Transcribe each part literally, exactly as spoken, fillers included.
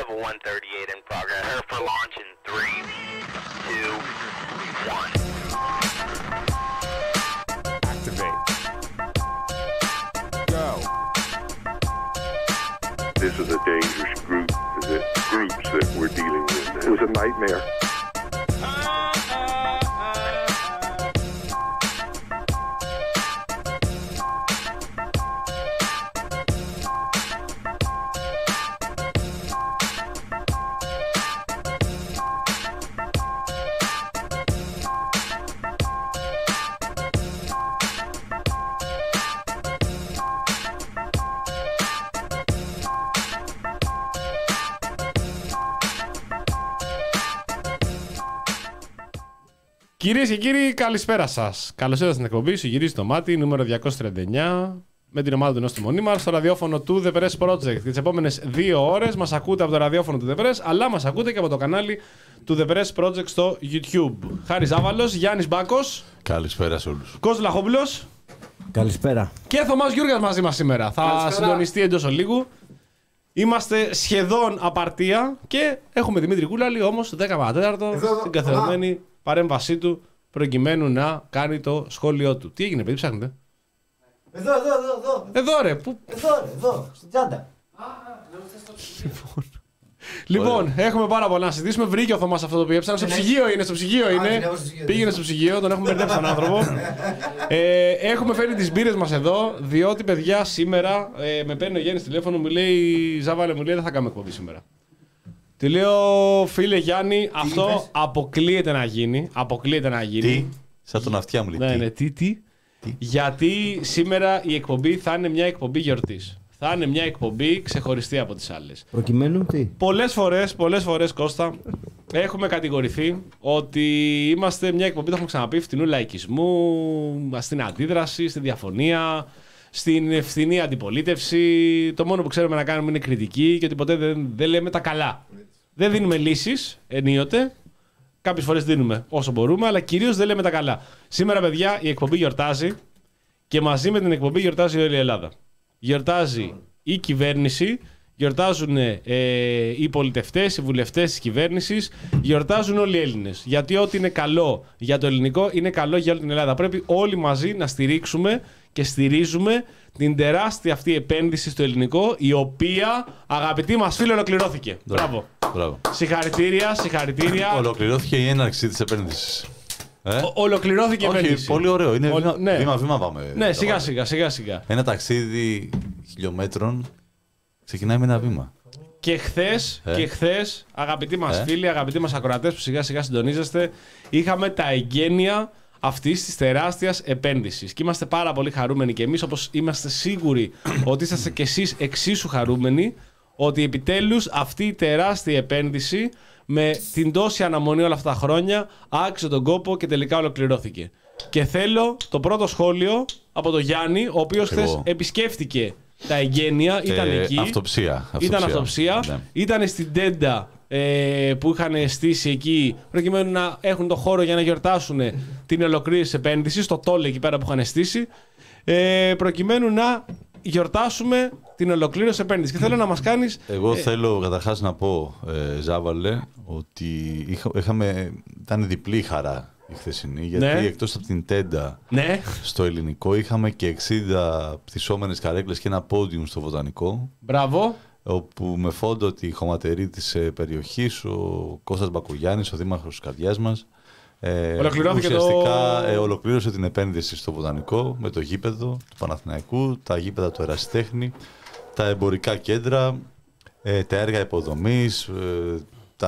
Level one thirty-eight in progress. Prepare for launch in three, two, one. Activate. Go. This is a dangerous group, the groups that we're dealing with. It was a nightmare. Κυρίες και κύριοι, καλησπέρα σας. Καλώς ήρθατε στην εκπομπή Σου γυρίζει το μάτι, νούμερο διακόσια τριάντα εννιά, με την ομάδα του Νόστιμου Μονίμαρ, στο ραδιόφωνο του The Press Project. Τις επόμενες δύο ώρες μας ακούτε από το ραδιόφωνο του The Press, αλλά μας ακούτε και από το κανάλι του The Press Project στο YouTube. Χάρης Ζάβαλος, Γιάννης Μπάκος. Καλησπέρα σε όλους. Κώστας Λαχόπουλος. Καλησπέρα. Και Θωμάς Γιούργας μαζί μας σήμερα. Θα Καλησπέρα. συντονιστεί εντός ολίγου. Είμαστε σχεδόν απαρτία και έχουμε Δημήτρη Κούλαλη, όμως δέκα παρά τέταρτο στην καθιερωμένη παρέμβασή του προκειμένου να κάνει το σχόλιο του. Τι έγινε, παιδί, ψάχνετε? Εδώ, εδώ, εδώ, εδώ. Εδώ ρε, πού... Εδώ, ρε, εδώ, στην τσάντα. Λοιπόν, έχουμε πάρα πολλά να συζητήσουμε. Βρήκε ο Θωμάς αυτό το οποίο έψανα. Στο ψυγείο είναι, στο ψυγείο είναι. ναι, στο ψυγείο. Πήγαινε στο ψυγείο, τον έχουμε μπερδέψει τον άνθρωπο. ε, έχουμε φέρει τις μπύρες μας εδώ, διότι παιδιά σήμερα ε, με παίρνει ο Γιάννης τηλέφωνο, μου λέει Ζάβαλε, μου λέει δεν θα κάνουμε εκπομπή σήμερα. Τη λέω, φίλε Γιάννη, αυτό είπες? αποκλείεται να γίνει. Αποκλείεται να γίνει. Τι, σαν τον αυτιά μου λέει. Ναι, τι. ναι, τι, τι. Τι? Γιατί σήμερα η εκπομπή θα είναι μια εκπομπή γιορτής. Θα είναι μια εκπομπή ξεχωριστή από τις άλλες. Προκειμένου τι. Πολλές φορές, πολλές φορές Κώστα, έχουμε κατηγορηθεί ότι είμαστε μια εκπομπή, το έχουμε ξαναπεί, φτηνού λαϊκισμού, στην αντίδραση, στη διαφωνία, στην ευθυνή αντιπολίτευση. Το μόνο που ξέρουμε να κάνουμε είναι κριτική και ότι ποτέ δεν, δεν λέμε τα καλά. Δεν δίνουμε λύσεις ενίοτε. Κάποιες φορές δίνουμε όσο μπορούμε, αλλά κυρίως δεν λέμε τα καλά. Σήμερα, παιδιά, η εκπομπή γιορτάζει και μαζί με την εκπομπή γιορτάζει όλη η Ελλάδα. Γιορτάζει η κυβέρνηση, γιορτάζουν ε, οι πολιτευτές, οι βουλευτές της κυβέρνησης, γιορτάζουν όλοι οι Έλληνες. Γιατί ό,τι είναι καλό για το ελληνικό είναι καλό για όλη την Ελλάδα. Πρέπει όλοι μαζί να στηρίξουμε και στηρίζουμε την τεράστια αυτή επένδυση στο ελληνικό, η οποία, αγαπητοί μας φίλοι, ολοκληρώθηκε. Μπράβο. Μπράβο. Συγχαρητήρια, συγχαρητήρια. Ολοκληρώθηκε η έναρξη της επένδυσης. Ε? Ο- ολοκληρώθηκε η Όχι, επένδυση. πολύ ωραίο. Είναι Ο- βήμα, ναι. βήμα, βήμα πάμε. Ναι, σιγά σιγά, σιγά σιγά. Ένα ταξίδι χιλιόμετρων ξεκινάει με ένα βήμα. Και χθες, Ε. και χθες, αγαπητοί μας Ε. φίλοι, αγαπητοί μας ακροατές που σιγά σιγά συντονίζεστε, είχαμε τα εγγένεια αυτής της τεράστιας επένδυσης. Και είμαστε πάρα πολύ χαρούμενοι και εμείς, όπως είμαστε σίγουροι ότι είσαστε κι εσείς εξίσου χαρούμενοι, ότι επιτέλους αυτή η τεράστια επένδυση με την τόση αναμονή όλα αυτά τα χρόνια άξιζε τον κόπο και τελικά ολοκληρώθηκε. Και θέλω το πρώτο σχόλιο από τον Γιάννη, ο οποίος Εγώ. χθες επισκέφτηκε τα εγγένεια, ήταν Ε, εκεί. Αυτοψία. αυτοψία. Ήταν αυτοψία. Ναι. Ήταν στην τέντα ε, που είχαν στήσει εκεί προκειμένου να έχουν το χώρο για να γιορτάσουν την ολοκλήρωση της επένδυσης, το τόλ εκεί πέρα που είχαν στήσει, ε, προκειμένου να γιορτάσουμε την ολοκλήρωση της επένδυσης. Και θέλω να μας κάνεις... Εγώ ε, θέλω καταρχάς να πω, ε, Ζάβαλε, ότι είχα, είχαμε, ήταν διπλή χαρά η χθεσινή, γιατί Ναι. εκτός από την τέντα Ναι, στο ελληνικό είχαμε και εξήντα πτυσσόμενες καρέκλες και ένα πόντιουμ στο βοτανικό, μπράβο. όπου με φόντο τη χωματερή της ε, περιοχής, ο Κώστας Μπακογιάννης, ο δήμαρχος της καρδιάς μας, ε, Ολοκληρώθηκε ουσιαστικά το- ε, ολοκλήρωσε την επένδυση στο βοτανικό με το γήπεδο του Παναθηναϊκού, τα γήπεδα του Ερασιτέχνη, τα εμπορικά κέντρα, ε, τα έργα υποδομής, ε,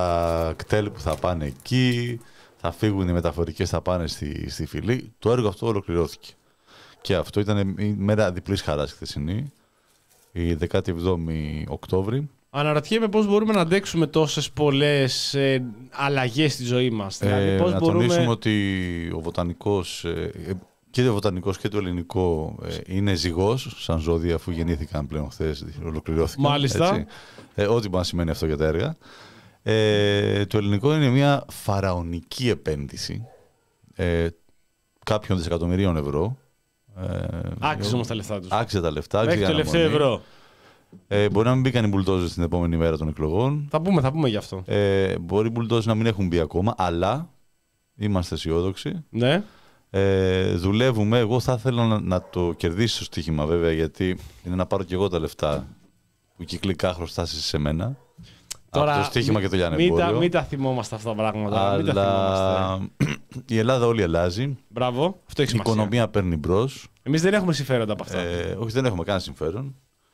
τα κτέλ που θα πάνε εκεί, θα φύγουν οι μεταφορικές, θα πάνε στη, στη φυλή. Το έργο αυτό ολοκληρώθηκε. Και αυτό ήταν η μέρα διπλής χαράς χθεσινή, η δεκάτη εβδόμη Οκτώβρη. Αναρωτιέμαι πώς μπορούμε να αντέξουμε τόσες πολλές ε, αλλαγές στη ζωή μας. Δηλαδή, Ε, πώς να μπορούμε... τονίσουμε ότι ο βοτανικός, ε, και ο βοτανικός και το ελληνικό ε, είναι ζυγός σαν ζώδια, αφού γεννήθηκαν πλέον χθες, ολοκληρώθηκαν. Μάλιστα. Έτσι. Ε, ό,τι μπορεί να σημαίνει αυτό για τα έργα. Ε, το ελληνικό είναι μια φαραωνική επένδυση ε, κάποιων δισεκατομμυρίων ευρώ. Ε, Άξιζε όμως τα λεφτά τους. Άξιζε τα λεφτά. Μέχρι άξιζε το η τελευταίο αναμονή. ευρώ. Ε, μπορεί να μην μπήκαν οι μπουλντόζες την επόμενη μέρα των εκλογών. Θα πούμε, θα πούμε γι' αυτό. Ε, μπορεί οι μπουλντόζες να μην έχουν μπει ακόμα, αλλά είμαστε αισιόδοξοι. Ναι. Ε, δουλεύουμε. Εγώ θα ήθελα να, να το κερδίσω το στοίχημα, βέβαια, γιατί είναι να πάρω και εγώ τα λεφτά που κυκλικά χρωστάσεις σε μένα. Τώρα, από το στοίχημα και το μην λιανεμπόριο. τα, μην τα θυμόμαστε αυτά τα πράγματα. Αλλά μην τα η Ελλάδα όλη αλλάζει. Μπράβο, αυτό έχει Η σημασία. οικονομία παίρνει μπρος. Εμείς δεν έχουμε συμφέροντα από αυτά. Ε, όχι, δεν έχουμε κανένα συμφέρον.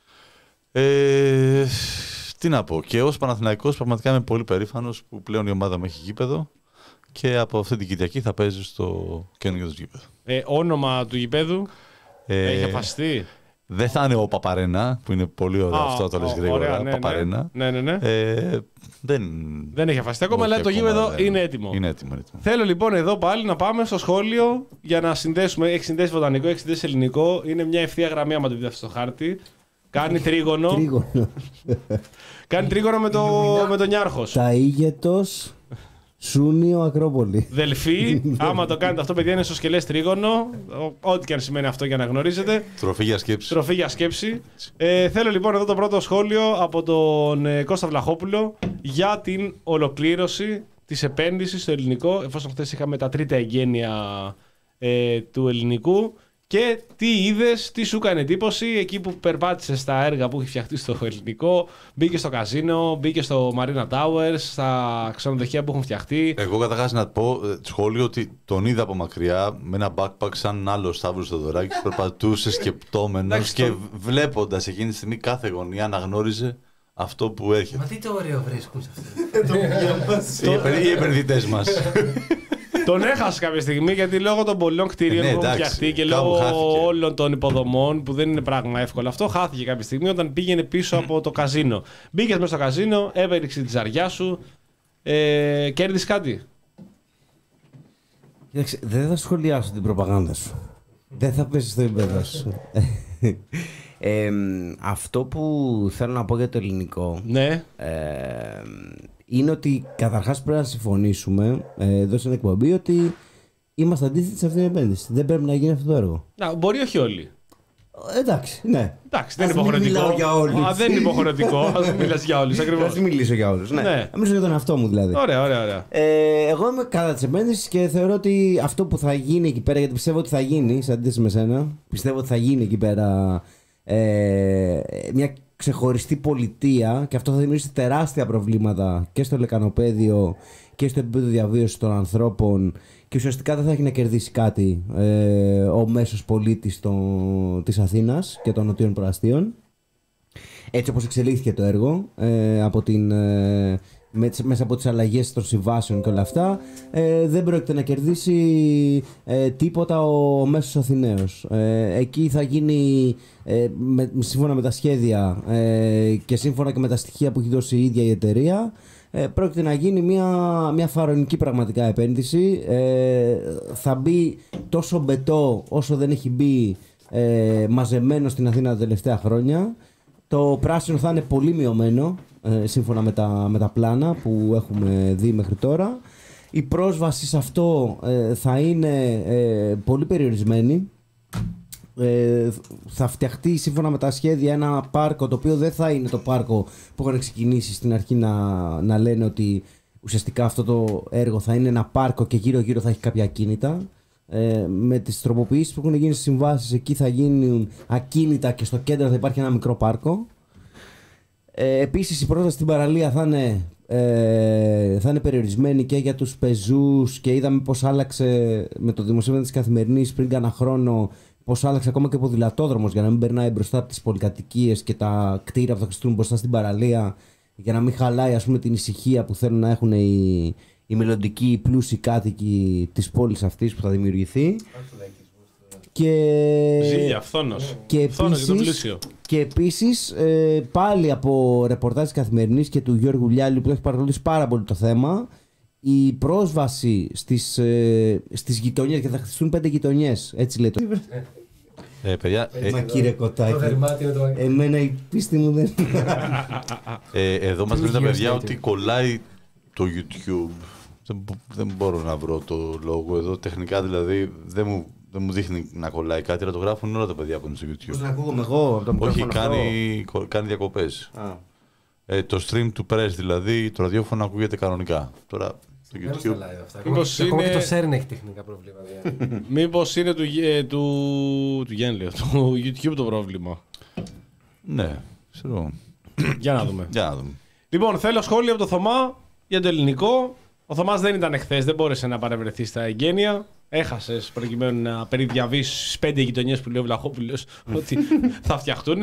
Ε, τι να πω. Και ως Παναθηναϊκός πραγματικά είμαι πολύ περήφανος που πλέον η ομάδα μου έχει γήπεδο και από αυτή την Κυριακή θα παίζει στο καινούργιο του γήπεδο. Ε, όνομα του γηπέδου Ε, έχει αφαστεί. Δεν θα είναι ο Παπαρένα, που είναι πολύ ωραίο Α, αυτό, το λες ω, γρήγορα. ωραία, ναι, Παπαρένα. Ναι, ναι, ναι. Ε, δεν... δεν έχει αφαστεί ακόμα, όχι αλλά το ακόμα, γήπεδο δεν. είναι έτοιμο. Είναι έτοιμο, είναι έτοιμο. Θέλω λοιπόν εδώ πάλι να πάμε στο σχόλιο για να συνδέσουμε. Έχει συνδέσει βοτανικό, έχει συνδέσει ελληνικό. Είναι μια ευθεία γραμμή, άμα το δείτε αυτό στο χάρτη. Κάνει τρίγωνο. Τρίγωνο. Κάνει τρίγωνο με, το, με τον Νιάρχος. Τα ήγετος, Σούνιο, Ακρόπολη. Δελφή, άμα το κάνετε αυτό, παιδιά, είναι ισοσκελές τρίγωνο. Ο- Ό,τι και αν σημαίνει αυτό για να γνωρίζετε. Τροφή για σκέψη. Τροφή για σκέψη. Ε, θέλω λοιπόν εδώ το πρώτο σχόλιο από τον ε, Κώστα Βλαχόπουλο για την ολοκλήρωση της επένδυσης στο ελληνικό, εφόσον χθες είχαμε τα τρίτα εγγένεια ε, του ελληνικού. Και τι είδες, τι σου έκανε εντύπωση εκεί που περπάτησες στα έργα που έχει φτιαχτεί στο ελληνικό, μπήκε στο καζίνο, μπήκε στο Marina Towers, στα ξενοδοχεία που έχουν φτιαχτεί. Εγώ καταρχάς να πω ε, σχόλιο ότι τον είδα από μακριά με ένα backpack σαν άλλο Σταύρος Θεοδωράκης, περπατούσε σκεπτόμενος Εντάξει, και το- βλέποντας εκείνη τη στιγμή κάθε γωνία αναγνώριζε αυτό που έρχεται. Μα τι το ωραίο βρίσκουν σε αυτό. Οι επεν- Οι επενδυτές μας. Τον έχασε κάποια στιγμή γιατί λόγω των πολλών κτίριων Ε, ναι, που έχουν εντάξει, φτιαχτεί και κάπου λόγω χάθηκε. όλων των υποδομών που δεν είναι πράγμα εύκολο αυτό, χάθηκε κάποια στιγμή όταν πήγαινε πίσω από το καζίνο. Μπήκε μέσα στο καζίνο, έβριξε τη ζαριά σου, ε, κέρδισε κάτι. Κοίταξε, δεν θα σχολιάσω την προπαγάνδα σου. Δεν θα πέσει στο επίπεδο σου. Ε, αυτό που θέλω να πω για το ελληνικό Ναι. ε, Είναι ότι καταρχάς πρέπει να συμφωνήσουμε ε, εδώ στην εκπομπή ότι είμαστε αντίθετοι σε αυτή την επένδυση. Δεν πρέπει να γίνει αυτό το έργο. Να, μπορεί όχι όλοι. Ε, Εντάξει, ναι. Εντάξει, δεν είναι Ας μην υποχρεωτικό. μιλάω για όλους. Α, δεν είναι υποχρεωτικό. Α μην μιλάς για όλους. Θα Ακριβώς. μιλήσω για όλους. Ναι. Ναι. Να μιλήσω για τον εαυτό μου δηλαδή. Ωραία, ωραία, ωραία. Ε, εγώ είμαι κατά τη επένδυση και θεωρώ ότι αυτό που θα γίνει εκεί πέρα, γιατί πιστεύω ότι θα γίνει, σε αντίθεση με σένα, πιστεύω ότι θα γίνει εκεί πέρα ε, μια ξεχωριστή πολιτεία και αυτό θα δημιουργήσει τεράστια προβλήματα και στο λεκανοπέδιο και στο επίπεδο διαβίωσης των ανθρώπων και ουσιαστικά δεν θα έχει να κερδίσει κάτι ε, ο μέσος πολίτης των- της Αθήνας και των νοτίων προαστίων. Έτσι όπως εξελίχθηκε το έργο, ε, από την, ε, με, τις- μέσα από τις αλλαγές των συμβάσεων και όλα αυτά, ε, δεν πρόκειται να κερδίσει ε, τίποτα ο μέσος Αθηναίος. Ε, εκεί θα γίνει, ε, με, σύμφωνα με τα σχέδια ε, και σύμφωνα και με τα στοιχεία που έχει δώσει η ίδια η εταιρεία, ε, πρόκειται να γίνει μια, μια φαρονική πραγματικά επένδυση. Ε, θα μπει τόσο μπετό όσο δεν έχει μπει ε, μαζεμένο στην Αθήνα τα τελευταία χρόνια. Το πράσινο θα είναι πολύ μειωμένο ε, σύμφωνα με τα, με τα πλάνα που έχουμε δει μέχρι τώρα. Η πρόσβαση σε αυτό ε, θα είναι ε, πολύ περιορισμένη. Ε, θα φτιαχτεί σύμφωνα με τα σχέδια ένα πάρκο το οποίο δεν θα είναι το πάρκο που έχουν ξεκινήσει στην αρχή να, να λένε ότι ουσιαστικά αυτό το έργο θα είναι ένα πάρκο και γύρω γύρω θα έχει κάποια ακίνητα. Ε, με τις τροποποιήσεις που έχουν γίνει στις συμβάσεις εκεί θα γίνουν ακίνητα και στο κέντρο θα υπάρχει ένα μικρό πάρκο. Ε, επίσης η πρόσβαση στην παραλία θα είναι, ε, θα είναι περιορισμένη και για τους πεζούς και είδαμε πως άλλαξε με το δημοσίευμα της Καθημερινής πριν κάνα χρόνο, πως άλλαξε ακόμα και ο ποδηλατόδρομος για να μην περνάει μπροστά από τις πολυκατοικίες και τα κτίρια που θα χρηστούν μπροστά στην παραλία, για να μην χαλάει ας πούμε την ησυχία που θέλουν να έχουν οι, οι μελλοντικοί οι πλούσιοι κάτοικοι της πόλης αυτής που θα δημιουργηθεί. Και... Ζήλια, φθόνος. Και Φθόνος για το επίσης, πλούσιο. και επίσης ε, πάλι από ρεπορτάζ της Καθημερινής και του Γιώργου Λιάλη που έχει παρακολουθήσει πάρα πολύ το θέμα, η πρόσβαση στις, ε, στις γειτονιές, και θα χτιστούν πέντε γειτονιές, έτσι λέει το. Ε, παιδιά, ε, Μα κύριε Το Κοτάκη, δερμάτινο το. εμένα η πίστη μου δεν... ε, εδώ μας λένε τα παιδιά ότι κολλάει το YouTube. Δεν, μπο- δεν μπορώ να βρω το λόγο εδώ. Τεχνικά δηλαδή δεν μου, Δεν μου δείχνει να κολλάει κάτι, αλλά το γράφουν όλα τα παιδιά που είναι στο YouTube. Πώς να ακούγομαι εγώ από το Όχι, μικρόφωνο κάνει, κο- κάνει διακοπές. αυτό? Ε, το stream του press, δηλαδή, το ραδιόφωνο ακούγεται κανονικά. Τώρα, στο Δεν στα YouTube. live αυτά. Μήπως Ακόμα είναι- και το Σέρν έχει τεχνικά προβλήματα. Μήπως είναι του, ε, του, του Γεν, λέω, του YouTube το πρόβλημα. Ναι, ξέρω. Για να δούμε. Για να δούμε. Λοιπόν, θέλω σχόλιο από το Θωμά για το ελληνικό. Ο Θωμάς δεν ήταν εχθές, δεν μπόρεσε να παρευρεθεί στα εγγένεια. Έχασες προκειμένου να περιδιαβείς στις πέντε γειτονιές που λέει ο Βλαχόπουλος ότι θα φτιαχτούν.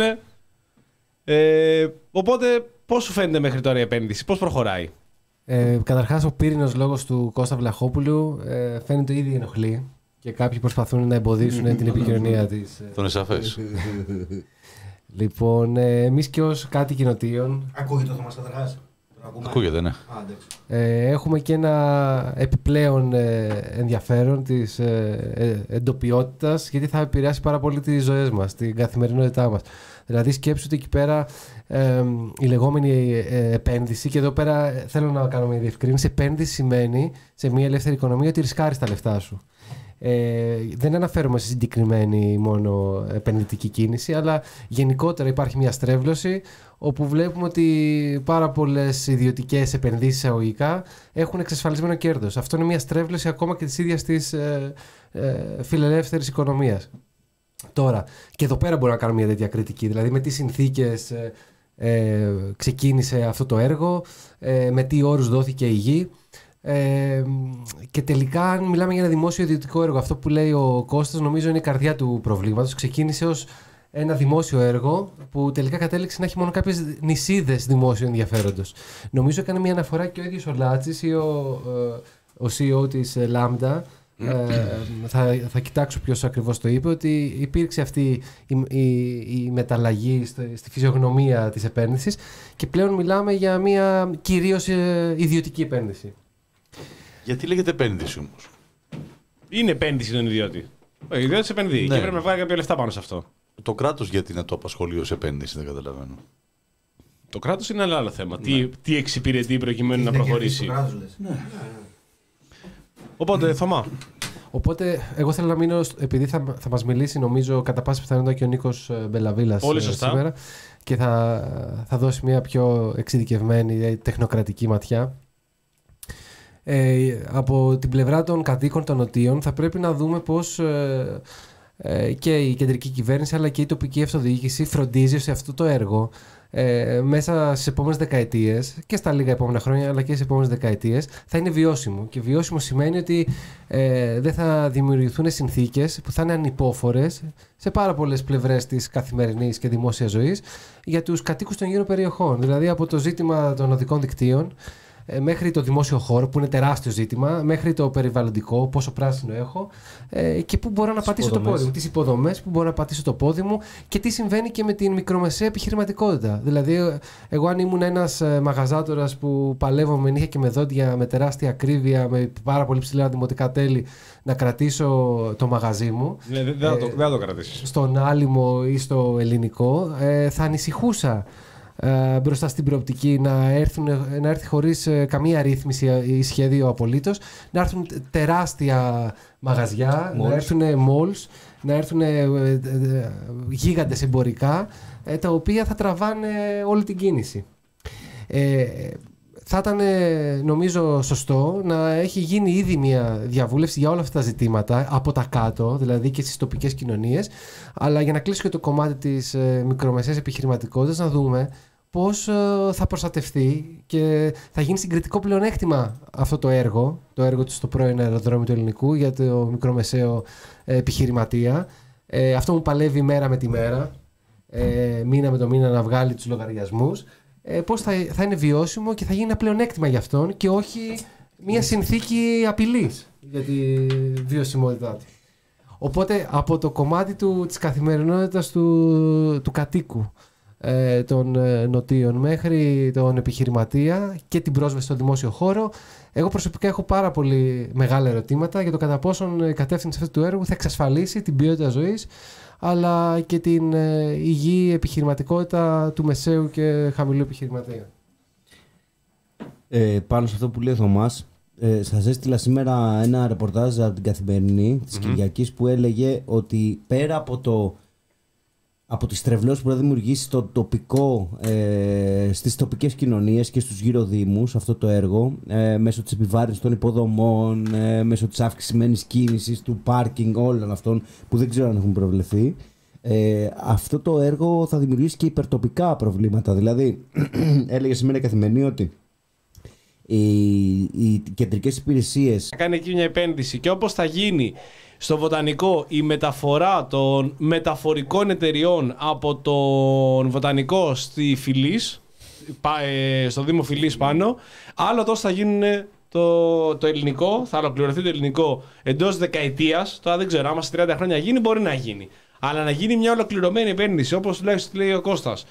Ε, οπότε, πώς σου φαίνεται μέχρι τώρα η επένδυση, πώς προχωράει? Ε, καταρχάς, ο πύρινος λόγος του Κώστα Βλαχόπουλου ε, φαίνεται ήδη ενοχλεί και κάποιοι προσπαθούν να εμποδίσουν την επικοινωνία της. ε. Αυτό είναι σαφές. Λοιπόν, ε, εμείς και ως κάτοικοι νοτίων Ακούγεται το Θωμάς καταρχάς? Τον ακούμε? Ακούγεται, ναι. Α, εντάξει. ε, έχουμε και ένα επιπλέον ε, ενδιαφέρον της ε, ε, εντοπιότητας, γιατί θα επηρεάσει πάρα πολύ τις ζωές μας, την καθημερινότητά μας. Δηλαδή σκέψου ότι εκεί πέρα ε, η λεγόμενη ε, επένδυση, και εδώ πέρα ε, θέλω να κάνω μια διευκρίνηση, επένδυση σημαίνει σε μια ελεύθερη οικονομία ότι ρισκάρεις τα λεφτά σου. Ε, δεν αναφέρομαι σε συγκεκριμένη μόνο επενδυτική κίνηση, αλλά γενικότερα υπάρχει μια στρέβλωση όπου βλέπουμε ότι πάρα πολλές ιδιωτικές επενδύσεις εισαγωγικά έχουν εξασφαλισμένο κέρδος. Αυτό είναι μια στρέβλωση ακόμα και της ίδιας της ε, ε, φιλελεύθερης οικονομίας. Τώρα, και εδώ πέρα μπορώ να κάνω μια τέτοια κριτική, δηλαδή με τι συνθήκες ε, ε, ξεκίνησε αυτό το έργο, ε, με τι όρους δόθηκε η γη. Ε, και τελικά, αν μιλάμε για ένα δημόσιο ιδιωτικό έργο, αυτό που λέει ο Κώστας νομίζω είναι η καρδιά του προβλήματος. Ξεκίνησε ως ένα δημόσιο έργο που τελικά κατέληξε να έχει μόνο κάποιες νησίδες δημόσιου ενδιαφέροντος. Νομίζω έκανε μια αναφορά και ο ίδιος ο Λάτσης ή ο, ο σι ι ο της Lambda. Ε, θα, θα κοιτάξω ποιος ακριβώς το είπε, ότι υπήρξε αυτή η, η, η μεταλλαγή στη, στη φυσιογνωμία της επένδυσης και πλέον μιλάμε για μια κυρίως ε, ιδιωτική επένδυση. Γιατί λέγεται επένδυση όμως? Είναι επένδυση τον ιδιώτη. Ο ιδιώτης επενδύει Ναι. και πρέπει να βγάλει κάποια λεφτά πάνω σε αυτό. Το κράτος γιατί να το απασχολεί ως επένδυση, δεν καταλαβαίνω. Το κράτος είναι ένα άλλο θέμα. Τι, τι εξυπηρετεί προκειμένου να Δεν προχωρήσει. κερδίζει το κράτος, λες. Οπότε, Θωμά. Οπότε, εγώ θέλω να μείνω, στο- επειδή θα, θα μας μιλήσει νομίζω κατά πάσα πιθανότητα και ο Νίκος ε, Μπελαβίλας Πολύ ε, σωστά. σήμερα και θα, θα δώσει μια πιο εξειδικευμένη ε, τεχνοκρατική ματιά. Ε, από την πλευρά των κατοίκων των νοτίων θα πρέπει να δούμε πώς ε, ε, και η κεντρική κυβέρνηση αλλά και η τοπική αυτοδιοίκηση φροντίζει σε αυτό το έργο ε, μέσα στις επόμενες δεκαετίες και στα λίγα επόμενα χρόνια αλλά και στις επόμενες δεκαετίες θα είναι βιώσιμο. Και βιώσιμο σημαίνει ότι ε, δεν θα δημιουργηθούν συνθήκες που θα είναι ανυπόφορες σε πάρα πολλές πλευρές της καθημερινής και δημόσιας ζωής για τους κατοίκους των γύρω περιοχών. Δηλαδή από το ζήτημα των οδικών δικτύων ε, μέχρι το δημόσιο χώρο που είναι τεράστιο ζήτημα, μέχρι το περιβαλλοντικό, πόσο πράσινο έχω ε, και πού μπορώ να Τις πατήσω υποδομές. το πόδι μου, τις υποδομές που μπορώ να πατήσω το πόδι μου και τι συμβαίνει και με την μικρομεσαία επιχειρηματικότητα. Δηλαδή, ε, εγώ αν ήμουν ένας ε, μαγαζάτορας που παλεύω με νύχια και με δόντια, με τεράστια ακρίβεια, με πάρα πολύ ψηλά δημοτικά τέλη, να κρατήσω το μαγαζί μου Ναι, δεν, δεν θα το, δεν θα το κρατήσεις. στον άλυμο ή στο ελληνικό, ε, θα ανησυχούσα ε, μπροστά στην προοπτική να, έρθουν, να έρθει χωρίς ε, καμία ρύθμιση ή σχέδιο απολύτως, να έρθουν τεράστια μαγαζιά, Malls. να έρθουν malls, να έρθουν ε, ε, ε, γίγαντες εμπορικά, ε, τα οποία θα τραβάνε όλη την κίνηση. Ε, θα ήταν ε, νομίζω σωστό να έχει γίνει ήδη μια διαβούλευση για όλα αυτά τα ζητήματα από τα κάτω, δηλαδή και στις τοπικές κοινωνίες, αλλά για να κλείσω και το κομμάτι της ε, μικρομεσαίας επιχειρηματικότητας, να δούμε πώς ε, θα προστατευτεί και θα γίνει συγκριτικό πλεονέκτημα αυτό το έργο, το έργο του στο πρώην αεροδρόμιο του Ελληνικού για το μικρομεσαίο ε, επιχειρηματία. Ε, αυτό μου παλεύει μέρα με τη μέρα, ε, μήνα με το μήνα να βγάλει τους λογαριασμούς. Ε, πώς θα, θα είναι βιώσιμο και θα γίνει ένα πλεονέκτημα για αυτόν και όχι μια συνθήκη απειλής για τη βιωσιμότητά του. Οπότε από το κομμάτι του, της καθημερινότητας του, του κατοίκου ε, των ε, νοτίων μέχρι τον επιχειρηματία και την πρόσβαση στο δημόσιο χώρο, εγώ προσωπικά έχω πάρα πολύ μεγάλα ερωτήματα για το κατά πόσον η κατεύθυνση αυτού του έργου θα εξασφαλίσει την ποιότητα ζωής αλλά και την ε, υγιή επιχειρηματικότητα του μεσαίου και χαμηλού επιχειρηματία. Ε, πάνω σε αυτό που λέει ο Θωμάς, Ε, σας έστειλα σήμερα ένα ρεπορτάζ από την Καθημερινή της mm-hmm. Κυριακής που έλεγε ότι πέρα από, το, από τις τρευλώσεις που θα δημιουργήσει το τοπικό, ε, στις τοπικές κοινωνίες και στους γύρω δήμους αυτό το έργο, ε, μέσω της επιβάρυνσης των υποδομών, ε, μέσω της αυξημένης κίνησης, του πάρκινγκ, όλων αυτών που δεν ξέρω αν έχουν προβλεφθεί, ε, αυτό το έργο θα δημιουργήσει και υπερτοπικά προβλήματα. Δηλαδή, έλεγε σήμερα η Καθημερινή ότι Οι, οι κεντρικές υπηρεσίες θα κάνει εκεί μια επένδυση και όπως θα γίνει στο Βοτανικό η μεταφορά των μεταφορικών εταιριών από τον Βοτανικό στη Φυλής, στο Δήμο Φυλής πάνω, άλλο τόσο θα γίνουν το, το ελληνικό, θα ολοκληρωθεί το ελληνικό εντός δεκαετίας. Τώρα δεν ξέρω, άμα σε τριάντα χρόνια γίνει, μπορεί να γίνει. Αλλά να γίνει μια ολοκληρωμένη επένδυση, όπως τουλάχιστον λέει ο Κώστας.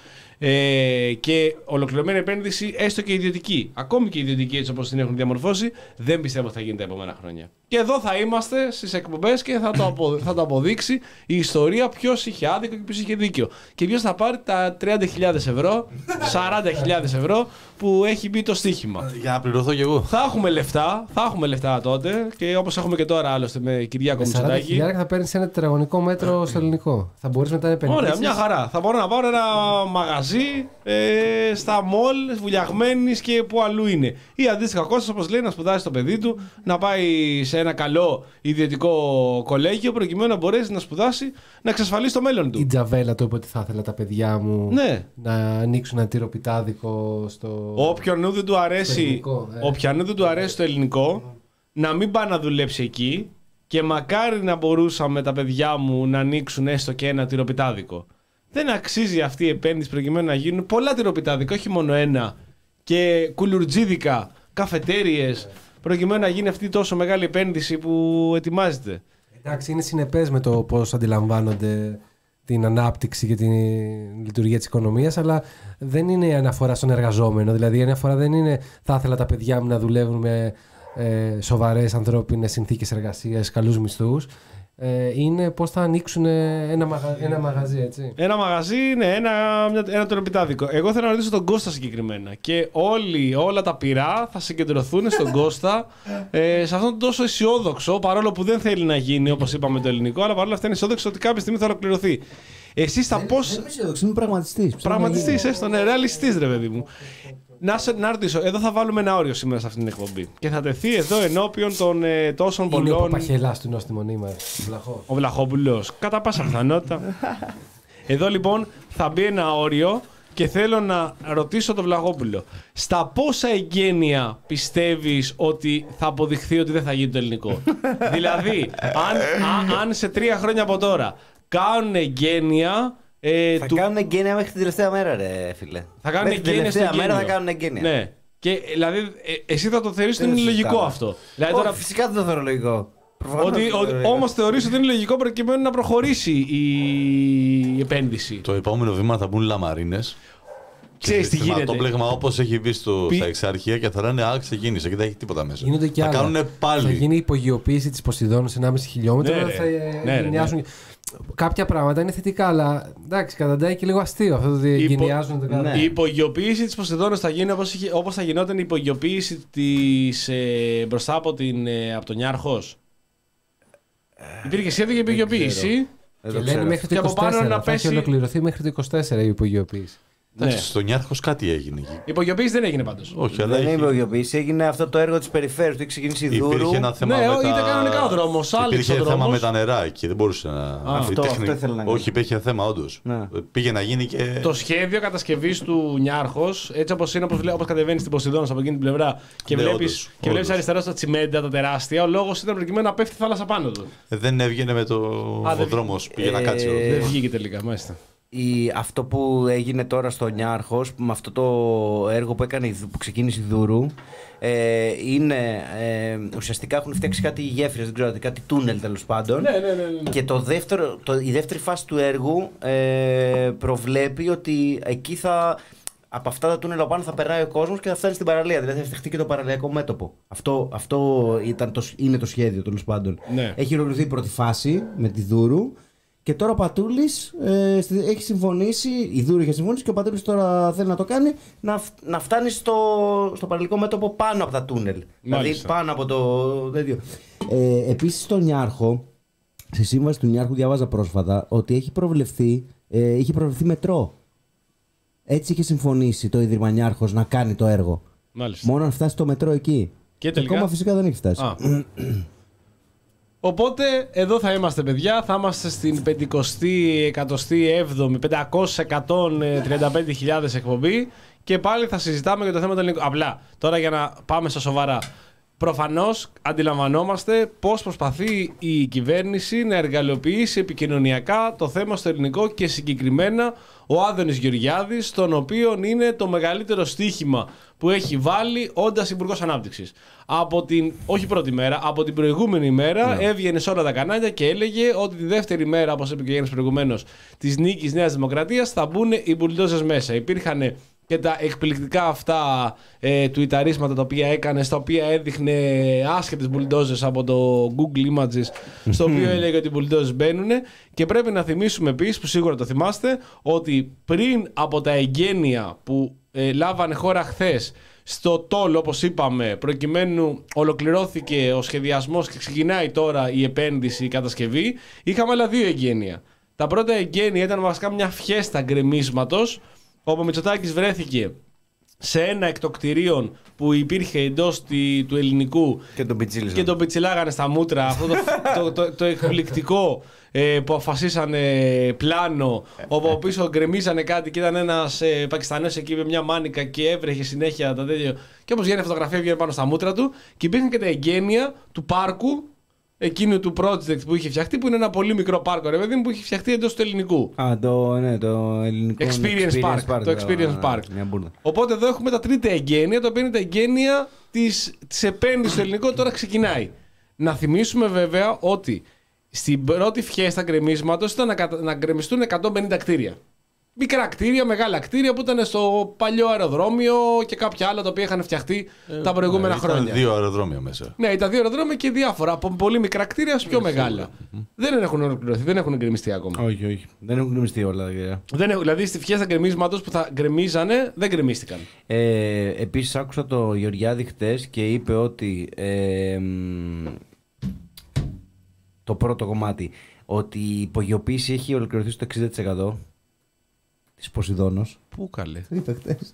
Ε, και ολοκληρωμένη επένδυση, έστω και ιδιωτική. Ακόμη και ιδιωτική, έτσι όπως την έχουν διαμορφώσει, δεν πιστεύω ότι θα γίνει τα επόμενα χρόνια. Και εδώ θα είμαστε στις εκπομπές και θα το, απο, θα το αποδείξει η ιστορία ποιος είχε άδικο και ποιος είχε δίκιο. Και ποιος θα πάρει τα τριάντα χιλιάδες ευρώ, σαράντα χιλιάδες ευρώ που έχει μπει το στοίχημα. Για να πληρωθώ κι εγώ. Θα έχουμε λεφτά, θα έχουμε λεφτά τότε και όπως έχουμε και τώρα άλλωστε με Κυριάκο Μητσοτάκη. σαράντα χιλιάδες θα παίρνεις ένα τετραγωνικό μέτρο στο ελληνικό. Θα μπορείς μετά να επενδύσεις. Ωραία, μια χαρά. Θα μπορώ να πάρω ένα μαγαζί ε, στα μολ, βουλιαγμένης και που αλλού είναι. Ή αντίστοιχα Κώστας, όπως λέει, να σπουδάσει το παιδί του, να πάει σε ένα καλό ιδιωτικό κολέγιο προκειμένου να μπορέσει να σπουδάσει, να εξασφαλίσει το μέλλον του. Η Τζαβέλα το είπε ότι θα ήθελα τα παιδιά μου ναι. να ανοίξουν ένα τυροπιτάδικο στο. Όποιον δεν του αρέσει, ελληνικό, ε. όποιον δεν του αρέσει το ελληνικό, να μην πάει να δουλέψει εκεί και μακάρι να μπορούσαμε τα παιδιά μου να ανοίξουν έστω και ένα τυροπιτάδικο. Δεν αξίζει αυτή η επένδυση προκειμένου να γίνουν πολλά τυροπιτάδικα, όχι μόνο ένα, και κουλουρτζίδικα, καφετέριες, προκειμένου να γίνει αυτή τόσο μεγάλη επένδυση που ετοιμάζεται. Εντάξει, είναι συνεπές με το πώς αντιλαμβάνονται την ανάπτυξη και την λειτουργία της οικονομίας, αλλά δεν είναι η αναφορά στον εργαζόμενο. Δηλαδή, η αναφορά δεν είναι θα ήθελα τα παιδιά μου να δουλεύουν με ε, σοβαρές ανθρώπινες συνθήκες εργασίας, καλούς μισθούς. Ε, είναι πώς θα ανοίξουν ένα, μαγα... ένα μαγαζί, έτσι. Ένα μαγαζί, ναι, ένα, ένα τυροπιτάδικο. Εγώ θέλω να ρωτήσω τον Κώστα συγκεκριμένα. Και όλοι, όλα τα πυρά θα συγκεντρωθούν στον Κώστα ε, σε αυτόν τον τόσο αισιόδοξο, παρόλο που δεν θέλει να γίνει όπως είπαμε το ελληνικό, αλλά παρόλα αυτά είναι αισιόδοξο ότι κάποια στιγμή θα ολοκληρωθεί. Εσείς θα πώς. Δεν είμαι αισιόδοξο, είμαι πραγματιστής. Πραγματιστής, έστω, ναι, ρεαλιστής, ρε παιδί μου. Να, σε, να ρωτήσω, εδώ θα βάλουμε ένα όριο σήμερα σε αυτήν την εκπομπή. Και θα τεθεί εδώ ενώπιον των ε, τόσων είναι πολλών. Είναι ο Παπαχελάς του νόστιμο νήμα, Βλαχό. Ο Βλαχόπουλος. Κατά πάσα πιθανότητα. Εδώ λοιπόν θα μπει ένα όριο και θέλω να ρωτήσω τον Βλαχόπουλο. Στα πόσα εγγένεια πιστεύεις ότι θα αποδειχθεί ότι δεν θα γίνει το ελληνικό? Δηλαδή, αν, α, αν σε τρία χρόνια από τώρα κάνουν εγγένεια. Ε, θα του... κάνουν εγγένεια μέχρι την τελευταία μέρα, ρε φίλε. Θα κάνουν μέχρι την τελευταία μέρα θα κάνουν εγγένεια. Ναι. Και δηλαδή, ε, εσύ θα το θεωρείς ότι είναι λογικό αυτό. Δηλαδή, Όχι, τώρα... φυσικά δεν το θεωρώ λογικό. Ότι, ότι, όμως θεωρείς ότι είναι λογικό προκειμένου να προχωρήσει η επένδυση. Το επόμενο βήμα θα μπουν λαμαρίνες. Ξέρεις τι γίνεται. Το πλέγμα όπως έχει μπει στο, Πι... στα εξάρχεια και θα λένε άξε ξεκίνησε και δεν έχει τίποτα μέσα. Γίνονται και θα άλλα. κάνουν πάλι. Θα γίνει υπογειοποίηση της Ποσειδώνης ενάμιση χιλιόμετρο. Ναι, θα ναι, γενιάσουν. Ναι, ναι. Κάποια πράγματα είναι θετικά, αλλά εντάξει, καταντάει και λίγο αστείο αυτό το ότι γενιάζουν το κάτι. Ναι. Η υπογειοποίηση της Ποσειδώνης θα γίνει όπως, όπως θα γινόταν η υπογειοποίηση της, ε, μπροστά από, την, ε, από τον Νιάρχος. Ε, Υπήρχε σχέδιο για υπογειοποίηση. Και λένε μέχρι το είκοσι τέσσερα, να θα έχει ολοκληρωθεί μέχρι το είκοσι τέσσερα η υπογειοποίηση. Ναι. Στον Νιάρχος κάτι έγινε εκεί. Η υπογειοποίηση δεν έγινε πάντως. Όχι, αλλά δεν είχε... είναι υπογειοποίηση, έγινε αυτό το έργο της περιφέρειας του, έχει ξεκινήσει η Δούρου. Υπήρχε ένα θέμα ναι, με τα... ήταν κανονικά ο δρόμος. Υπήρχε θέμα δρόμος. με τα νερά εκεί, δεν μπορούσε να. Α, αυτό, τέχνη... αυτό ήθελα να γίνει. Όχι, υπήρχε θέμα όντως. Ναι. Πήγε να γίνει και. Το σχέδιο κατασκευής του Νιάρχος, έτσι όπως είναι, όπως κατεβαίνει στην Ποσειδώνα από εκείνη την πλευρά και ναι, βλέπεις όντως, αριστερά στα τσιμέντα τα τεράστια, ο λόγος ήταν προκειμένου να πέφτει η θάλασσα πάνω του. Δεν έβγαινε με το δρόμο, πήγε να κάτσει. Δεν βγήκε τελικά, μάλιστα. Η, αυτό που έγινε τώρα στο Νιάρχος, με αυτό το έργο που, έκανε, που ξεκίνησε η Δούρου, ε, είναι ε, ουσιαστικά έχουν φτιάξει κάτι γέφυρες, δεν ξέρω, κάτι τούνελ τέλος πάντων. Ναι, ναι, ναι, ναι. Και το δεύτερο, το, η δεύτερη φάση του έργου ε, προβλέπει ότι εκεί θα, από αυτά τα τούνελ πάνω θα περνάει ο κόσμος και θα φτάνει στην παραλία. Δηλαδή θα φτιαχτεί και το παραλιακό μέτωπο. Αυτό, αυτό ήταν το, είναι το σχέδιο τέλος πάντων. Ναι. Έχει ολοκληρωθεί η πρώτη φάση με τη Δούρου. Και τώρα ο Πατούλης ε, στη- έχει συμφωνήσει, η Δούρου είχε συμφωνήσει και ο Πατούλης τώρα θέλει να το κάνει. Να, φ- να φτάνει στο, στο παραλληλικό μέτωπο πάνω από τα τούνελ. Δηλαδή Μάλιστα. πάνω από το τέτοιο. Ε, επίσης στον Νιάρχο, στη σύμβαση του Νιάρχου διάβαζα πρόσφατα ότι έχει προβλεφθεί, ε, είχε προβλεφθεί μετρό. Έτσι είχε συμφωνήσει το Ίδρυμα Νιάρχος να κάνει το έργο. Μάλιστα. Μόνο αν φτάσει το μετρό εκεί. Και τελικά. Ακόμα φυσικά δεν έχει φτάσει. Α. Οπότε εδώ θα είμαστε, παιδιά. Θα είμαστε στην πεντηκοστή εκατοστή έβδομη, πεντακόσιες εκατόν τριάντα πέντε χιλιάδες εκπομπή και πάλι θα συζητάμε για το θέμα του ελληνικού. Απλά τώρα για να πάμε στα σοβαρά. Προφανώς αντιλαμβανόμαστε πώς προσπαθεί η κυβέρνηση να εργαλειοποιήσει επικοινωνιακά το θέμα στο ελληνικό και συγκεκριμένα ο Άδωνης Γεωργιάδης, τον οποίο είναι το μεγαλύτερο στοίχημα που έχει βάλει όντας Υπουργός Ανάπτυξης. Από την, όχι πρώτη μέρα, από την προηγούμενη μέρα ναι. έβγαινε σε όλα τα κανάλια και έλεγε ότι τη δεύτερη μέρα, όπως είπε και ο Γιάννης προηγουμένως, της νίκης Νέας Δημοκρατίας θα μπουν οι μπουλντόζες μέσα. Υπήρχαν και τα εκπληκτικά αυτά ε, τουιταρίσματα τα οποία έκανε, στα οποία έδειχνε άσχετες μπουλντόζες από το Google Images, στο οποίο έλεγε ότι οι μπουλντόζες μπαίνουν. Και πρέπει να θυμίσουμε επίσης, που σίγουρα το θυμάστε, ότι πριν από τα εγγένεια που ε, λάβανε χώρα χθες στο τόλ, όπως είπαμε, προκειμένου ολοκληρώθηκε ο σχεδιασμός και ξεκινάει τώρα η επένδυση, η κατασκευή, είχαμε άλλα δύο εγγένεια. Τα πρώτα εγγένεια ήταν βασικά μια φιέστα γκρεμίσματος, όπου ο Μητσοτάκης βρέθηκε σε ένα εκ των κτηρίων που υπήρχε εντός του ελληνικού Και τον πιτσίλισαν. και τον πιτσιλάγανε στα μούτρα. Αυτό το, το, το, το εκπληκτικό ε, που αποφασίσανε πλάνο, όπου από πίσω γκρεμίζανε κάτι και ήταν ένας ε, Πακιστανές εκεί με μια μάνικα και έβρεχε συνέχεια τα τέτοια. Και όπως βγαίνει φωτογραφία, βγαίνει πάνω στα μούτρα του. Και υπήρχαν και τα εγγένεια του πάρκου εκείνου του project που είχε φτιαχτεί, που είναι ένα πολύ μικρό πάρκο, ρε παιδί μου, που είχε φτιαχτεί εντός του ελληνικού. Α, το, ναι, το ελληνικό. Experience Park, Park, το Experience Park. Μια μπουρδα. Οπότε εδώ έχουμε τα τρίτα εγγένεια, τα οποία είναι τα εγγένεια της, της επένδυσης στο ελληνικό, τώρα ξεκινάει. Να θυμίσουμε βέβαια ότι στην πρώτη φιέστα γκρεμίσματος ήταν να, κατα... να γκρεμιστούν εκατόν πενήντα κτίρια. Μικρά κτίρια, μεγάλα κτίρια που ήταν στο παλιό αεροδρόμιο και κάποια άλλα τα οποία είχαν φτιαχτεί ε, τα προηγούμενα ναι, χρόνια. Ήταν δύο αεροδρόμια μέσα. Ναι, ήταν δύο αεροδρόμια και διάφορα. Από πολύ μικρά κτίρια σε πιο μεγάλα. Mm-hmm. Δεν έχουν ολοκληρωθεί, δεν έχουν γκρεμιστεί ακόμα. Όχι, όχι. Δεν έχουν γκρεμιστεί όλα. Δεν έχουν, δηλαδή στη φιέστα γκρεμίσματος που θα γκρεμίζανε δεν γκρεμίστηκαν. Ε, επίσης άκουσα το Γεωργιάδη χτες και είπε ότι ε, μ, το πρώτο κομμάτι, ότι η υπογειοποίηση έχει ολοκληρωθεί στο εξήντα τοις εκατό της Ποσειδώνος. Πού καλέ. Το είπε χτες.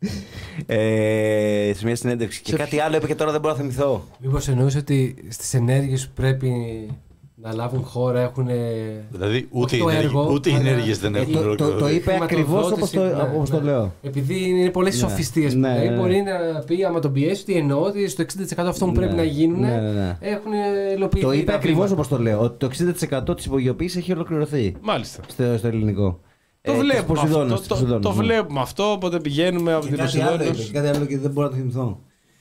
Ε, σε μια συνέντευξη. Και κάτι άλλο είπε και τώρα δεν μπορώ να θυμηθώ. Μήπως εννοούσε ότι στις ενέργειες που πρέπει να λάβουν χώρα έχουν. Δηλαδή ούτε, το οι, ενέργει, έργο, ούτε οι αλλά- ενέργειες δεν Ε, έχουν Το, το, το ολοκληρωθεί. είπε ακριβώς όπως το, Ναι, όπως το ναι. λέω. Επειδή είναι πολλές σοφιστίες που Ναι, λέει, ναι, ναι. μπορεί να πει άμα τον πιέσει ότι εννοώ ότι στο εξήντα τοις εκατό αυτών που Ναι, πρέπει να γίνουν ναι, ναι, ναι. έχουν υλοποιηθεί. Το είπε τα ακριβώς βήματα. όπως το λέω. Ότι το εξήντα τοις εκατό της υπογειοποίησης έχει ολοκληρωθεί Μάλιστα. στο, στο ελληνικό. Το Ε, της βλέπουμε Ποσειδώνος, αυτό. της Το, το, Ποσειδώνος, το ναι. βλέπουμε αυτό, οπότε πηγαίνουμε από Και την κάτι άλλο είπε, Ποσειδώνος. και κάτι άλλο και δεν μπορώ να το θυμηθώ.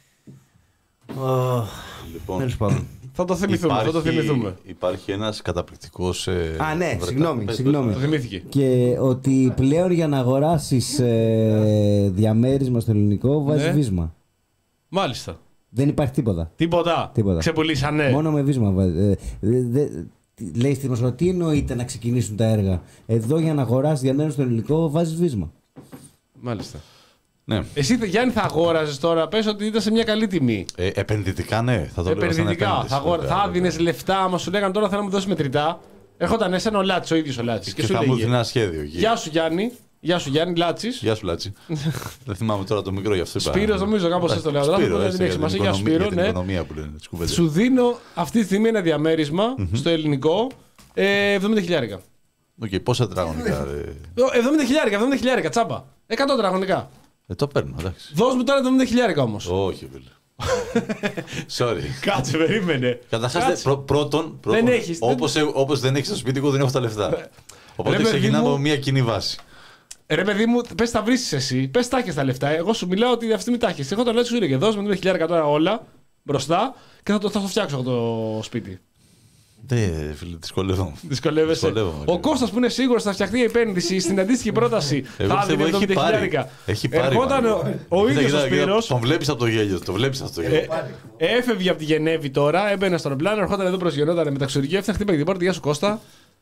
Λοιπόν, Τέλος πάντων. Θα το θυμηθούμε, θα το θυμηθούμε. Υπάρχει ένας καταπληκτικός. Ε, Α, ναι, Βρετανός- συγγνώμη, πες, συγγνώμη. Το θυμήθηκε. Και ότι πλέον για να αγοράσεις ε, διαμέρισμα στο ελληνικό βάζεις Ναι. βίσμα. Μάλιστα. Δεν υπάρχει τίποτα. Τίποτα. Τίποτα. Ξεπουλήσανε. Μόνο με βίσμα βάζεις. Ε, δε- δε- λέει στη δημοσιογραφία, τι εννοείται να ξεκινήσουν τα έργα. Εδώ για να αγοράσεις διαμέρισμα στο ελληνικό βάζεις βίσμα. Μάλιστα. Ναι. Εσύ, Γιάννη, θα αγόραζε τώρα, πες ότι ήταν σε μια καλή τιμή. Ε, επενδυτικά, ναι, θα το λέω. Επενδυτικά. Θα, αγορα... θα δίνει λεφτά, άμα σου λέγανε τώρα θέλω να μου δώσει μετρητά. Έρχονταν εσένα ο Λάτσης, ο ίδιος ο Λάτσης. Και, Και, και σου θα μου λέγε, δίνει ένα σχέδιο. Γεια, Γεια σου Γιάννη. Γεια σου Γιάννη, Λάτσης. Γεια σου, Λάτσι. Δεν θυμάμαι τώρα το μικρό, γι' αυτό είπα. Σπύρος, νομίζω, κάπως έτσι το λέω. Σπύρο, Δεν έτσι, έχει για την σημασία. Γεια σου, οικονομία- Σπύρο, για την ναι. οικονομία που λένε τις κουβέντες. Σου δίνω αυτή τη στιγμή ένα διαμέρισμα στο ελληνικό ε, εβδομήντα χιλιάρικα. Οκ, πόσα τετραγωνικά. ρε. Ε, εβδομήντα χιλιάρικα, εβδομήντα χιλιάρικα, τσάμπα. εκατό τετραγωνικά. Ε, το παίρνω, εντάξει. Δώσ' μου τώρα εβδομήντα χιλιάρικα όμως. Όχι, φίλε. Sorry. Κάτσε, περίμενε. Καταρχάς, Κάτσε. πρω, πρώτον, πρώτον Δεν έχεις, δεν- όπως, ε, όπως δεν έχεις στο σπίτι, εγώ δεν έχω τα λεφτά. Οπότε παιδί ξεκινάμε μου- από μια κοινή βάση. Ρε παιδί μου, πες τα βρίσκεις εσύ, πες τα έχεις τα λεφτά. Εγώ σου μιλάω ότι αυτή μην τα έχεις. Εγώ τον λέω σου έλεγε δώσ' με χιλιάρικα τώρα όλα μπροστά και θα το, θα το φτιάξω εγώ το σπίτι. Ναι, φίλε, δυσκολεύομαι. Δυσκολεύεσαι. Δυσκολεύομαι, Ο ναι. Κώστας που είναι σίγουρος θα φτιαχτεί η επένδυση στην αντίστοιχη πρόταση. Εγώ θα πιστεύω δίνει έχει εβδομήντα πάρει. χιλιάρικα. Έχει πάρει. Ερχόταν μάλλον. ο, ο Κοίτα, ίδιος ο κοίτα, κοίτα, Σπύρος. Τον βλέπεις από το γέλιο. Το βλέπεις από το γέλιο. Ε, έφευγε από τη Γενέβη τώρα, έμπαινε στο αεροπλάνο, ερχόταν εδώ προσγειωνόταν με ταξιδιωτική, έφτανε, χτύπαγε την πόρτα. Γεια σου Κώστα.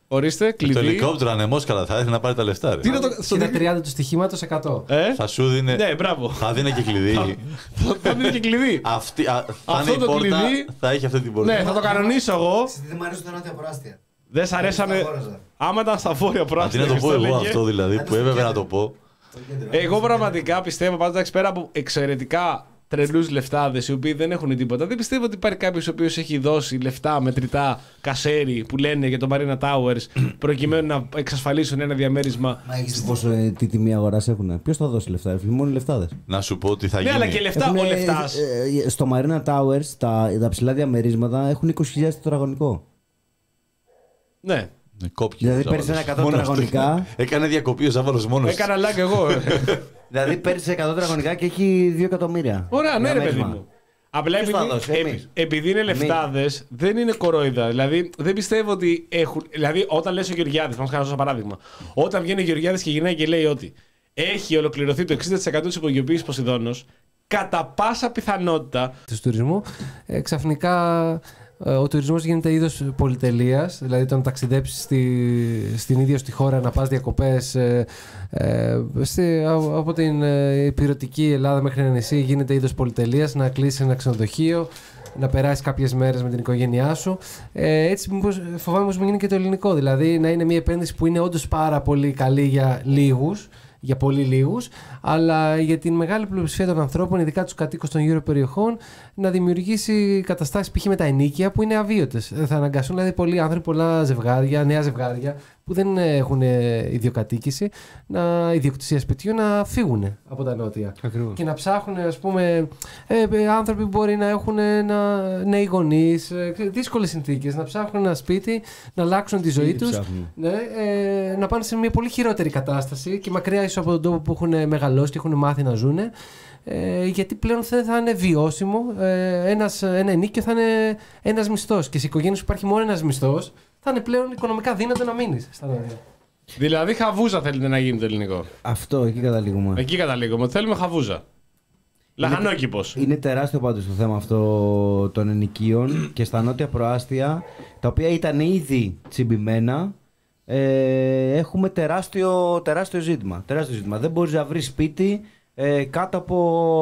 Ορίστε, κλειδί. Το ελικόπτερο ανεμόσκαλα θα ήθελε να πάρει τα λεφτά. Ρε. Τι είναι το. στο Και τα δι- τριάντα του στοιχήματος εκατό. Ε? Θα σου δίνε. Ναι, μπράβο. Θα δίνε και κλειδί. Θα- Θα δίνει και κλειδί. Αυτή, α, θα Αυτό είναι η το πόρτα, κλειδί- θα έχει αυτή την πόρτα. Ναι, θα το κανονίσω εγώ. Δεν μου αρέσουν τα νότια προάστια. Δεν σ' αρέσανε. Θα χώραζα. Άμα ήταν στα βόρεια Αντί πράσινα. να το ποιος πω εγώ έλεγε. αυτό δηλαδή, που έπρεπε να το πω. Εγώ πραγματικά πιστεύω πάντα πέρα από εξαιρετικά τρελού λεφτάδες οι οποίοι δεν έχουν τίποτα. Δεν πιστεύω ότι υπάρχει κάποιο ο οποίο έχει δώσει λεφτά μετρητά κασέρι που λένε για το Marina Towers προκειμένου να εξασφαλίσουν ένα διαμέρισμα. Μα έχεις Πόσο ε, τι τιμή αγορά έχουν. Ποιο θα δώσει λεφτά, ρε, μόνο οι λεφτάδε. Να σου πω ότι θα Ναι, γίνει. αλλά και λεφτά ο λεφτάς. Στο Marina Towers τα, τα ψηλά διαμερίσματα έχουν είκοσι χιλιάδες τετραγωνικό. Ναι. Ναι, κόπηκε Δηλαδή ο παίρνει Ζάβαλος. ένα εκατό Μόνος του. τετραγωνικά. Έκανε διακοπή ο Ζάβαλος μόνος του. Έκανα λάκ εγώ. ε. Δηλαδή παίρνει εκατό τετραγωνικά και έχει δύο εκατομμύρια. Ωραία, ναι, ρε παιδί Διαμέρισμα. μου. Απλά Ποιος επειδή, θα δώσει, επει- εμείς. επειδή είναι Εμείς. λεφτάδες, δεν είναι κορόιδα. Δηλαδή, δεν πιστεύω ότι έχουν. Δηλαδή, όταν λες ο Γεωργιάδης, να κάνω σαν παράδειγμα, όταν βγαίνει ο Γεωργιάδης και γυρνάει και λέει ότι έχει ολοκληρωθεί το εξήντα τοις εκατό της υπογειοποίησης Ποσειδώνος, κατά πάσα πιθανότητα. Του τουρισμού, ε, ξαφνικά ε, ο τουρισμός γίνεται είδος πολυτελείας, δηλαδή το να ταξιδέψεις στη, στην ίδια στη χώρα, να πας διακοπές ε, ε, στη, από, από την ε, υπηρετική Ελλάδα μέχρι ένα νησί γίνεται είδος πολυτελείας, να κλείσεις ένα ξενοδοχείο, να περάσεις κάποιες μέρες με την οικογένειά σου. Ε, έτσι μήπως, φοβάμαι πως μην γίνει και το ελληνικό, δηλαδή να είναι μια επένδυση που είναι όντως πάρα πολύ καλή για λίγους, για πολύ λίγους, αλλά για την μεγάλη πλειοψηφία των ανθρώπων, ειδικά τους κατοίκους των γύρω περιοχών, να δημιουργήσει καταστάσεις π.χ. με τα ενίκια που είναι αβίωτες. Θα αναγκαστούν δηλαδή πολλοί άνθρωποι, πολλά ζευγάρια, νέα ζευγάρια που δεν έχουν ιδιοκατοίκηση, να, ιδιοκτησία σπιτιού, να φύγουν από τα νότια. Ακριβώς. Και να ψάχνουν, ας πούμε, ε, ε, άνθρωποι που μπορεί να έχουν ένα, νέοι γονείς, ε, δύσκολες συνθήκες, να ψάχνουν ένα σπίτι, να αλλάξουν τη ζωή Ήδη τους, ψάχνουν. ναι, ε, να πάνε σε μια πολύ χειρότερη κατάσταση και μακριά ίσως από τον τόπο που έχουν μεγαλώσει και έχουν μάθει να ζουν. Ε, γιατί πλέον δεν θα είναι βιώσιμο. Ε, ένας, ένα ενίκιο θα είναι ένας μισθός. Και σε οικογένειες που υπάρχει μόνο ένας μισθός, θα είναι πλέον οικονομικά δύνατο να μείνεις στα νότια. Δηλαδή, χαβούζα θέλετε να γίνει το ελληνικό. Αυτό, εκεί καταλήγουμε. Εκεί καταλήγουμε. Ότι θέλουμε χαβούζα. Λαχανόκηπος. Είναι τεράστιο πάντως το θέμα αυτό των ενοικίων και στα νότια προάστια, τα οποία ήταν ήδη τσιμπημένα, ε, έχουμε τεράστιο, τεράστιο ζήτημα. Τεράστιο ζήτημα. Δεν μπορείς να βρεις σπίτι ε, κάτω από,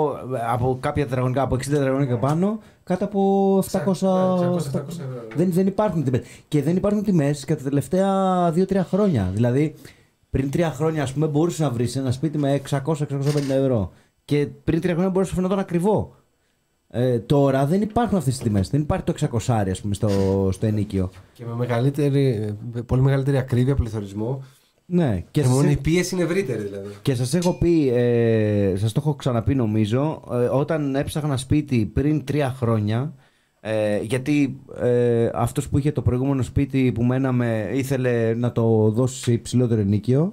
από κάποια τετραγωνικά, από εξήντα τετραγωνικά και πάνω, κάτω από επτακόσια. Δεν, δεν υπάρχουν τιμές. Και δεν υπάρχουν τιμές κατά τα τελευταία δύο τρία χρόνια. Δηλαδή, πριν τρία χρόνια, ας πούμε, μπορούσε να βρεις ένα σπίτι με εξακόσια με εξακόσια πενήντα ευρώ. Και πριν τρία χρόνια μπορούσε να φαινόταν ακριβό. Ε, τώρα δεν υπάρχουν αυτές τις τιμές. Δεν υπάρχει το εξακόσια, ας πούμε, στο, στο ενίκιο. Και με μεγαλύτερη, πολύ μεγαλύτερη ακρίβεια, πληθωρισμό. Ναι, και Και σας, μόνο έ- η πίεση είναι ευρύτερη δηλαδή. και σας έχω πει, ε, σας το έχω ξαναπεί νομίζω, ε, όταν έψαχνα σπίτι πριν τρία χρόνια, ε, γιατί ε, αυτός που είχε το προηγούμενο σπίτι που μέναμε ήθελε να το δώσει σε υψηλότερο ενίκιο,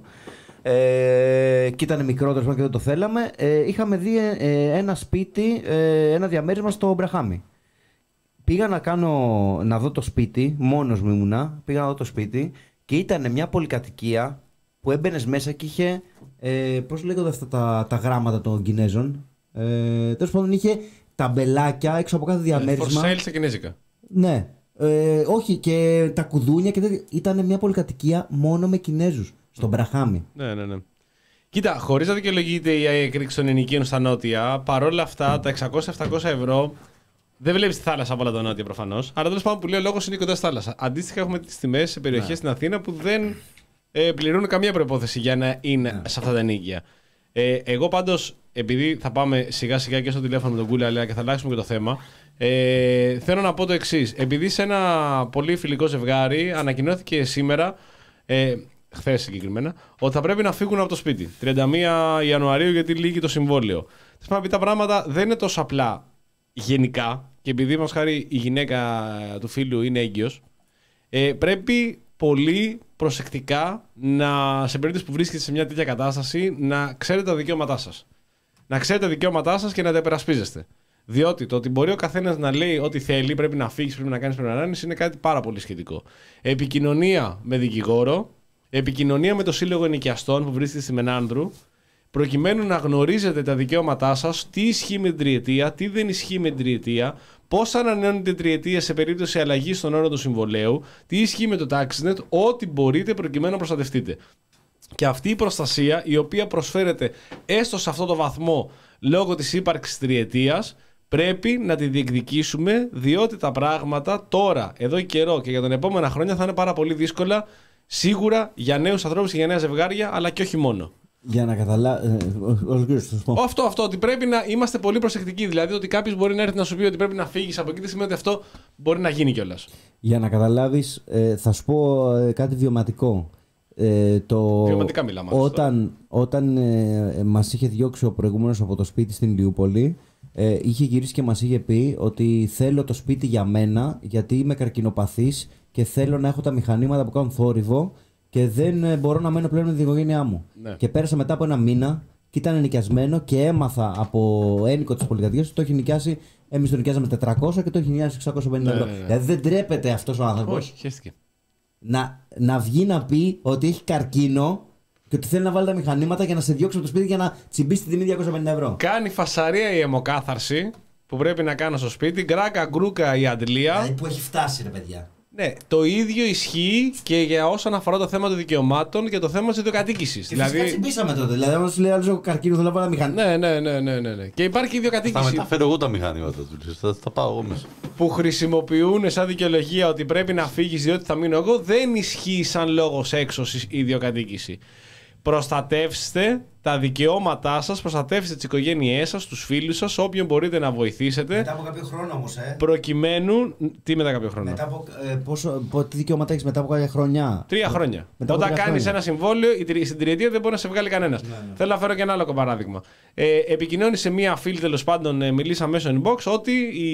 ε, και ήταν μικρότερο και δεν το θέλαμε, ε, είχαμε δει ε, ένα σπίτι, ε, ένα διαμέρισμα στο Μπραχάμι. Πήγα να κάνω, να δω το σπίτι, μόνος μου ήμουνα, πήγα να δω το σπίτι και ήταν μια πολυκατοικία που έμπαινες μέσα και είχε, ε, πώς λέγονται αυτά τα, τα γράμματα των Κινέζων, ε, τέλος πάντων είχε ταμπελάκια έξω από κάθε For διαμέρισμα. sale στα κινέζικα. Ναι, ε, όχι και τα κουδούνια και τέτοια. Ήταν μια πολυκατοικία μόνο με Κινέζους, στον Μπραχάμι. Ναι, ναι, ναι. Κοίτα, χωρίς να δικαιολογείται η έκρηξη των ενοικίων στα νότια, παρόλα αυτά τα εξακόσια με επτακόσια ευρώ δεν βλέπει τη θάλασσα από όλα τα νότια προφανώς. Αλλά τέλος πάντων που λέει ο λόγος είναι κοντά στη θάλασσα. Αντίστοιχα, έχουμε τις τιμές σε περιοχές Ναι. στην Αθήνα που δεν ε, πληρούν καμία προπόθεση για να είναι Ναι. σε αυτά τα ενοίκια. Ε, εγώ πάντως, επειδή θα πάμε σιγά σιγά και στο τηλέφωνο με τον Κούλα αλλά και θα αλλάξουμε και το θέμα, ε, θέλω να πω το εξής. Επειδή σε ένα πολύ φιλικό ζευγάρι ανακοινώθηκε σήμερα. Ε, Χθες συγκεκριμένα, ότι θα πρέπει να φύγουν από το σπίτι. τριάντα μία Ιανουαρίου γιατί λύγει το συμβόλαιο. Θέλω να πει τα πράγματα δεν είναι τόσο απλά γενικά και επειδή μας χάρη η γυναίκα του φίλου είναι έγκυος, ε, πρέπει πολύ προσεκτικά να, σε περίπτωση που βρίσκεστε σε μια τέτοια κατάσταση, να ξέρετε τα δικαιώματά σας. Να ξέρετε τα δικαιώματά σας και να τα υπερασπίζεστε. Διότι το ότι μπορεί ο καθένας να λέει ό,τι θέλει, πρέπει να φύγει, πρέπει να κάνει, πρέπει να ράνει, είναι κάτι πάρα πολύ σχετικό. Επικοινωνία με δικηγόρο. Επικοινωνία με το Σύλλογο Ενοικιαστών που βρίσκεται στη Μενάνδρου, προκειμένου να γνωρίζετε τα δικαιώματά σας, τι ισχύει με την τριετία, τι δεν ισχύει με την τριετία, πώς ανανεώνεται τριετία σε περίπτωση αλλαγής στον όρο του συμβολέου, τι ισχύει με το TaxNet, ό,τι μπορείτε προκειμένου να προστατευτείτε. Και αυτή η προστασία, η οποία προσφέρεται έστω σε αυτό το βαθμό λόγω της ύπαρξης τριετίας, πρέπει να τη διεκδικήσουμε, διότι τα πράγματα τώρα, εδώ καιρό και για τον επόμενα χρόνια θα είναι πάρα πολύ δύσκολα, σίγουρα για νέους ανθρώπους και για νέα ζευγάρια, αλλά και όχι μόνο. Για να καταλάβει. Αυτό, αυτό, ότι πρέπει να είμαστε πολύ προσεκτικοί. Δηλαδή, ότι κάποιο μπορεί να έρθει να σου πει ότι πρέπει να φύγει από εκεί, δεν σημαίνει ότι αυτό μπορεί να γίνει κιόλας. Για να καταλάβεις, ε, θα σου πω ε, κάτι βιωματικό. Ε, το... Βιωματικά μιλάμε. Όταν, όταν ε, μας είχε διώξει ο προηγούμενος από το σπίτι στην Ηλιούπολη, ε, είχε γυρίσει και μας είχε πει ότι θέλω το σπίτι για μένα, γιατί είμαι καρκινοπαθής και θέλω να έχω τα μηχανήματα που κάνουν θόρυβο και δεν ε, μπορώ να μένω πλέον με την οικογένειά μου. Ναι. Και πέρασα μετά από ένα μήνα και ήταν νοικιασμένο και έμαθα από ένικο της πολυκατοικίας ότι το έχει νοικιάσει. Εμείς το νοικιάζαμε τετρακόσια και το έχει νοικιάσει εξακόσια πενήντα ευρώ. Ναι, ναι, ναι. Δηλαδή δεν τρέπεται αυτός ο άνθρωπος. Όχι, χαίστηκε. Να, να βγει να πει ότι έχει καρκίνο και ότι θέλει να βάλει τα μηχανήματα για να σε διώξει από το σπίτι για να τσιμπήσει την τιμή διακόσια πενήντα ευρώ. Κάνει φασαρία η αιμοκάθαρση που πρέπει να κάνω στο σπίτι, γκράκα γκρούκα η αντλία. Δηλαδή που έχει φτάσει, ρε παιδιά. Ναι, το ίδιο ισχύει και για όσον αφορά το θέμα των δικαιωμάτων και το θέμα της ιδιοκατοίκησης. Και Δηλαδή... φυσικά τσιμπήσαμε τότε. Δηλαδή, αν σου λέει άλλο έχω καρκίνο, θέλω να βάλω μηχανήματα. Ναι, ναι, ναι, ναι, ναι, ναι. Και υπάρχει Θα ιδιοκατοίκηση μεταφέρω εγώ τα μηχανήματα του. Θα, θα πάω εγώ μέσα. που χρησιμοποιούν σαν δικαιολογία ότι πρέπει να φύγεις διότι θα μείνω εγώ. Δεν ισχύει σαν λόγος έξωσης η ιδιοκατοίκηση. Προστατεύστε τα δικαιώματά σας, προστατεύστε τις οικογένειές σας, τους φίλους σας, όποιον μπορείτε να βοηθήσετε. Μετά από κάποιο χρόνο όμως, ε. Προκειμένου. Τι μετά κάποιο χρόνο. Μετά από, ε, πόσο, πο, τι δικαιώματα έχεις μετά από κάποια χρονιά. Τρία χρόνια. Μετά από Όταν τρία κάνεις χρόνια. ένα συμβόλαιο, η τρι- στην τριετία δεν μπορεί να σε βγάλει κανένας. Ναι, ναι. Θέλω να φέρω και ένα άλλο παράδειγμα. Ε, επικοινώνει σε μία φίλη, τέλος πάντων, ε, μιλήσα μέσω inbox, ότι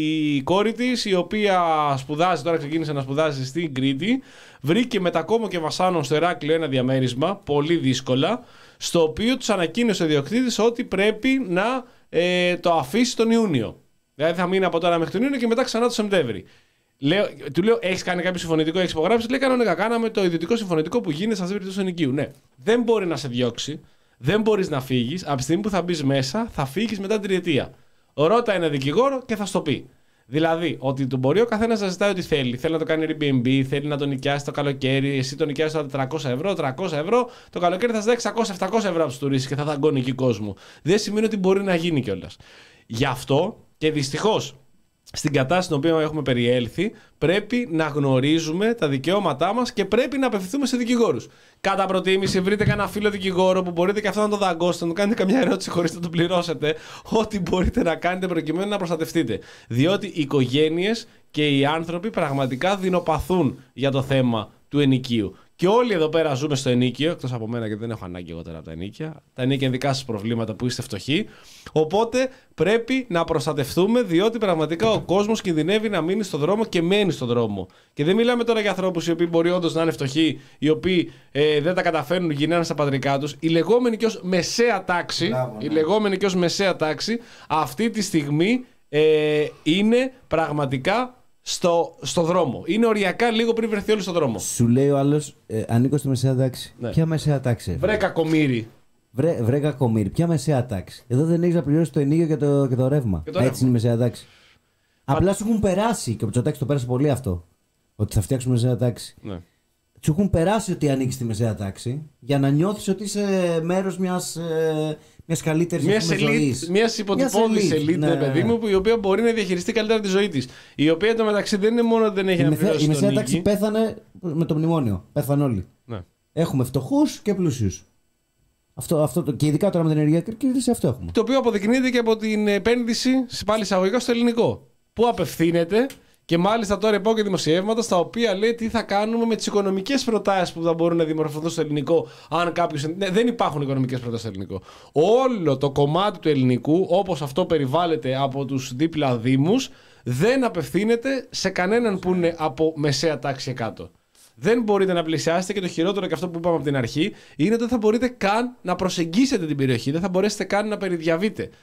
η κόρη της, η οποία σπουδάζει, τώρα ξεκίνησε να σπουδάζει στην Κρήτη, βρήκε μετακόμο και βασάνων στο Ηράκλειο ένα διαμέρισμα, πολύ δύσκολα, στο οποίο τους ανακοίνωσε ο ιδιοκτήτης ότι πρέπει να ε, το αφήσει τον Ιούνιο. Δηλαδή θα μείνει από τώρα μέχρι τον Ιούνιο και μετά ξανά το Σεπτέμβρη. Λέω, του λέω: έχεις κάνει κάποιο συμφωνητικό, έχεις υπογράψει? Λέει: κανονικά, κάναμε το ιδιωτικό συμφωνητικό που γίνεται σε αυτή την περίπτωση του ενοικίου. Ναι, δεν μπορεί να σε διώξει, δεν μπορείς να φύγεις. Από τη στιγμή που θα μπει μέσα, θα φύγεις μετά την τριετία. Ρώτα ένα δικηγόρο και θα στο πει. Δηλαδή, ότι του μπορεί ο καθένας να ζητάει ό,τι θέλει. Θέλει να το κάνει Airbnb, θέλει να το νοικιάσει το καλοκαίρι. Εσύ το νοικιάσει τα τετρακόσια ευρώ, τριακόσια ευρώ. Το καλοκαίρι θα ζητάει εξακόσια επτακόσια ευρώ από του τουρίστες και θα δαγκώνει εκεί κόσμο. Δεν σημαίνει ότι μπορεί να γίνει κιόλας. Γι' αυτό και δυστυχώς στην κατάσταση στην οποία έχουμε περιέλθει, πρέπει να γνωρίζουμε τα δικαιώματά μας και πρέπει να απευθυνθούμε σε δικηγόρους. Κατά προτίμηση, βρείτε κανένα φίλο δικηγόρο που μπορείτε και αυτό να το δαγκώσετε, να του κάνετε καμιά ερώτηση χωρίς να το πληρώσετε. Ό,τι μπορείτε να κάνετε προκειμένου να προστατευτείτε. Διότι οι οικογένειες και οι άνθρωποι πραγματικά δεινοπαθούν για το θέμα του ενοικίου. Και όλοι εδώ πέρα ζούμε στο ενίκιο, εκτός από μένα, γιατί δεν έχω ανάγκη εγώ τώρα από τα ενίκια. Τα ενίκια είναι δικά σας προβλήματα που είστε φτωχοί. Οπότε πρέπει να προστατευτούμε, διότι πραγματικά ο κόσμος κινδυνεύει να μείνει στον δρόμο και μένει στον δρόμο. Και δεν μιλάμε τώρα για ανθρώπους οι οποίοι μπορεί όντως να είναι φτωχοί, οι οποίοι ε, δεν τα καταφέρνουν, γυρνάνε στα πατρικά τους. Η λεγόμενη και ως μεσαία τάξη, Μπράβο, ναι. η λεγόμενη και ως μεσαία τάξη, αυτή τη στιγμή ε, είναι πραγματικά. Στο, στο δρόμο. Είναι οριακά λίγο πριν βρεθεί όλοι στον δρόμο. Σου λέει ο άλλος, ε, ανήκω στη μεσαία τάξη. Ναι. Ποια μεσαία τάξη? Βρε κακομοίρη. Βρε, βρε κακομοίρη, ποια μεσαία τάξη? Εδώ δεν έχεις να πληρώσεις το ενίκιο και το, και το ρεύμα. Και το Έτσι ρεύμα. είναι η μεσαία τάξη. Απλά σου έχουν περάσει, και ο Μητσοτάκης το πέρασε πολύ αυτό, ότι θα φτιάξουμε μεσαία τάξη. Ναι. Σου έχουν περάσει ότι ανήκεις στη μεσαία τάξη για να νιώθεις ότι είσαι μέρος μιας, ε, μιας καλύτερης Μια ας πούμε, ζωής. υποτυπώδης Μιας ελίτ, ναι, ναι, ναι, παιδί ναι. μου, που η οποία μπορεί να διαχειριστεί καλύτερα τη ζωή της. Η οποία εντωμεταξύ δεν είναι μόνο ότι δεν έχει Η, να μεσαία, πληρώσει η τον μεσαία νίκη. τάξη πέθανε με το μνημόνιο. Πέθανε όλοι. Ναι. Έχουμε φτωχούς και πλούσιους. Αυτό, αυτό, το- και ειδικά τώρα με την ενεργειακή κρίση αυτό έχουμε. Το οποίο αποδεικνύεται και από την επένδυση, πάλι εισαγωγικά, στο ελληνικό. Που απευθύνεται και μάλιστα τώρα υπάρχουν και δημοσιεύματα στα οποία λέει τι θα κάνουμε με τις οικονομικές προτάσεις που θα μπορούν να δημορφωθούν στο ελληνικό. Αν κάποιος. Ναι, δεν υπάρχουν οικονομικές προτάσεις στο ελληνικό. Όλο το κομμάτι του ελληνικού, όπως αυτό περιβάλλεται από τους δίπλα δήμους, δεν απευθύνεται σε κανέναν που είναι από μεσαία τάξη κάτω. Δεν μπορείτε να πλησιάσετε και το χειρότερο και αυτό που είπαμε από την αρχή είναι ότι δεν θα μπορείτε καν να προσεγγίσετε την περιοχή, δεν θα μπορέσετε καν να περιδιαβείτε.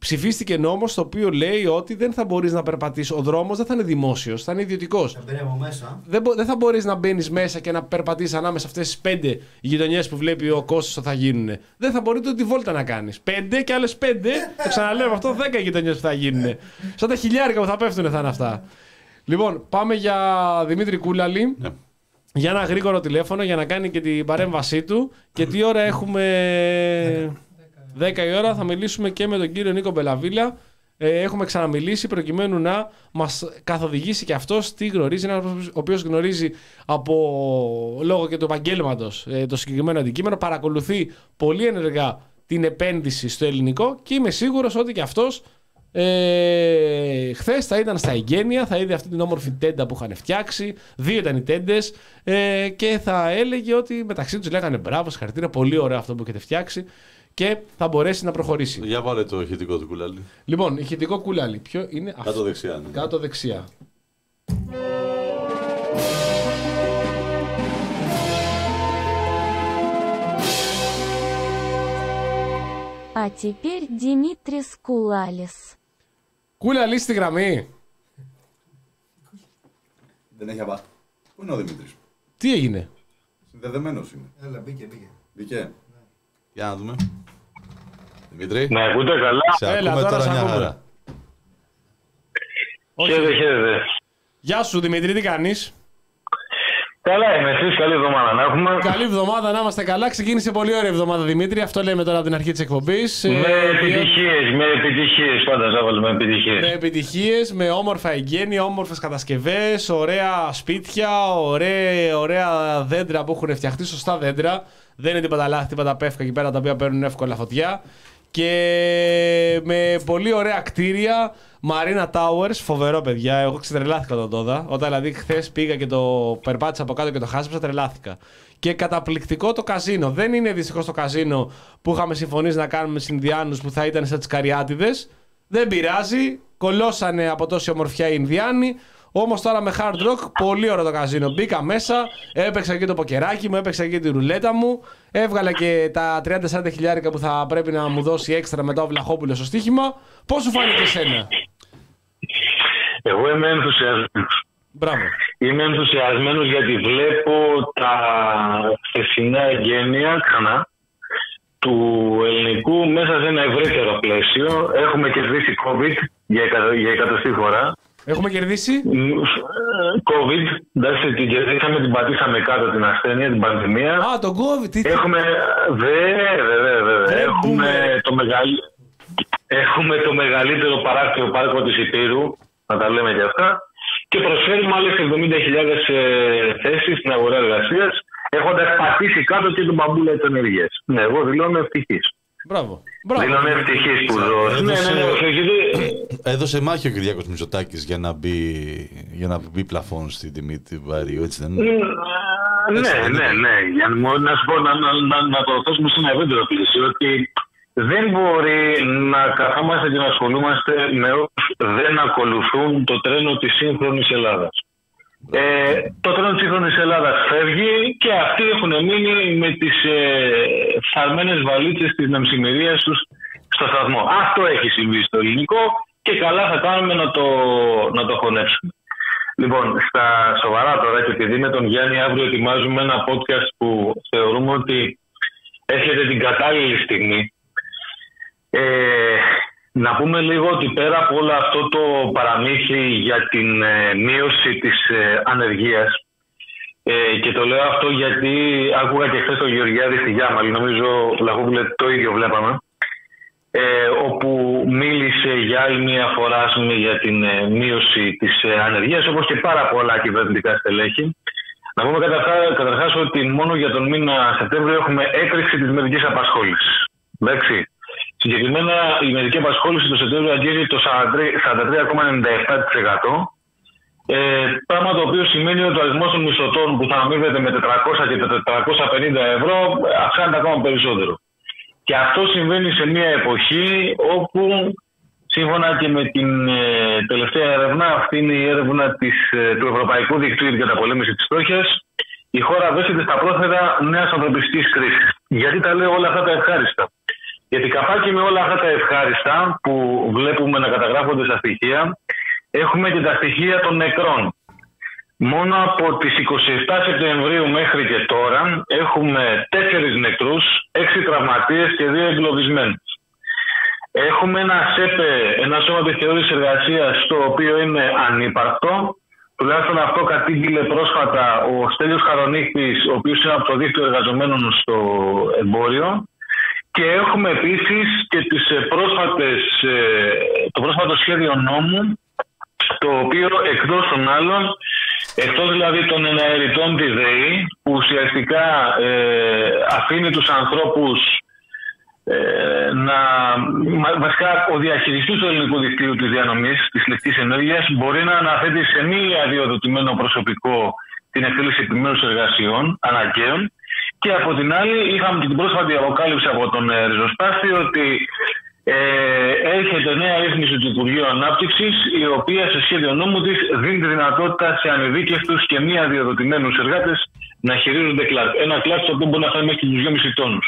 ψηφίστηκε νόμος το οποίο λέει ότι δεν θα μπορείς να περπατήσεις. Ο δρόμος δεν θα είναι δημόσιος, θα είναι ιδιωτικός. Δεν, μπο, δεν θα μπορείς να μπαίνεις μέσα και να περπατήσεις ανάμεσα σε αυτές τις πέντε γειτονιές που βλέπει ο Κώστας ότι θα γίνουν. Δεν θα μπορεί ούτε τη βόλτα να κάνεις. Πέντε και άλλες πέντε, το ξαναλέω αυτό, δέκα γειτονιές που θα γίνουν. Σαν τα χιλιάρικα που θα πέφτουν θα είναι αυτά. Λοιπόν, πάμε για Δημήτρη Κούλαλη. Yeah. Για ένα γρήγορο τηλέφωνο για να κάνει και την παρέμβασή του. Και τι ώρα έχουμε? δέκα η ώρα. Θα μιλήσουμε και με τον κύριο Νίκο Μπελαβίλα. Ε, έχουμε ξαναμιλήσει προκειμένου να μας καθοδηγήσει και αυτός τι γνωρίζει. Ένας ο οποίος γνωρίζει από λόγω και του επαγγέλματος ε, το συγκεκριμένο αντικείμενο. Παρακολουθεί πολύ ενεργά την επένδυση στο ελληνικό και είμαι σίγουρος ότι και αυτός Ε, χθες θα ήταν στα εγγένεια, θα είδε αυτή την όμορφη τέντα που είχαν φτιάξει. Δύο ήταν οι τέντες ε, και θα έλεγε ότι μεταξύ τους λέγανε μπράβο, συγχαρητήρια, πολύ ωραίο αυτό που έχετε φτιάξει και θα μπορέσει να προχωρήσει. Για βάλε το ηχητικό του Κούλαλη. Λοιπόν, ηχητικό Κούλαλη. Ποιο είναι αυτό? Κάτω δεξιά. Ναι. Κάτω δεξιά. А теперь Димитрис Кулалис. Κούλαλη στη γραμμή. Δεν έχει απά. Πού είναι ο Δημήτρης? Τι έγινε? Συνδεδεμένος είναι. Έλα, μπήκε, μπήκε. Μπήκε. Ναι. Για να δούμε. Δημήτρη. Με ακούτε καλά? Σε ακούμε Έλα, τώρα, τώρα σε μια ακούμε. χαρά. Χαίρετε, χαίρετε. Γεια σου Δημήτρη, τι κάνεις? Καλά είμαι, εσείς καλή εβδομάδα να έχουμε. Καλή εβδομάδα, να είμαστε καλά. Ξεκίνησε πολύ ωραία εβδομάδα Δημήτρη, αυτό λέμε τώρα από την αρχή της εκπομπής. Με ε, επιτυχίες, με επιτυχίες, πάντα ζάβαλε με επιτυχίες. Με επιτυχίες, με όμορφα εγγένεια, όμορφες κατασκευές, ωραία σπίτια, ωραία, ωραία δέντρα που έχουν φτιαχτεί, σωστά δέντρα. Δεν είναι τίποτα λάθη, τίποτα πεύκα εκεί πέρα τα οποία παίρνουν εύκολα φωτιά. Και με πολύ ωραία κτίρια, Marina Towers, φοβερό παιδιά. Εγώ ξετρελάθηκα τον Τόδα. Όταν δηλαδή χθες πήγα και το περπάτησα από κάτω και το χάσιψα, τρελάθηκα. Και καταπληκτικό το καζίνο. Δεν είναι δυστυχώς το καζίνο που είχαμε συμφωνήσει να κάνουμε με Ινδιάνους που θα ήταν σαν τις Καριάτιδες. Δεν πειράζει. Κολώσανε από τόση ομορφιά οι Ινδιάνοι. Όμως τώρα με hard rock, πολύ ωραίο το καζίνο. Μπήκα μέσα, έπαιξα και το ποκεράκι μου, έπαιξα και τη ρουλέτα μου. Έβγαλα και τα τριάντα με σαράντα χιλιάρικα που θα πρέπει να μου δώσει έξτρα μετά ο Βλαχόπουλος στο στοίχημα. Πώς σου φάνηκε εσένα? Εγώ είμαι ενθουσιασμένος. Μπράβο. Είμαι ενθουσιασμένος γιατί βλέπω τα χθεσινά εγγένεια ξανά του ελληνικού μέσα σε ένα ευρύτερο πλαίσιο. Έχουμε κερδίσει COVID για, εκα, για εκατοστή φορά. Έχουμε κερδίσει COVID, εντάξει, την κερδίσαμε, την πατήσαμε κάτω την ασθένεια, την πανδημία. Α, τον COVID, τι... Έχουμε, βέβαια, βέβαια, έχουμε το, μεγαλ... έχουμε το μεγαλύτερο παράκτιο πάρκο της Υπήρου, να τα λέμε και αυτά, και προσφέρουμε άλλες εβδομήντα χιλιάδες ε, θέσεις στην αγορά εργασίας, έχοντας πατήσει κάτω και τον μπαμπούλα της ενεργείας. Ναι, εγώ δηλώνω ευτυχής. Μπράβο. Δηλώνω ευτυχής που ζω. Ναι, ναι, ναι, έδωσε μάχη ο Κυριάκος Μητσοτάκης για να μπει, για να μπει πλαφόν στην τιμή του βαρύου, έτσι δεν είναι? Ναι, ναι, ναι. Για να σου πω, να, να, να, να το θέσουμε σε ένα ευρύτερο πλαίσιο, ότι δεν μπορεί να καθόμαστε και να ασχολούμαστε με όσους δεν ακολουθούν το τρένο της σύγχρονης Ελλάδας. Ε, το τρένο της σύγχρονης Ελλάδας φεύγει και αυτοί έχουν μείνει με τις ε, φθαρμένες βαλίτσες της νεμσημερίας τους στο σταθμό. Αυτό έχει συμβεί στο ελληνικό και καλά θα κάνουμε να το, να το χωνέψουμε. Λοιπόν, στα σοβαρά τώρα, και επειδή με τον Γιάννη αύριο ετοιμάζουμε ένα podcast που θεωρούμε ότι έρχεται την κατάλληλη στιγμή, ε, να πούμε λίγο ότι πέρα από όλο αυτό το παραμύθι για την ε, μείωση της ε, ανεργίας, ε, και το λέω αυτό γιατί άκουγα και χθες τον Γεωργιάδη στη Γιάμαλη, νομίζω Λαχόπουλε το ίδιο βλέπαμε, ε, όπου μίλησε για άλλη μια φορά για την ε, μείωση της ε, ανεργίας, όπως και πάρα πολλά κυβερνητικά στελέχη. Να πούμε καταρχάς ότι μόνο για τον μήνα Σεπτέμβριο έχουμε έκρηξη της μερικής απασχόλησης. Εντάξει. Συγκεκριμένα η μερική απασχόληση το Σεπτέμβριο αγγίζει το σαράντα τρία κόμμα ενενήντα επτά τοις εκατό. Ε, πράγμα το οποίο σημαίνει ότι ο αριθμός των μισθωτών που θα αμείβεται με τετρακόσια και τετρακόσια πενήντα ευρώ αυξάνεται ακόμα περισσότερο. Και αυτό συμβαίνει σε μια εποχή όπου, σύμφωνα και με την ε, τελευταία έρευνα, αυτή είναι η έρευνα της, ε, του Ευρωπαϊκού Δικτύου για την Καταπολέμηση της Φτώχειας, η χώρα βρίσκεται στα πρόθυρα νέας ανθρωπιστικής κρίσης. Γιατί τα λέω όλα αυτά τα ευχάριστα? Γιατί καπάκι με όλα αυτά τα ευχάριστα που βλέπουμε να καταγράφονται στα στοιχεία, έχουμε και τα στοιχεία των νεκρών. Μόνο από τις είκοσι επτά Σεπτεμβρίου μέχρι και τώρα έχουμε τέσσερις νεκρούς, έξι τραυματίες και δύο εγκλωβισμένους. Έχουμε ένα ΣΕΠΕ, ένα σώμα επιθεώρησης εργασίας, το οποίο είναι ανύπαρκτο. Τουλάχιστον αυτό κατήγγειλε πρόσφατα ο Στέλιος Χαρονύχτης, ο οποίος είναι από το δίκτυο εργαζομένων στο εμπόριο. Και έχουμε επίσης και τις πρόσφατες, το πρόσφατο σχέδιο νόμου, το οποίο εκτός των άλλων, εκτός δηλαδή των εναεριτών της ΔΕΗ, που ουσιαστικά ε, αφήνει τους ανθρώπους ε, να... Βασικά, ο διαχειριστής του ελληνικού δικτύου της διανομής της ηλεκτρικής ενέργειας μπορεί να αναθέτει σε μη αδειοδοτημένο προσωπικό την εκτέλεση επιμέρους εργασιών αναγκαίων. Και από την άλλη, είχαμε την πρόσφατη αποκάλυψη από τον ε, ριζοσπάστη ότι ε, έρχεται νέα ρύθμιση του Υπουργείου Ανάπτυξης, η οποία σε σχέδιο νόμου της δίνει τη δυνατότητα σε ανειδίκευτους και μη αδειοδοτημένους εργάτες να χειρίζονται κλατ. Ένα κλατ το οποίο μπορεί να φτάνει μέχρι τους δυόμισι τόνους.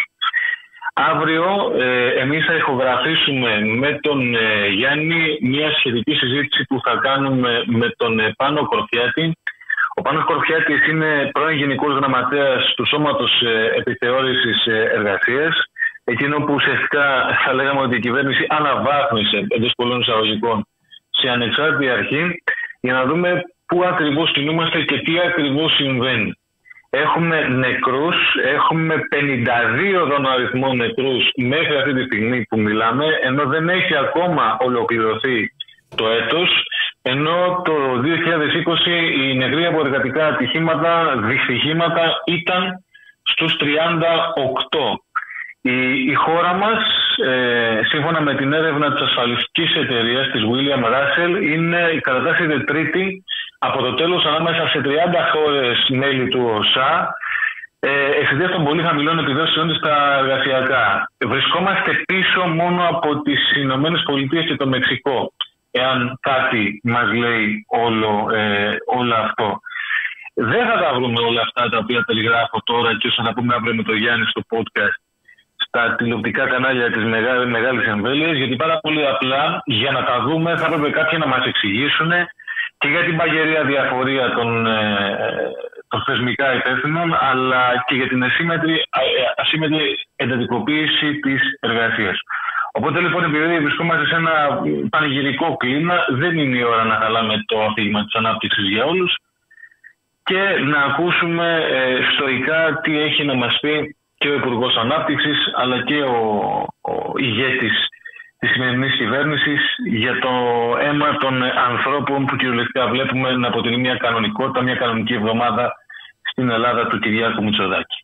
Αύριο ε, εμείς θα ηχογραφήσουμε με τον ε, Γιάννη μια σχετική συζήτηση που θα κάνουμε με τον ε, Πάνο Κορφιάτη. Ο Πάνος Κορφιάτης είναι πρώην Γενικός Γραμματέας του Σώματος Επιθεώρησης Εργασίας. Εκείνο που ουσιαστικά θα λέγαμε ότι η κυβέρνηση αναβάθμισε εντός πολλών εισαγωγικών σε ανεξάρτητη αρχή, για να δούμε πού ακριβώς κινούμαστε και τι ακριβώς συμβαίνει. Έχουμε νεκρούς, έχουμε πενήντα δύο τον αριθμό νεκρούς μέχρι αυτή τη στιγμή που μιλάμε, ενώ δεν έχει ακόμα ολοκληρωθεί το έτος, ενώ το δύο χιλιάδες είκοσι οι νεκροί από εργατικά ατυχήματα, δυστυχήματα ήταν στους τριάντα οκτώ. Η, η χώρα μας, ε, σύμφωνα με την έρευνα της ασφαλιστικής εταιρείας της William Russell, είναι, κατατάσσεται τρίτη από το τέλος ανάμεσα σε τριάντα χώρες μέλη του ΟΣΑ, ε, εξαιτίας των πολύ χαμηλών επιδόσεων της στα εργασιακά. Βρισκόμαστε πίσω μόνο από τις Ηνωμένες Πολιτείες και το Μεξικό, εάν κάτι μας λέει όλο, ε, όλο αυτό. Δεν θα τα βρούμε όλα αυτά τα οποία περιγράφω τώρα και όσο θα πούμε αύριο με τον Γιάννη στο podcast στα τηλεοπτικά κανάλια της μεγάλης, μεγάλης εμβέλειας, γιατί πάρα πολύ απλά για να τα δούμε θα έπρεπε κάποιοι να μας εξηγήσουν και για την παγερή αδιαφορία των, ε, των θεσμικά υπεύθυνων, αλλά και για την ασύμμετρη, ασύμμετρη εντατικοποίηση της εργασίας. Οπότε λοιπόν, επειδή βρισκόμαστε σε ένα πανηγυρικό κλίμα, δεν είναι η ώρα να χαλάμε το αφήγημα της ανάπτυξης για όλους και να ακούσουμε ε, στοικά τι έχει να μας πει και ο Υπουργός Ανάπτυξης, αλλά και ο, ο ηγέτης της σημερινής κυβέρνησης για το αίμα των ανθρώπων που κυριολεκτικά βλέπουμε να αποτελεί μια κανονικότητα, μια κανονική εβδομάδα στην Ελλάδα του Κυριάκου Μητσοτάκη.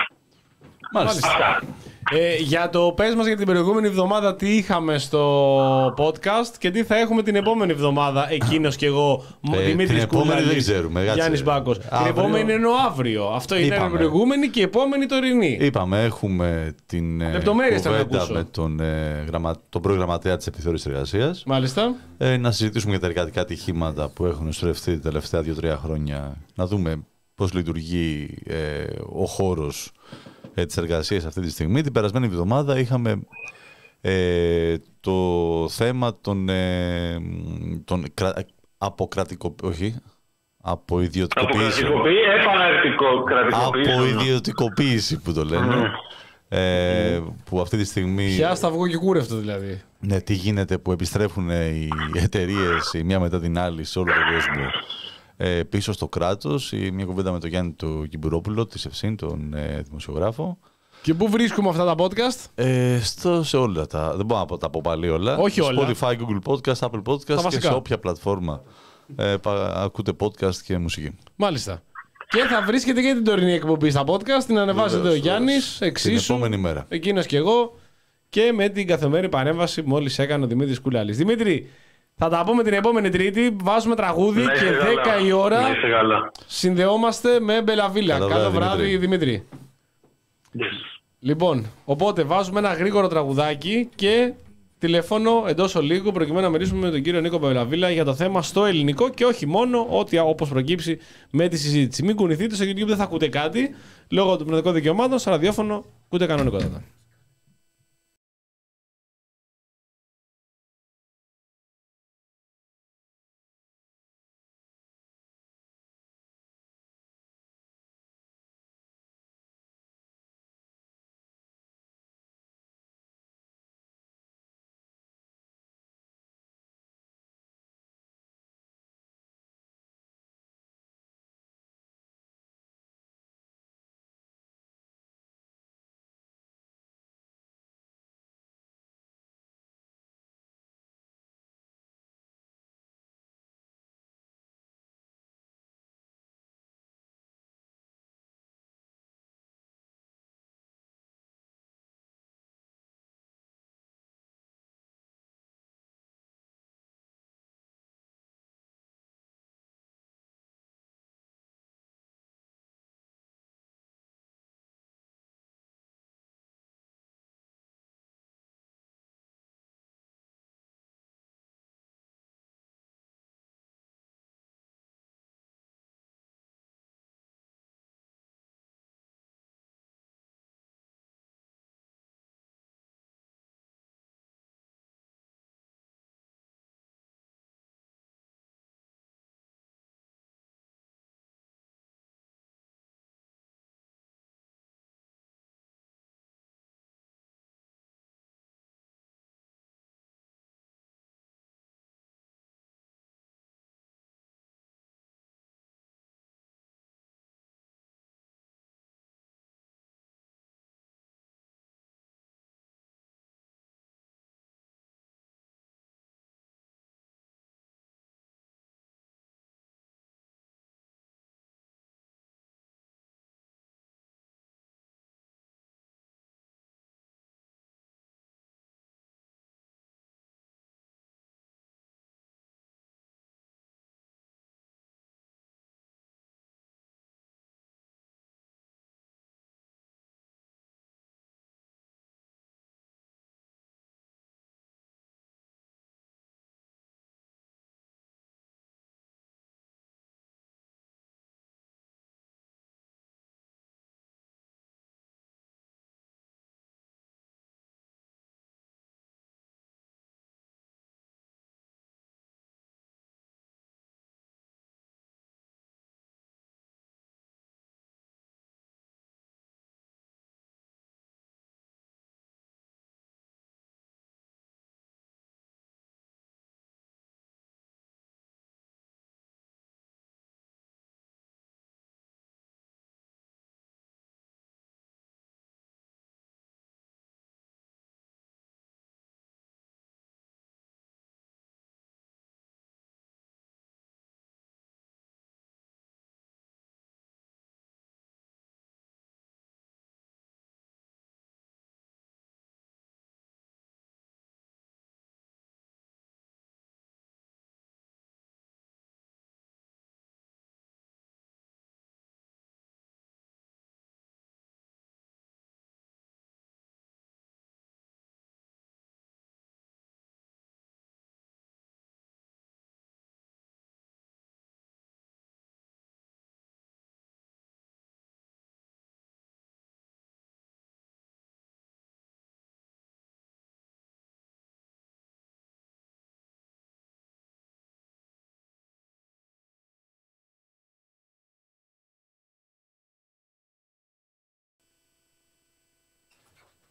Μάλιστα. Ε, για το πες μας για την προηγούμενη εβδομάδα τι είχαμε στο podcast και τι θα έχουμε την επόμενη εβδομάδα, εκείνος και εγώ, ε, Δημήτρης Κούλαλης, Γιάννης Μπάκος. Την επόμενη είναι ο αύριο. Αυτό είναι η προηγούμενη και η επόμενη τωρινή. Είπαμε, έχουμε την κουβέντα με τον, ε, γραμμα... τον προγραμματέα της Επιθεώρησης Εργασίας. Μάλιστα. Ε, να συζητήσουμε για τα εργατικά ατυχήματα που έχουν σωρευτεί τα τελευταία δύο τρία χρόνια. Να δούμε πώς λειτουργεί ε, ο χώρος ε, της εργασίας αυτή τη στιγμή. Την περασμένη εβδομάδα είχαμε ε, το θέμα των, ε, των κρα... αποκρατικο... όχι, από ιδιωτικοποίηση. Από ιδιωτικοποίηση που το λένε. Mm. Ε, που αυτή τη στιγμή. Πια στα βγω και κούρευτο δηλαδή. Ναι, τι γίνεται που επιστρέφουν οι εταιρείες η μία μετά την άλλη σε όλο τον κόσμο ε, πίσω στο κράτος. Η μία κουβέντα με τον Γιάννη τον Κιμπουρόπουλο της Ευσύν, τον ε, δημοσιογράφο. Και πού βρίσκουμε αυτά τα podcast? Ε, στο, σε όλα τα. Δεν μπορώ να τα πω πάλι όλα. Όχι όλα. Spotify, Google Podcast, Apple Podcast και σε όποια πλατφόρμα ε, ακούτε podcast και μουσική. Μάλιστα. Και θα βρίσκεται και την τωρινή εκπομπή στα podcast. Την ανεβάζεται ο Γιάννης, εξίσου. Την επόμενη μέρα. Εκείνος και εγώ. Και με την καθημερινή παρέμβαση που μόλις έκανε ο Δημήτρης Κούλαλης. Δημήτρη, θα τα πούμε την επόμενη Τρίτη. Βάζουμε τραγούδι ναι, και δέκα η ώρα ναι, συνδεόμαστε με Μπελαβίλα. Καλό, Καλό βράδυ, Δημήτρη. Δημήτρη. Yes. Λοιπόν, οπότε βάζουμε ένα γρήγορο τραγουδάκι και τηλεφώνω εντός ολίγου προκειμένου να μιλήσουμε με τον κύριο Νίκο Μπελαβίλα για το θέμα στο ελληνικό και όχι μόνο, ό,τι όπως προκύψει με τη συζήτηση. Μην κουνηθείτε, στο YouTube δεν θα ακούτε κάτι λόγω των πνευματικών δικαιωμάτων, στο ραδιόφωνο ακούτε κανονικότατα.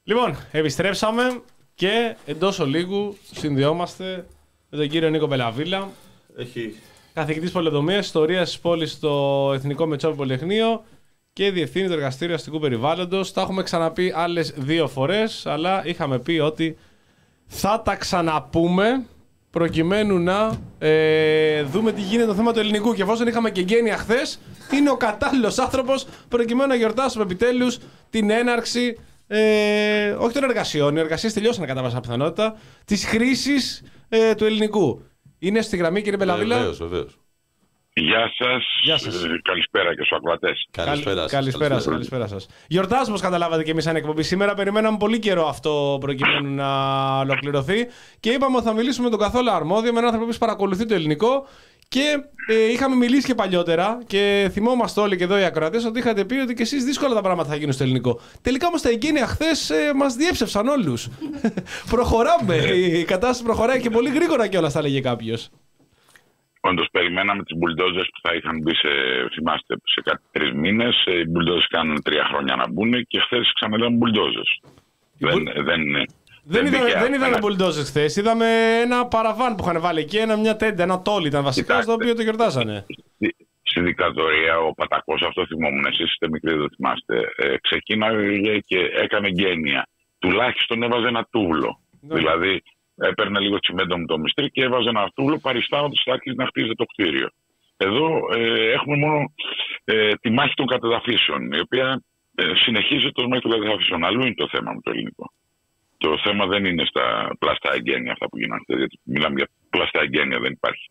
Λοιπόν, επιστρέψαμε και εντός ολίγου συνδυόμαστε με τον κύριο Νίκο Μπελαβίλα. Έχει. Καθηγητής πολεοδομίας, ιστορίας της πόλης στο Εθνικό Μετσόβιο Πολυτεχνείο και διευθύνει το εργαστήριο αστικού περιβάλλοντος. Τα έχουμε ξαναπεί άλλες δύο φορές, αλλά είχαμε πει ότι θα τα ξαναπούμε προκειμένου να ε, δούμε τι γίνεται το θέμα του ελληνικού. Και εφόσον είχαμε και γένεια χθες, είναι ο κατάλληλος άνθρωπος προκειμένου να γιορτάσουμε επιτέλους την έναρξη, ε, όχι των εργασιών, οι εργασίες τελειώσαν κατά πάσα πιθανότητα, της χρήσης ε, του ελληνικού. Είναι στη γραμμή, κύριε Μπελαβίλα. Βεβαίως, βεβαίως. Γεια σας. Γεια σας. Ε, καλησπέρα και στους ακροατές. Καλησπέρα σας. Καλησπέρα σας. Καλησπέρα σας. Γιορτάζουμε, όπως καταλάβατε και εμείς σαν εκπομπή. Σήμερα περιμέναμε πολύ καιρό αυτό προκειμένου να ολοκληρωθεί και είπαμε ότι θα μιλήσουμε με τον καθόλου αρμόδιο, με έναν άνθρωπο που παρακολουθεί το ελληνικό. Και ε, είχαμε μιλήσει και παλιότερα και θυμόμαστε όλοι και εδώ οι ακροατές ότι είχατε πει ότι και εσείς δύσκολα τα πράγματα θα γίνουν στο ελληνικό. Τελικά όμως τα εγγένεια χθες ε, μας διέψευσαν όλους. Προχωράμε. Η κατάσταση προχωράει και πολύ γρήγορα κιόλας, θα έλεγε κάποιος. Όντως, περιμέναμε τις μπουλντόζες που θα είχαν μπει σε, θυμάστε, σε κάτι τρεις μήνες. Οι μπουλντόζες κάνουν τρία χρόνια να μπουν και χθες ξαναλέμε μπουλντόζες. Δεν, δεν, δεν, δεν, είδα, δεν είδαμε μπουλντόζες χθες. Είδαμε ένα παραβάν που είχαν βάλει εκεί, ένα, μια τέντα, ένα τόλι ήταν βασικά, στο οποίο το γιορτάζανε. Στη, στη δικτατορία ο Πατακός, αυτό θυμόμουν, εσείς είστε μικροί, δεν θυμάστε, ε, ξεκίναγε και έκανε γένεια. Τουλάχιστον έβαζε ένα τούβλο. Ναι. Δηλαδή, έπαιρνε λίγο τσιμέντο με το μυστρί και έβαζε ένα τούβλο παριστάνοντας ότι θα να χτίζει το κτίριο. Εδώ ε, έχουμε μόνο ε, τη μάχη των κατεδαφίσεων, η οποία ε, συνεχίζεται ως μάχη των κατεδαφίσεων. Αλλού είναι το θέμα με το ελληνικό. Το θέμα δεν είναι στα πλαστά εγγένεια αυτά που γίνανε. Γιατί μιλάμε για πλαστά εγγένεια, δεν υπάρχει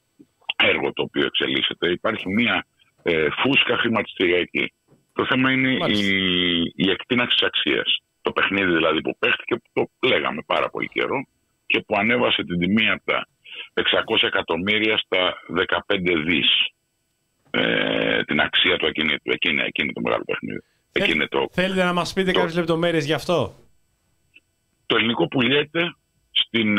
έργο το οποίο εξελίσσεται. Υπάρχει μια ε, φούσκα χρηματιστηριακή. Το θέμα είναι η, η εκτείναξη της αξίας. Το παιχνίδι δηλαδή που παίχτηκε, που το λέγαμε πάρα πολύ καιρό και που ανέβασε την τιμή από τα εξακόσια εκατομμύρια στα δεκαπέντε δις. Ε, την αξία του ακινήτου. Εκείνη, εκείνη το μεγάλο παιχνίδι. Θέλ, το, θέλετε να μας πείτε το, κάποιες λεπτομέρειες γι' αυτό? Το ελληνικό πουλιέται στην,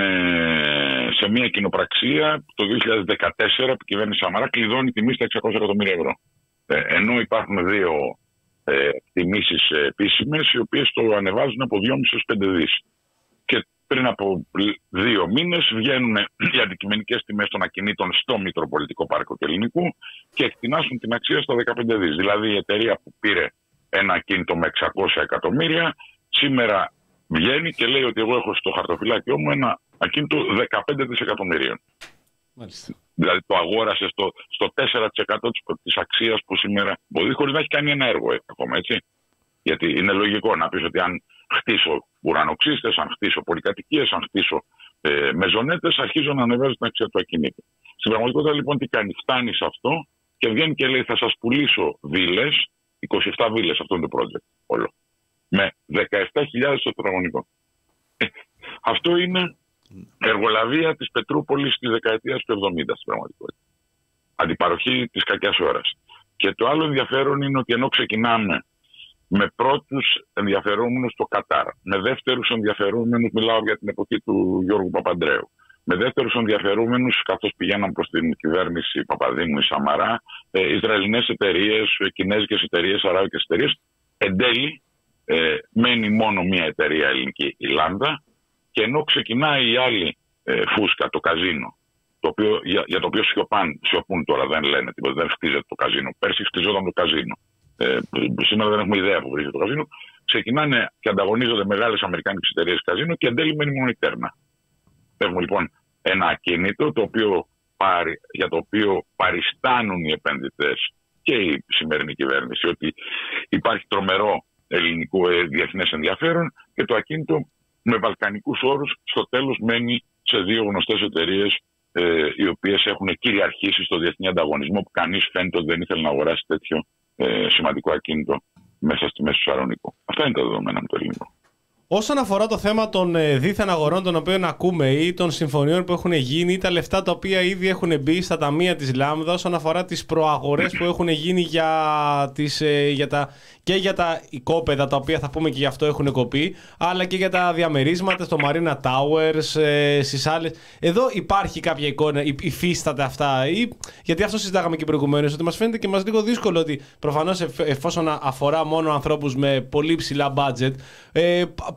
ε, σε μια κοινοπραξία το δύο χιλιάδες δεκατέσσερα που η κυβέρνηση Σαμαρά κλειδώνει τιμή στα εξακόσια εκατομμύρια ευρώ. Ε, ενώ υπάρχουν δύο ε, τιμήσεις επίσημες οι οποίες το ανεβάζουν από δυόμισι έως πέντε δις. Και πριν από δύο μήνες βγαίνουν οι αντικειμενικές τιμές των ακινήτων στο Μητροπολιτικό Πάρκο του Ελληνικού και εκτινάσουν την αξία στα δεκαπέντε δις. Δηλαδή η εταιρεία που πήρε ένα ακίνητο με εξακόσια εκατομμύρια σήμερα βγαίνει και λέει ότι εγώ έχω στο χαρτοφυλάκιό μου ένα ακίνητο δεκαπέντε δισεκατομμυρίων. Μάλιστα. Δηλαδή το αγόρασε στο, στο τέσσερα τοις εκατό της αξίας που σήμερα μπορεί, χωρίς να έχει κάνει ένα έργο ακόμα, έτσι. Γιατί είναι λογικό να πεις ότι αν χτίσω ουρανοξύστες, αν χτίσω πολυκατοικίες, αν χτίσω ε, μεζονέτες, αρχίζω να ανεβάζω την αξία του ακινήτου. Στην πραγματικότητα λοιπόν τι κάνει, φτάνει σε αυτό και βγαίνει και λέει θα σας πουλήσω βίλες, είκοσι επτά βίλες, αυτό είναι το project όλο, με δεκαεπτά χιλιάδες το τετραγωνικό. Ε, αυτό είναι εργολαβία της Πετρούπολης της δεκαετίας του εβδομήντα στην πραγματικότητα. Αντιπαροχή της κακιάς ώρας. Και το άλλο ενδιαφέρον είναι ότι ενώ ξεκινάμε με πρώτους ενδιαφερόμενους στο Κατάρ, με δεύτερους ενδιαφερόμενους, μιλάω για την εποχή του Γιώργου Παπαντρέου, με δεύτερους ενδιαφερόμενους καθώς πηγαίναν προς την κυβέρνηση Παπαδήμου ή Σαμαρά, ε, Ισραηλινές εταιρείες, ε, κινέζικες εταιρείες, αράβικες εταιρείες, εν τέλει ε, μένει μόνο μία εταιρεία ελληνική, η Λάνδα, και ενώ ξεκινάει η άλλη ε, φούσκα, το καζίνο, το οποίο, για, για το οποίο σιωπάν, σιωπούν τώρα, δεν λένε τίποτα, δεν χτίζεται το καζίνο. Πέρσι χτιζόταν το καζίνο. Ε, σήμερα δεν έχουμε ιδέα που βρίσκεται το καζίνο. Ξεκινάνε και ανταγωνίζονται μεγάλες αμερικάνικες εταιρείες καζίνο και εν τέλει μένει μόνο η Τέρνα. Έχουμε λοιπόν ένα ακίνητο το οποίο πάρει, για το οποίο παριστάνουν οι επενδυτές και η σημερινή κυβέρνηση ότι υπάρχει τρομερό ελληνικό ε, διεθνές ενδιαφέρον και το ακίνητο με βαλκανικούς όρους στο τέλος μένει σε δύο γνωστές εταιρείες ε, οι οποίες έχουν κυριαρχήσει στο διεθνή ανταγωνισμό που κανείς φαίνεται ότι δεν ήθελε να αγοράσει τέτοιο ε, σημαντικό ακίνητο μέσα στη μέση του Σαρονίκου. Αυτά είναι τα δεδομένα με το ελληνικό. Όσον αφορά το θέμα των δίθεν αγορών των οποίων ακούμε ή των συμφωνιών που έχουν γίνει ή τα λεφτά τα οποία ήδη έχουν μπει στα ταμεία της Λάμδα, όσον αφορά τις προαγορές που έχουν γίνει για τις, για τα, και για τα οικόπεδα τα οποία θα πούμε και γι' αυτό έχουν κοπεί, αλλά και για τα διαμερίσματα στο Marina Towers, στις άλλες. Εδώ υπάρχει κάποια εικόνα, υφίσταται αυτά, ή, γιατί αυτό συζητάγαμε και προηγουμένως, ότι μας φαίνεται και μας λίγο δύσκολο ότι προφανώς εφόσον αφορά μόνο ανθρώπους με πολύ ψηλά budget, ε,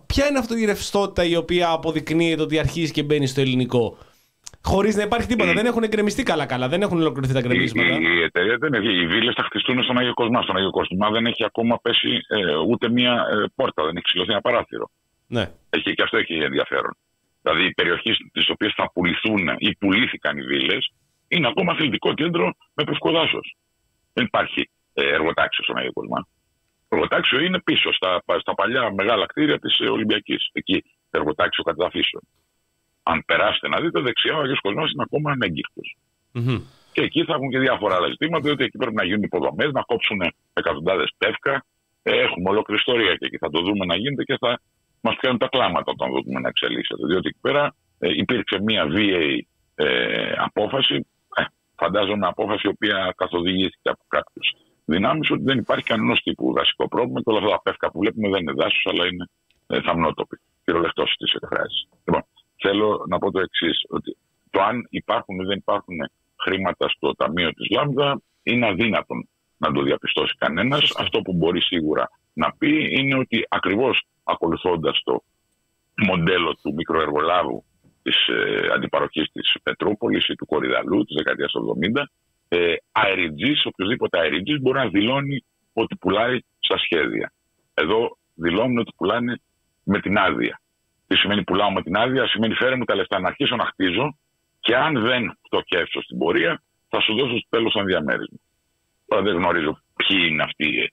ποια είναι αυτή η ρευστότητα η οποία αποδεικνύεται ότι αρχίζει και μπαίνει στο ελληνικό? Χωρίς να υπάρχει τίποτα. Δεν έχουν εγκρεμιστεί καλά-καλά. Δεν έχουν ολοκληρωθεί τα γκρεμίσματα. Η, η, η εταιρεία δεν έχει. Οι βίλες θα χτιστούν στον Άγιο Κοσμά. Στον Άγιο Κοσμά δεν έχει ακόμα πέσει ε, ούτε μία ε, πόρτα. Δεν έχει ξυλωθεί ένα παράθυρο. Ναι. Έχει, και αυτό έχει ενδιαφέρον. Δηλαδή, οι περιοχές τις οποίες θα πουληθούν ή πουλήθηκαν οι βίλες είναι ακόμα αθλητικό κέντρο με πευκοδάσος. Δεν υπάρχει ε, εργοτάξιο στον Άγιο Κοσμά. Εργοτάξιο είναι πίσω, στα, στα παλιά μεγάλα κτίρια της Ολυμπιακής. Εκεί εργοτάξιο κατεδαφίσεων. Αν περάσετε να δείτε, δεξιά ο Άγιος Κοσμάς είναι ακόμα ανέγκυχτος. Mm-hmm. Και εκεί θα έχουν και διάφορα άλλα ζητήματα, διότι εκεί πρέπει να γίνουν υποδομές, να κόψουν εκατοντάδες πεύκα. Ε, έχουμε ολόκληρη ιστορία και εκεί θα το δούμε να γίνεται και θα μας πιάνουν τα κλάματα όταν δούμε να εξελίσσεται. Διότι εκεί πέρα ε, υπήρξε μια βίαιη ε, απόφαση, ε, φαντάζομαι απόφαση η οποία καθοδηγήθηκε από κάποιους δυνάμεις, ότι δεν υπάρχει κανένας τύπου δασικό πρόβλημα και όλα αυτά τα πεύκα που βλέπουμε δεν είναι δάσος, αλλά είναι ε, θαμνότοποι. Κυριολεκτός της εκφράσης. Λοιπόν, θέλω να πω το εξής, ότι το αν υπάρχουν ή δεν υπάρχουν χρήματα στο Ταμείο της Λάμδα είναι αδύνατον να το διαπιστώσει κανένας. Αυτό που μπορεί σίγουρα να πει είναι ότι ακριβώς ακολουθώντας το μοντέλο του μικροεργολάβου της ε, αντιπαροχής της Πετρούπολης ή του Κορυδαλού της δεκαετίας του εβδομήντα, ε, αεριτζής, οποιοδήποτε αεριτζής μπορεί να δηλώνει ότι πουλάει στα σχέδια. Εδώ δηλώνουν ότι πουλάνε με την άδεια. Τι σημαίνει πουλάω με την άδεια? Σημαίνει φέρε μου τα λεφτά να αρχίσω να χτίζω και αν δεν φτωχεύσω στην πορεία θα σου δώσω στο τέλος ένα διαμέρισμα. Τώρα δεν γνωρίζω ποιοι είναι αυτοί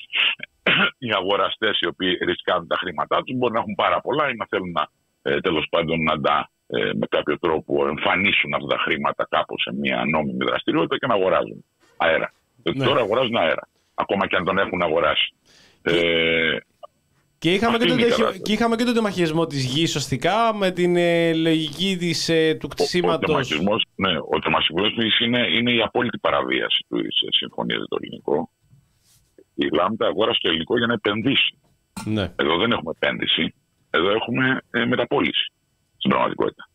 οι αγοραστές οι οποίοι ρισκάνουν τα χρήματά τους. Μπορεί να έχουν πάρα πολλά ή να θέλουν να, ε, τέλος πάντων να τα ε, με κάποιο τρόπο εμφανίσουν αυτά τα χρήματα κάπως σε μια νόμιμη δραστηριότητα και να αγοράζουν αέρα. Ναι. Τώρα αγοράζουν αέρα, ακόμα και αν τον έχουν αγοράσει. Ε, Και είχαμε και, το, και είχαμε και τον τεμαχισμό της γης σωστικά με την ε, λογική της, ε, του κτισίματος. Ο, ο τεμαχισμός, ναι, ο τεμαχισμός είναι, είναι η απόλυτη παραβίαση της συμφωνίας με το ελληνικό. Η Λάμδα αγόρασε το ελληνικό για να επενδύσει. Ναι. Εδώ δεν έχουμε επένδυση, εδώ έχουμε ε, μεταπώληση στην πραγματικότητα.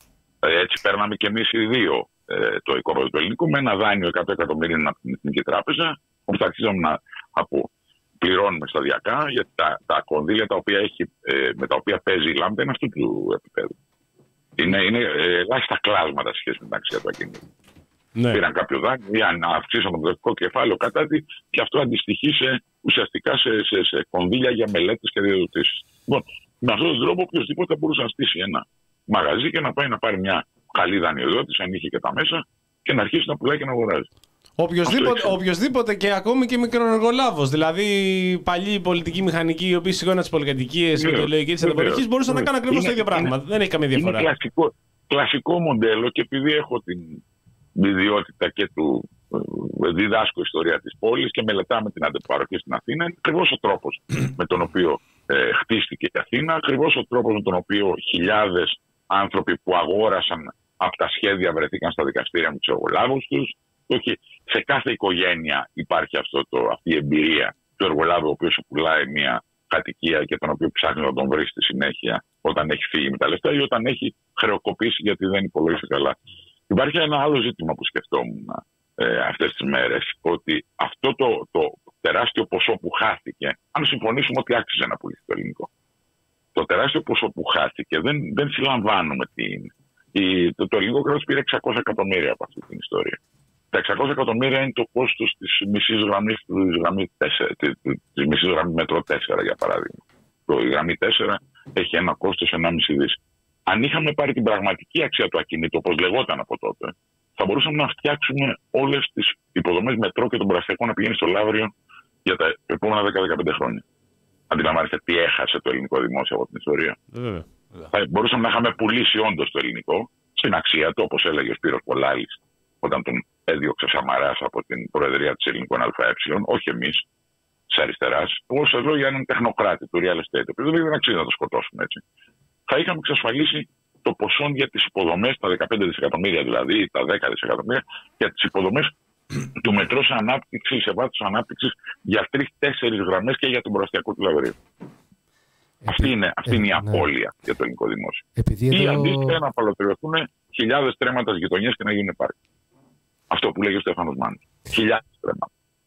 Ε, έτσι παίρναμε και εμείς οι δύο ε, το οικόπεδο του ελληνικού με ένα δάνειο εκατό εκατομμύρια από την Εθνική Τράπεζα, όπου θα αρχίσαμε να από πληρώνουμε σταδιακά, γιατί τα, τα κονδύλια τα οποία έχει, ε, με τα οποία παίζει η Λάμδα είναι αυτού του επίπεδου. Είναι, είναι ε, ελάχιστα κλάσματα σε σχέση με την αξία του ακινήτου. Ναι. Πήραν κάποιο δάνειο ή αν αυξήσαν το μετοχικό κεφάλαιο κατά τη, και αυτό αντιστοιχεί σε, ουσιαστικά σε, σε, σε κονδύλια για μελέτες και διαδοτήσεις. Λοιπόν, με αυτόν τον τρόπο οποιοδήποτε μπορούσε να στήσει ένα μαγαζί και να πάει να πάρει μια καλή δανειοδότηση, αν είχε και τα μέσα, και να αρχίσει να πουλάει και να αγοράζει. Οποιοςδήποτε, οποιοςδήποτε και ακόμη και μικροεργολάβος. Δηλαδή, παλιοί πολιτικοί μηχανικοί οι οποίοι σηκώναν τις πολυκατοικίες, η ιδεολογική της αντιπαροχής μπορούσαν να κάνουν ακριβώς το ίδιο πράγμα. Δεν έχει καμία διαφορά. Είναι κλασικό, κλασικό μοντέλο και επειδή έχω την ιδιότητα και του διδάσκω ιστορία της πόλης και μελετάμε την αντιπαροχή στην Αθήνα, είναι ακριβώς ο τρόπος με τον οποίο ε, χτίστηκε η Αθήνα, ακριβώς ο τρόπος με τον οποίο χιλιάδες άνθρωποι που αγόρασαν από τα σχέδια βρεθήκαν στα δικαστήρια με τους εργολάβους τους. Όχι, σε κάθε οικογένεια υπάρχει αυτό το, αυτή η εμπειρία του εργολάβου, ο οποίος πουλάει μια κατοικία και τον οποίο ψάχνει να τον βρει στη συνέχεια όταν έχει φύγει με τα λεφτά ή όταν έχει χρεοκοπήσει γιατί δεν υπολογίζει καλά. Υπάρχει ένα άλλο ζήτημα που σκεφτόμουν ε, αυτές τις μέρες, ότι αυτό το, το τεράστιο ποσό που χάθηκε, αν συμφωνήσουμε ότι άξιζε να πουλήσει το ελληνικό, το τεράστιο ποσό που χάθηκε δεν, δεν συλλαμβάνουμε τι είναι. Η, το, το ελληνικό κράτος πήρε εξακόσια εκατομμύρια από αυτή την ιστορία. Τα εξακόσια εκατομμύρια είναι το κόστος της μισής γραμμής, της γραμμής, της μισής γραμμής μετρό τέσσερα, για παράδειγμα. Το, η γραμμή τέσσερα έχει ένα κόστος ενάμιση δις. Αν είχαμε πάρει την πραγματική αξία του ακινήτου, όπως λεγόταν από τότε, θα μπορούσαμε να φτιάξουμε όλες τις υποδομές μετρό και τον Πρασιακό να πηγαίνει στο Λαύριο για τα επόμενα δέκα με δεκαπέντε χρόνια. Αντιλαμβάνεστε τι έχασε το ελληνικό δημόσιο από την ιστορία. Mm. Θα μπορούσαμε να είχαμε πουλήσει όντως το ελληνικό στην αξία του, όπως έλεγε ο Σπύρος Πολάλης, όταν τον έδιωξε Σαμαράς από την Προεδρία της Ελληνικών ΑΕ, όχι εμείς, της αριστεράς, που σας λέω για έναν τεχνοκράτη του real estate, ο οποίος δεν αξίζει να το σκοτώσουμε έτσι. Θα είχαμε εξασφαλίσει το ποσό για τις υποδομές, τα δεκαπέντε δισεκατομμύρια δηλαδή, τα δέκα δισεκατομμύρια, για τις υποδομές του μετρό σε ανάπτυξη, σε βάθος ανάπτυξης για τρεις-τέσσερις γραμμές και για τον Προαστιακό του Λαυρίου. Επί... Αυτή είναι, αυτή ε, είναι η απώλεια ναι. για το ελληνικό δημόσιο. Επειδή Ή εδώ... αντίστοιχα να απαλωτριωθούν χιλιάδες τρέματα γειτονιές και να γίνουν πάρκ. Αυτό που λέγει ο Στέφανος Μάνης. Χιλιάδες τρέματα.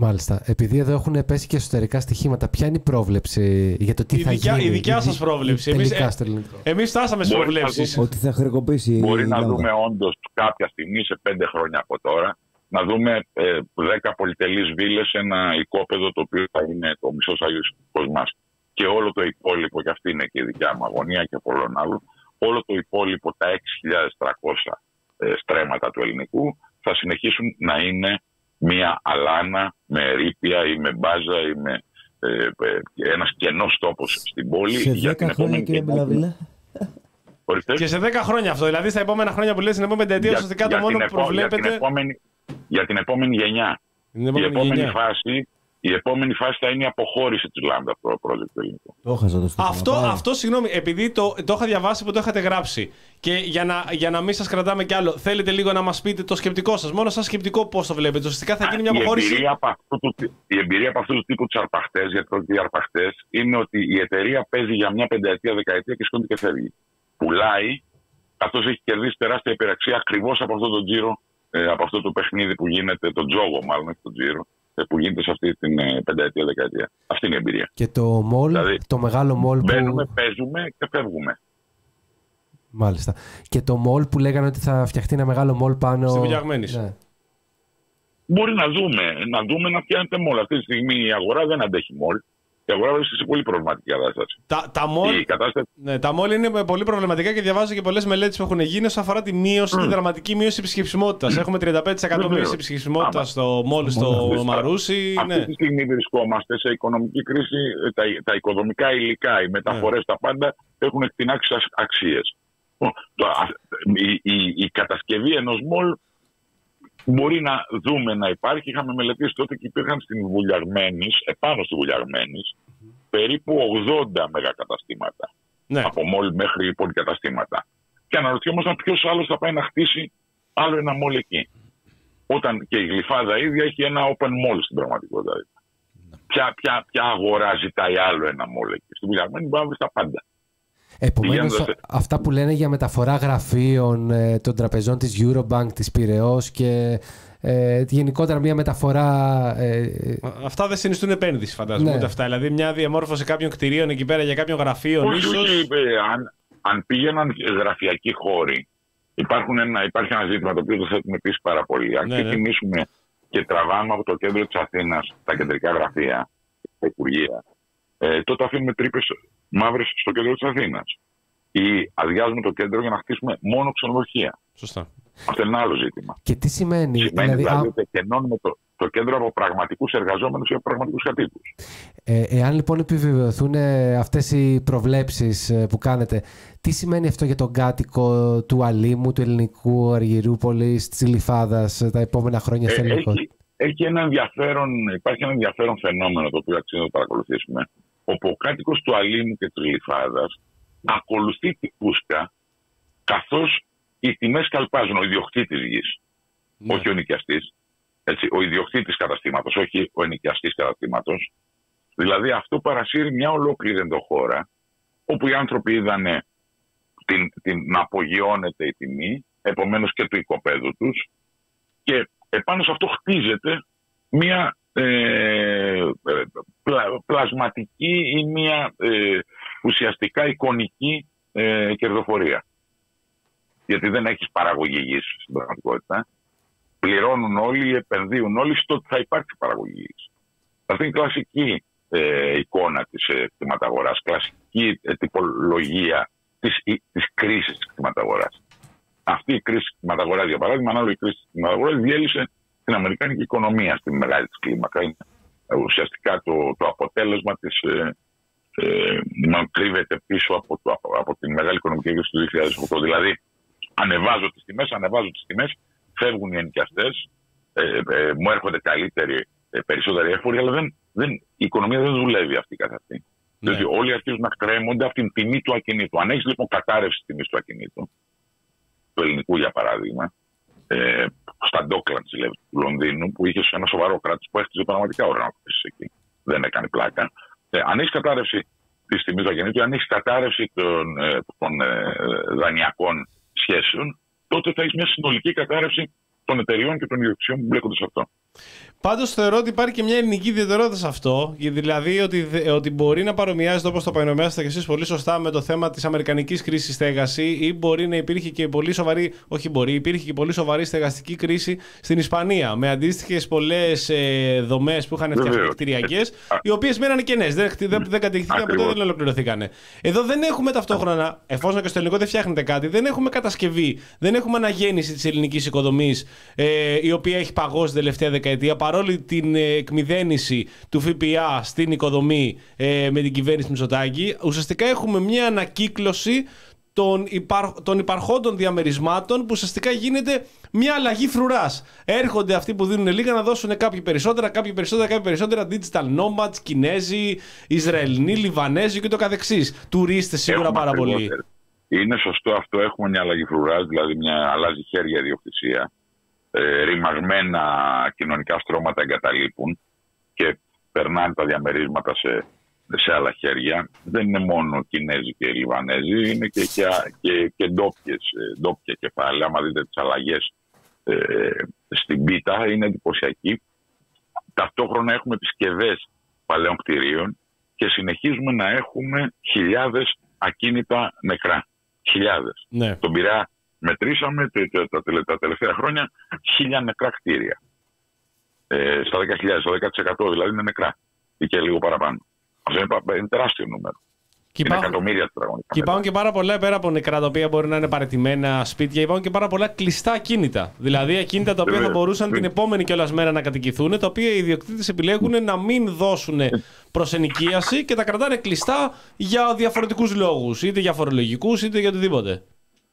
Μάλιστα. Επειδή εδώ έχουν πέσει και εσωτερικά στοιχήματα, ποια είναι η πρόβλεψη για το τι η θα δικιά, γίνει? Η δικιά σας πρόβλεψη. Εμείς, ε, εμείς φτάσαμε στις προβλέψεις. Ότι θα χρεοκοπήσει. Μπορεί να δούμε όντως κάποια στιγμή σε πέντε χρόνια από τώρα να δούμε ε, δέκα πολυτελείς βίλες σε ένα οικόπεδο το οποίο θα είναι το μισός Άγιος Κοσμάς. Και όλο το υπόλοιπο, και αυτή είναι και η δικιά μου αγωνία και πολλών άλλων, όλο το υπόλοιπο, τα έξι χιλιάδες τριακόσια ε, στρέμματα του ελληνικού, θα συνεχίσουν να είναι μία αλάνα με ερείπια ή με μπάζα ή με ε, ε, ένας κενός τόπος στην πόλη. Σε δέκα χρόνια, κύριε Μπελαβίλα. Και σε δέκα χρόνια αυτό, δηλαδή στα επόμενα χρόνια που λέει στην επόμενη πενταετία, ουσιαστικά το μόνο που προβλέπετε. Για την επόμενη, για την επόμενη γενιά. Την επόμενη η, επόμενη γενιά. φάση, η επόμενη φάση θα είναι η αποχώρηση της Λάμδα από το project του ελληνικού. Το έχασα το στήμα. Αυτό, αυτό, συγγνώμη, επειδή το, το είχα διαβάσει που το είχατε γράψει. Και για να, για να μην σας κρατάμε κι άλλο, θέλετε λίγο να μας πείτε το σκεπτικό σας. Μόνο σαν σκεπτικό πώς το βλέπετε. Ουσιαστικά θα γίνει μια αποχώρηση. Η εμπειρία από αυτού του, η εμπειρία από αυτού του τύπου τους αρπαχτές, γιατί πρόκειται για αρπαχτές, είναι ότι η εταιρεία παίζει για μια πενταετία, δεκαετία και σκόνται και φεύγει. Πουλάει, καθώς έχει κερδίσει τεράστια υπεραξία ακριβώς από αυτό το τζίρο, ε, από αυτό το παιχνίδι που γίνεται, το τζόγο μάλλον, όχι το τζίρο, που γίνεται σε αυτή την ε, πενταετία, δεκαετία. Αυτή είναι η εμπειρία. Και το μολ, δηλαδή, το μεγάλο μολ που... Μπαίνουμε, παίζουμε και φεύγουμε. Μάλιστα. Και το μολ που λέγανε ότι θα φτιαχτεί ένα μεγάλο μολ πάνω... Στη Βουλιαγμένης. Ναι. Μπορεί να δούμε, να δούμε να φτιάχνεται μολ. Αυτή τη στιγμή η αγορά δεν αντέχει μολ. Η αγορά βρίσκεται σε πολύ προβληματική κατάσταση. Τα, τα, μολ, κατάσταση... ναι, τα μολ είναι πολύ προβληματικά και διαβάζω και πολλές μελέτες που έχουν γίνει όσον αφορά τη μείωση, mm. τη δραματική μείωση επισκεψιμότητας. Έχουμε τριάντα πέντε τοις εκατό μείωση επισκεψιμότητας στο μολ στο Μαρούσι. Αυτή ναι. τη στιγμή βρισκόμαστε σε οικονομική κρίση. Τα, τα οικοδομικά υλικά, οι μεταφορές, ναι. τα πάντα έχουν εκτινάξει αξίες. Η, η, η κατασκευή ενός μολ μπορεί να δούμε να υπάρχει. Είχαμε μελετήσει τότε και υπήρχαν στην Βουλιαγμένης, επάνω στη Βουλιαγμένης, περίπου ογδόντα μεγακαταστήματα. Ναι. Από μολ μέχρι πολυκαταστήματα. Και αναρωτιόμασταν ποιος άλλος θα πάει να χτίσει άλλο ένα μολ εκεί. Όταν και η Γλυφάδα ίδια έχει ένα open mall στην πραγματικότητα. Ναι. Ποια, ποια, ποια αγορά ζητάει άλλο ένα μολ εκεί. Στην Βουλιαγμένη μπορεί να βρει τα πάντα. Επομένως, αυτά που λένε για μεταφορά γραφείων ε, των τραπεζών της Eurobank, της Πειραιώς και ε, γενικότερα μια μεταφορά... Ε, αυτά δεν συνιστούν επένδυση, φαντάζομαι. Ναι. Ούτε αυτά. Δηλαδή, μια διαμόρφωση κάποιων κτηρίων εκεί πέρα για κάποιων γραφείων. Ίσως... Όχι, αν, αν πήγαιναν γραφειακοί χώροι, υπάρχουν ένα, υπάρχει ένα ζήτημα το οποίο το θέτουμε επίσης πάρα πολύ. Αν ναι, ξεκινήσουμε ναι. και τραβάμε από το κέντρο της Αθήνας τα κεντρικά γραφεία, τα υπουργεία, ε, τότε αφήνουμε τρύπες μαύρες στο κέντρο της Αθήνας. Ή αδειάζουμε το κέντρο για να χτίσουμε μόνο ξενοδοχεία. Σωστά. Αυτό είναι ένα άλλο ζήτημα. Και τι σημαίνει, σημαίνει δηλαδή, δηλαδή ότι εκενώνουμε το, το κέντρο από πραγματικούς εργαζόμενους ή από πραγματικούς κατοίκους. Ε, εάν λοιπόν επιβεβαιωθούν αυτές οι προβλέψεις που κάνετε, τι σημαίνει αυτό για τον κάτοικο του Αλήμου, του ελληνικού Αργυρούπολης, της Γλυφάδας τα επόμενα χρόνια στο ε, ελληνικό? Έχει, έχει ένα ενδιαφέρον, υπάρχει ένα ενδιαφέρον φαινόμενο το οποίο αξίζει να το παρακολουθήσουμε. Όπου ο κάτοικος του Αλήμου και της Γλυφάδας ακολουθεί τη φούσκα καθώς οι τιμές καλπάζουν. Ο ιδιοκτήτης γης, ναι. όχι ο νοικιαστής. Έτσι, ο ιδιοκτήτης καταστήματος, όχι ο ενοικιαστής καταστήματος. Δηλαδή αυτό παρασύρει μια ολόκληρη ενδοχώρα όπου οι άνθρωποι είδανε την, την, να απογειώνεται η τιμή, επομένως και του οικοπαίδου τους, και επάνω σε αυτό χτίζεται μια ε, πλα, πλασματική ή μια ε, ουσιαστικά εικονική ε, κερδοφορία. Γιατί δεν έχεις παραγωγή γης στην πραγματικότητα. Πληρώνουν όλοι, επενδύουν όλοι στο ότι θα υπάρξει παραγωγή γης. Αυτή είναι η κλασική ε, εικόνα της ε, κτηματαγοράς, κλασική ε, τυπολογία της, της κρίσης της κτηματαγοράς. Αυτή η κρίση της κτηματαγοράς, για παράδειγμα, ανάλογη κρίση της κτηματαγοράς διέλυσε την αμερικάνικη οικονομία στη μεγάλη της κλίμακα. Είναι ε, ουσιαστικά το, το αποτέλεσμα της. Ε, ε, κρύβεται πίσω από, το, από, από την μεγάλη οικονομική κρίση του δύο χιλιάδες οκτώ. Δηλαδή, ανεβάζω τις τιμές, ανεβάζω τις τιμές, φεύγουν οι ενοικιαστές, ε, ε, μου έρχονται καλύτεροι, ε, περισσότεροι έφοροι, αλλά δεν, δεν, η οικονομία δεν δουλεύει αυτή καθ' αυτή. Ναι. Διότι όλοι αρχίζουν να κρέμονται από την τιμή του ακινήτου. Αν έχεις λοιπόν κατάρρευση της τιμής του ακινήτου, του ελληνικού για παράδειγμα, ε, στα Docklands του Λονδίνου, που είχε ένα σοβαρό κράτος που έχτιζε πραγματικά οργανώσεις εκεί, δεν έκανε πλάκα. Ε, αν έχεις κατάρρευση της τιμής του ακινήτου, αν έχεις κατάρρευση των, ε, των ε, δανειακών σχέσεων, τότε θα έχει μια συνολική κατάρρευση των εταιριών και των ιδιοκτησιών που μπλέκονται σε αυτό. Πάντως θεωρώ ότι υπάρχει και μια ελληνική ιδιαιτερότητα σε αυτό, δηλαδή ότι, ότι μπορεί να παρομοιάζεται, όπως το παρομοιάζετε και εσείς πολύ σωστά, με το θέμα της αμερικανικής κρίσης στέγαση, ή μπορεί να υπήρχε και πολύ σοβαρή, όχι μπορεί, υπήρχε και πολύ σοβαρή στεγαστική κρίση στην Ισπανία, με αντίστοιχες πολλές ε, δομές που είχαν φτιαχτεί κτηριακές, οι οποίες μένανε κενές, δεν, δεν, δεν κατηγηθήκαν ποτέ, δεν ολοκληρωθήκανε. Εδώ δεν έχουμε ταυτόχρονα, εφόσον και στο ελληνικό δεν φτιάχνετε κάτι, δεν έχουμε κατασκευή, δεν έχουμε αναγέννηση της ελληνικής οικοδομής, ε, η οποία έχει παγώσει την τελευταία δεκαετία. Παρόλη την εκμηδένιση του ΦΠΑ στην οικοδομή ε, με την κυβέρνηση Μητσοτάκη, ουσιαστικά έχουμε μια ανακύκλωση των, υπαρ, των υπαρχόντων διαμερισμάτων που ουσιαστικά γίνεται μια αλλαγή φρουράς. Έρχονται αυτοί που δίνουν λίγα να δώσουν κάποιοι περισσότερα, κάποιοι περισσότερα, κάποιοι περισσότερα, digital nomads, Κινέζοι, Ισραηλινοί, Λιβανέζοι και το καθεξής. Τουρίστες σίγουρα έχουμε πάρα πολύ. Είναι σωστό αυτό, έχουμε μια αλλαγή φρουράς, δηλαδή μια αλλάζει χέρια ιδιοκτησία. Ε, ρημαγμένα κοινωνικά στρώματα εγκαταλείπουν και περνάνε τα διαμερίσματα σε, σε άλλα χέρια. Δεν είναι μόνο Κινέζοι και Λιβανέζοι, είναι και, και, και, και ντόπιες, ντόπια κεφάλαια. Άμα δείτε τις αλλαγές ε, στην πίτα, είναι εντυπωσιακή. Ταυτόχρονα έχουμε επισκευές παλαιών κτηρίων και συνεχίζουμε να έχουμε χιλιάδες ακίνητα νεκρά. Χιλιάδες. Ναι. Τον Πειραιά μετρήσαμε τα, τα, τα τελευταία χρόνια χίλια νεκρά κτίρια. Ε, στα δέκα χιλιάδες, στο δέκα τοις εκατό δηλαδή είναι νεκρά. Ή και λίγο παραπάνω. Αυτό είναι, είναι τεράστιο νούμερο. Και είναι υπάρχουν, εκατομμύρια τετραγωνικά. Και υπάρχουν και πάρα πολλά πέρα από νεκρά τα οποία μπορεί να είναι παραιτημένα σπίτια. Υπάρχουν και πάρα πολλά κλειστά ακίνητα. Δηλαδή ακίνητα τα οποία θα μπορούσαν την επόμενη κιόλας μέρα να κατοικηθούν, τα οποία οι ιδιοκτήτες επιλέγουν να μην δώσουν προς ενοικίαση και τα κρατάνε κλειστά για διαφορετικούς λόγους. Είτε για φορολογικούς είτε για οτιδήποτε.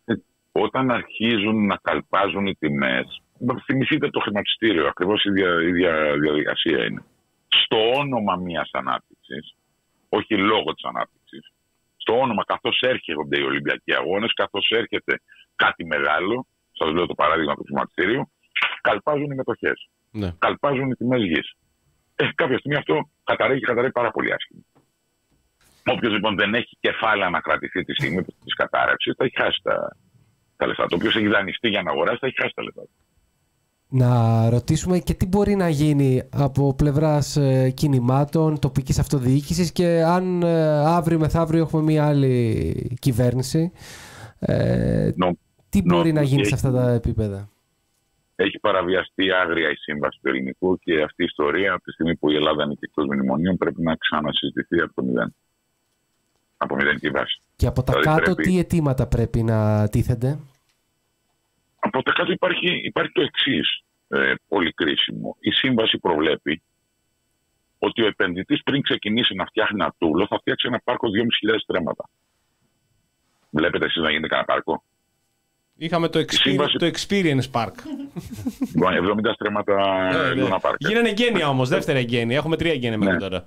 Όταν αρχίζουν να καλπάζουν οι τιμές, θυμηθείτε το χρηματιστήριο, ακριβώς η ίδια, ίδια διαδικασία είναι. Στο όνομα μιας ανάπτυξης, όχι λόγω της ανάπτυξης, στο όνομα καθώς έρχονται οι Ολυμπιακοί Αγώνες, καθώς έρχεται κάτι μεγάλο, σας λέω το παράδειγμα του χρηματιστήριου, καλπάζουν οι μετοχές, ναι. Καλπάζουν οι τιμές γης. Ε, κάποια στιγμή αυτό καταραίει και καταραίει πάρα πολύ άσχημα. Όποιος λοιπόν δεν έχει κεφάλαια να κρατηθεί τη στιγμή της κατάρρευσης, θα έχει χάσει τα. τα λεφτά. Το οποίο έχει δανειστεί για να αγοράσει, θα έχει χάσει τα λεφτά. Να ρωτήσουμε και τι μπορεί να γίνει από πλευράς ε, κινημάτων, τοπικής αυτοδιοίκησης και αν ε, αύριο μεθαύριο έχουμε μια άλλη κυβέρνηση, ε, no, τι μπορεί no, να γίνει έχει, σε αυτά τα επίπεδα. Έχει παραβιαστεί άγρια η σύμβαση του ελληνικού και αυτή η ιστορία από τη στιγμή που η Ελλάδα είναι εκτός μνημονίων πρέπει να ξανασυζητηθεί από το μηδέν. Από μηδενική βάση. Και από τα δηλαδή κάτω πρέπει... τι αιτήματα πρέπει να τίθενται? Από τα κάτω υπάρχει, υπάρχει το εξής, ε, πολύ κρίσιμο. Η σύμβαση προβλέπει ότι ο επενδυτής πριν ξεκινήσει να φτιάχνει ένα τούλο θα φτιάξει ένα πάρκο δυόμισι χιλιάδες στρέμματα. Βλέπετε εσείς να γίνεται κανένα πάρκο? Είχαμε το, experience, σύμβαση... το Experience Park. Λοιπόν, εβδομήντα στρέμματα Luna Park. Γίνανε εγγένεια όμως, δεύτερη εγγένεια. Έχουμε τρία εγγένεια μέχρι τώρα.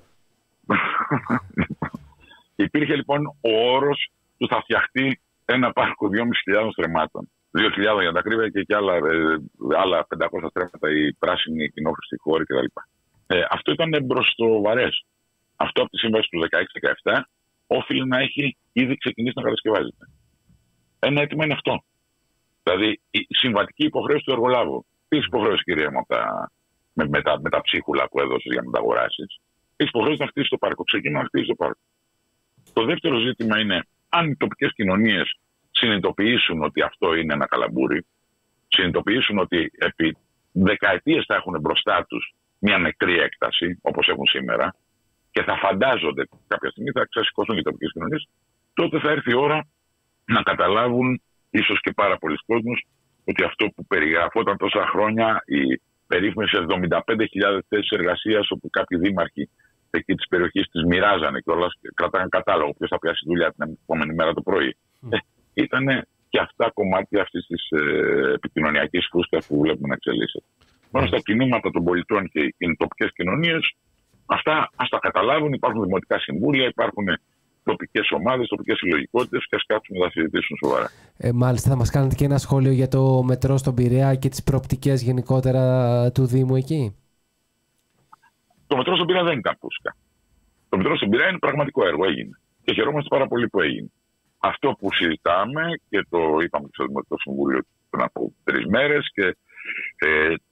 Υπήρχε λοιπόν ο όρος που θα φτιαχτεί ένα πάρκο δυόμισι χιλιάδες στρεμμάτων. δύο χιλιάδες για τα ακρίβεια και, και άλλα, ε, άλλα πεντακόσια στρέμματα, οι πράσινοι κοινόχρηστοι χώροι κτλ. Ε, αυτό ήταν μπροστοβαρές. Αυτό από τη σύμβαση του δεκαέξι δεκαεπτά όφιλε να έχει ήδη ξεκινήσει να κατασκευάζεται. Ένα αίτημα είναι αυτό. Δηλαδή η συμβατική υποχρέωση του εργολάβου. Τι υποχρέωση, κυρία μου, τα, με, με, τα, με τα ψίχουλα που έδωσε για να τα αγοράσει. Έχει υποχρέωση να χτίσει το πάρκο. Ξεκινά να χτίσει το πάρκο. Το δεύτερο ζήτημα είναι αν οι τοπικές κοινωνίες συνειδητοποιήσουν ότι αυτό είναι ένα καλαμπούρι, συνειδητοποιήσουν ότι επί δεκαετίες θα έχουν μπροστά τους μια νεκρή έκταση, όπως έχουν σήμερα, και θα φαντάζονται κάποια στιγμή θα ξεσηκώσουν οι τοπικές κοινωνίες, τότε θα έρθει η ώρα να καταλάβουν, ίσως και πάρα πολλοί κόσμος, ότι αυτό που περιγραφόταν τόσα χρόνια, οι περίφημες εβδομήντα πέντε χιλιάδες θέσεις εργασίας, όπου κάποιοι δήμαρχοι εκεί της περιοχής τις μοιράζανε και όλα, κρατάγαν κατάλογο ποιος θα πιάσει δουλειά την επόμενη μέρα το πρωί. Mm. Ε, ήταν και αυτά κομμάτια αυτής της ε, επικοινωνιακής φούσκας που βλέπουμε να εξελίσσεται. Μόνο mm. στα κινήματα των πολιτών και οι τοπικές κοινωνίες, αυτά ας τα καταλάβουν, υπάρχουν δημοτικά συμβούλια, υπάρχουν τοπικές ομάδες, τοπικές συλλογικότητες και ας κάτσουν να τα συζητήσουν σοβαρά. Ε, μάλιστα, θα μας κάνετε και ένα σχόλιο για το μετρό στον Πειραιά και τις προοπτικές γενικότερα του Δήμου εκεί? Το μετρό στον Πειραιά δεν ήταν φούσκα. Το μετρό στον Πειραιά είναι πραγματικό έργο, έγινε. Και χαιρόμαστε πάρα πολύ που έγινε. Αυτό που συζητάμε και το είπαμε και στο Δημοτικό Συμβούλιο πριν από τρεις μέρες και ε, το λέγαμε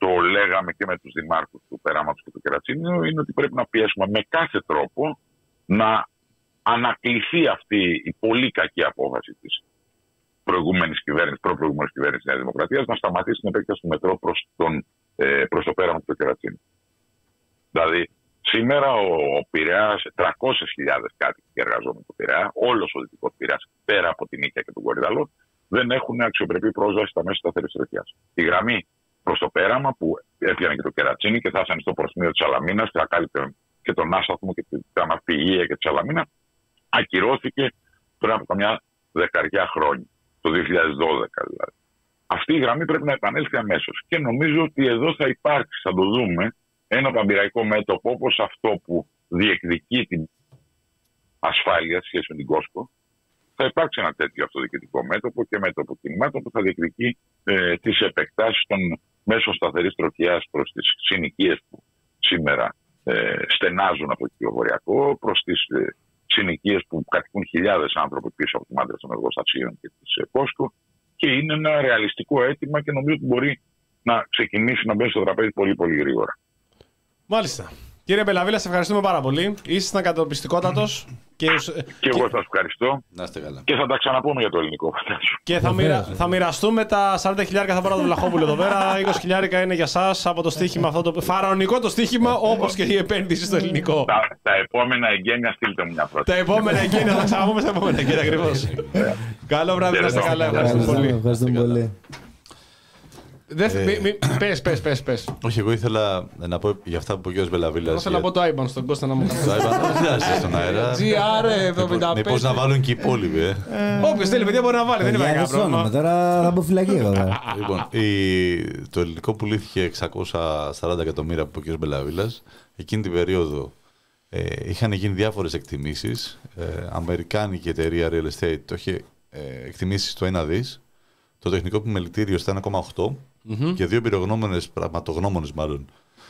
λέγαμε και με τους δημάρχους του Περάματος και του Κερατσίνιου, είναι ότι πρέπει να πιέσουμε με κάθε τρόπο να ανακληθεί αυτή η πολύ κακή απόφαση της προηγούμενης κυβέρνησης, προ-προηγούμενης κυβέρνησης της Νέας Δημοκρατίας, να σταματήσει την επέκταση του μετρό προς, τον, ε, προς το Πέραμα και το Κερατσίνιο. Δηλαδή, σήμερα ο, ο Πειραιάς, τριακόσιες χιλιάδες κάτοικοι και εργαζόμενοι του Πειραιά, όλος ο Δυτικός Πειραιάς, πέρα από την Νίκαια και τον Κορυδαλό, δεν έχουν αξιοπρεπή πρόσβαση στα μέσα σταθερής τροχιάς. Η γραμμή προς το Πέραμα, που έπιανε και το Κερατσίνι και θα ήσαν στο προθυμίο της Σαλαμίνας και θα κάλυπτε και τον Άσταθμο και τα ναυπηγεία και τη Σαλαμίνα, ακυρώθηκε πριν από καμιά δεκαριά χρόνια, το δύο χιλιάδες δώδεκα δηλαδή. Αυτή η γραμμή πρέπει να επανέλθει αμέσως. Και νομίζω ότι εδώ θα υπάρξει, θα το δούμε, ένα παμπειραϊκό μέτωπο όπως αυτό που διεκδικεί την ασφάλεια σχέση με την Κόσκο. Θα υπάρξει ένα τέτοιο αυτοδιοικητικό μέτωπο και μέτωπο κινημάτων που θα διεκδικεί ε, τις επεκτάσεις των μέσων σταθερής τροχιάς προς τις συνοικίες που σήμερα ε, στενάζουν από το κυκλοφοριακό, προς τις ε, συνοικίες που κατοικούν χιλιάδες άνθρωποι πίσω από τη μάντρα των εργοστασίων και της ε, Κόσκο. Και είναι ένα ρεαλιστικό αίτημα και νομίζω ότι μπορεί να ξεκινήσει να μπαίνει στο τραπέζι πολύ πολύ γρήγορα. Μάλιστα. Κύριε Μπελαβίλα, σε ευχαριστούμε πάρα πολύ. Ήσασταν κατοπιστικότατος. Και, και εγώ σας ευχαριστώ. Να είστε καλά. Και θα τα ξαναπούμε για το ελληνικό. Και θα, μοιρα... θα μοιραστούμε τα σαράντα χιλιάρικα θα πάρω το Βλαχόπουλο εδώ πέρα. είκοσι χιλιάρικα είναι για σας από το στοίχημα αυτό το φαραωνικό το στοίχημα, όπως και η επένδυση στο ελληνικό. Τα, τα επόμενα εγγένεια στείλτε μου μια πρόταση. Τα επόμενα εγγένεια θα ξαναπούμε στα επόμενα εγγένεια ακριβώς. Καλό βράδυ, να είστε καλά. Ευχαριστούμε πολύ. Πες, πες, πες, πες. Όχι, εγώ ήθελα να πω για αυτά που είπε ο κ. Μπελαβίλας. Εγώ ήθελα να πω το άιμπαν στον Κώστα να μου πει. Το άιμπαν δεν χρειάζεται στον αέρα. τζι αρ εβδομήντα πέντε. Μήπως να βάλουν και οι υπόλοιποι. Όποιος θέλει, παιδιά, μπορεί να βάλει. Δεν υπάρχει κανένα πρόβλημα. Τώρα θα μπω φυλακή εδώ. Λοιπόν, το ελληνικό πουλήθηκε εξακόσια σαράντα εκατομμύρια από ο κ. Μπελαβίλας. Εκείνη την περίοδο είχαν γίνει διάφορες εκτιμήσεις. Αμερικάνικη εταιρεία Real Estate το είχε εκτιμήσει στο ένα δις. Το τεχνικό επιμελητήριο στα ένα κόμμα οκτώ. Mm-hmm. Και δύο εμπειρογνώμονες, πραγματογνώμονες μάλλον,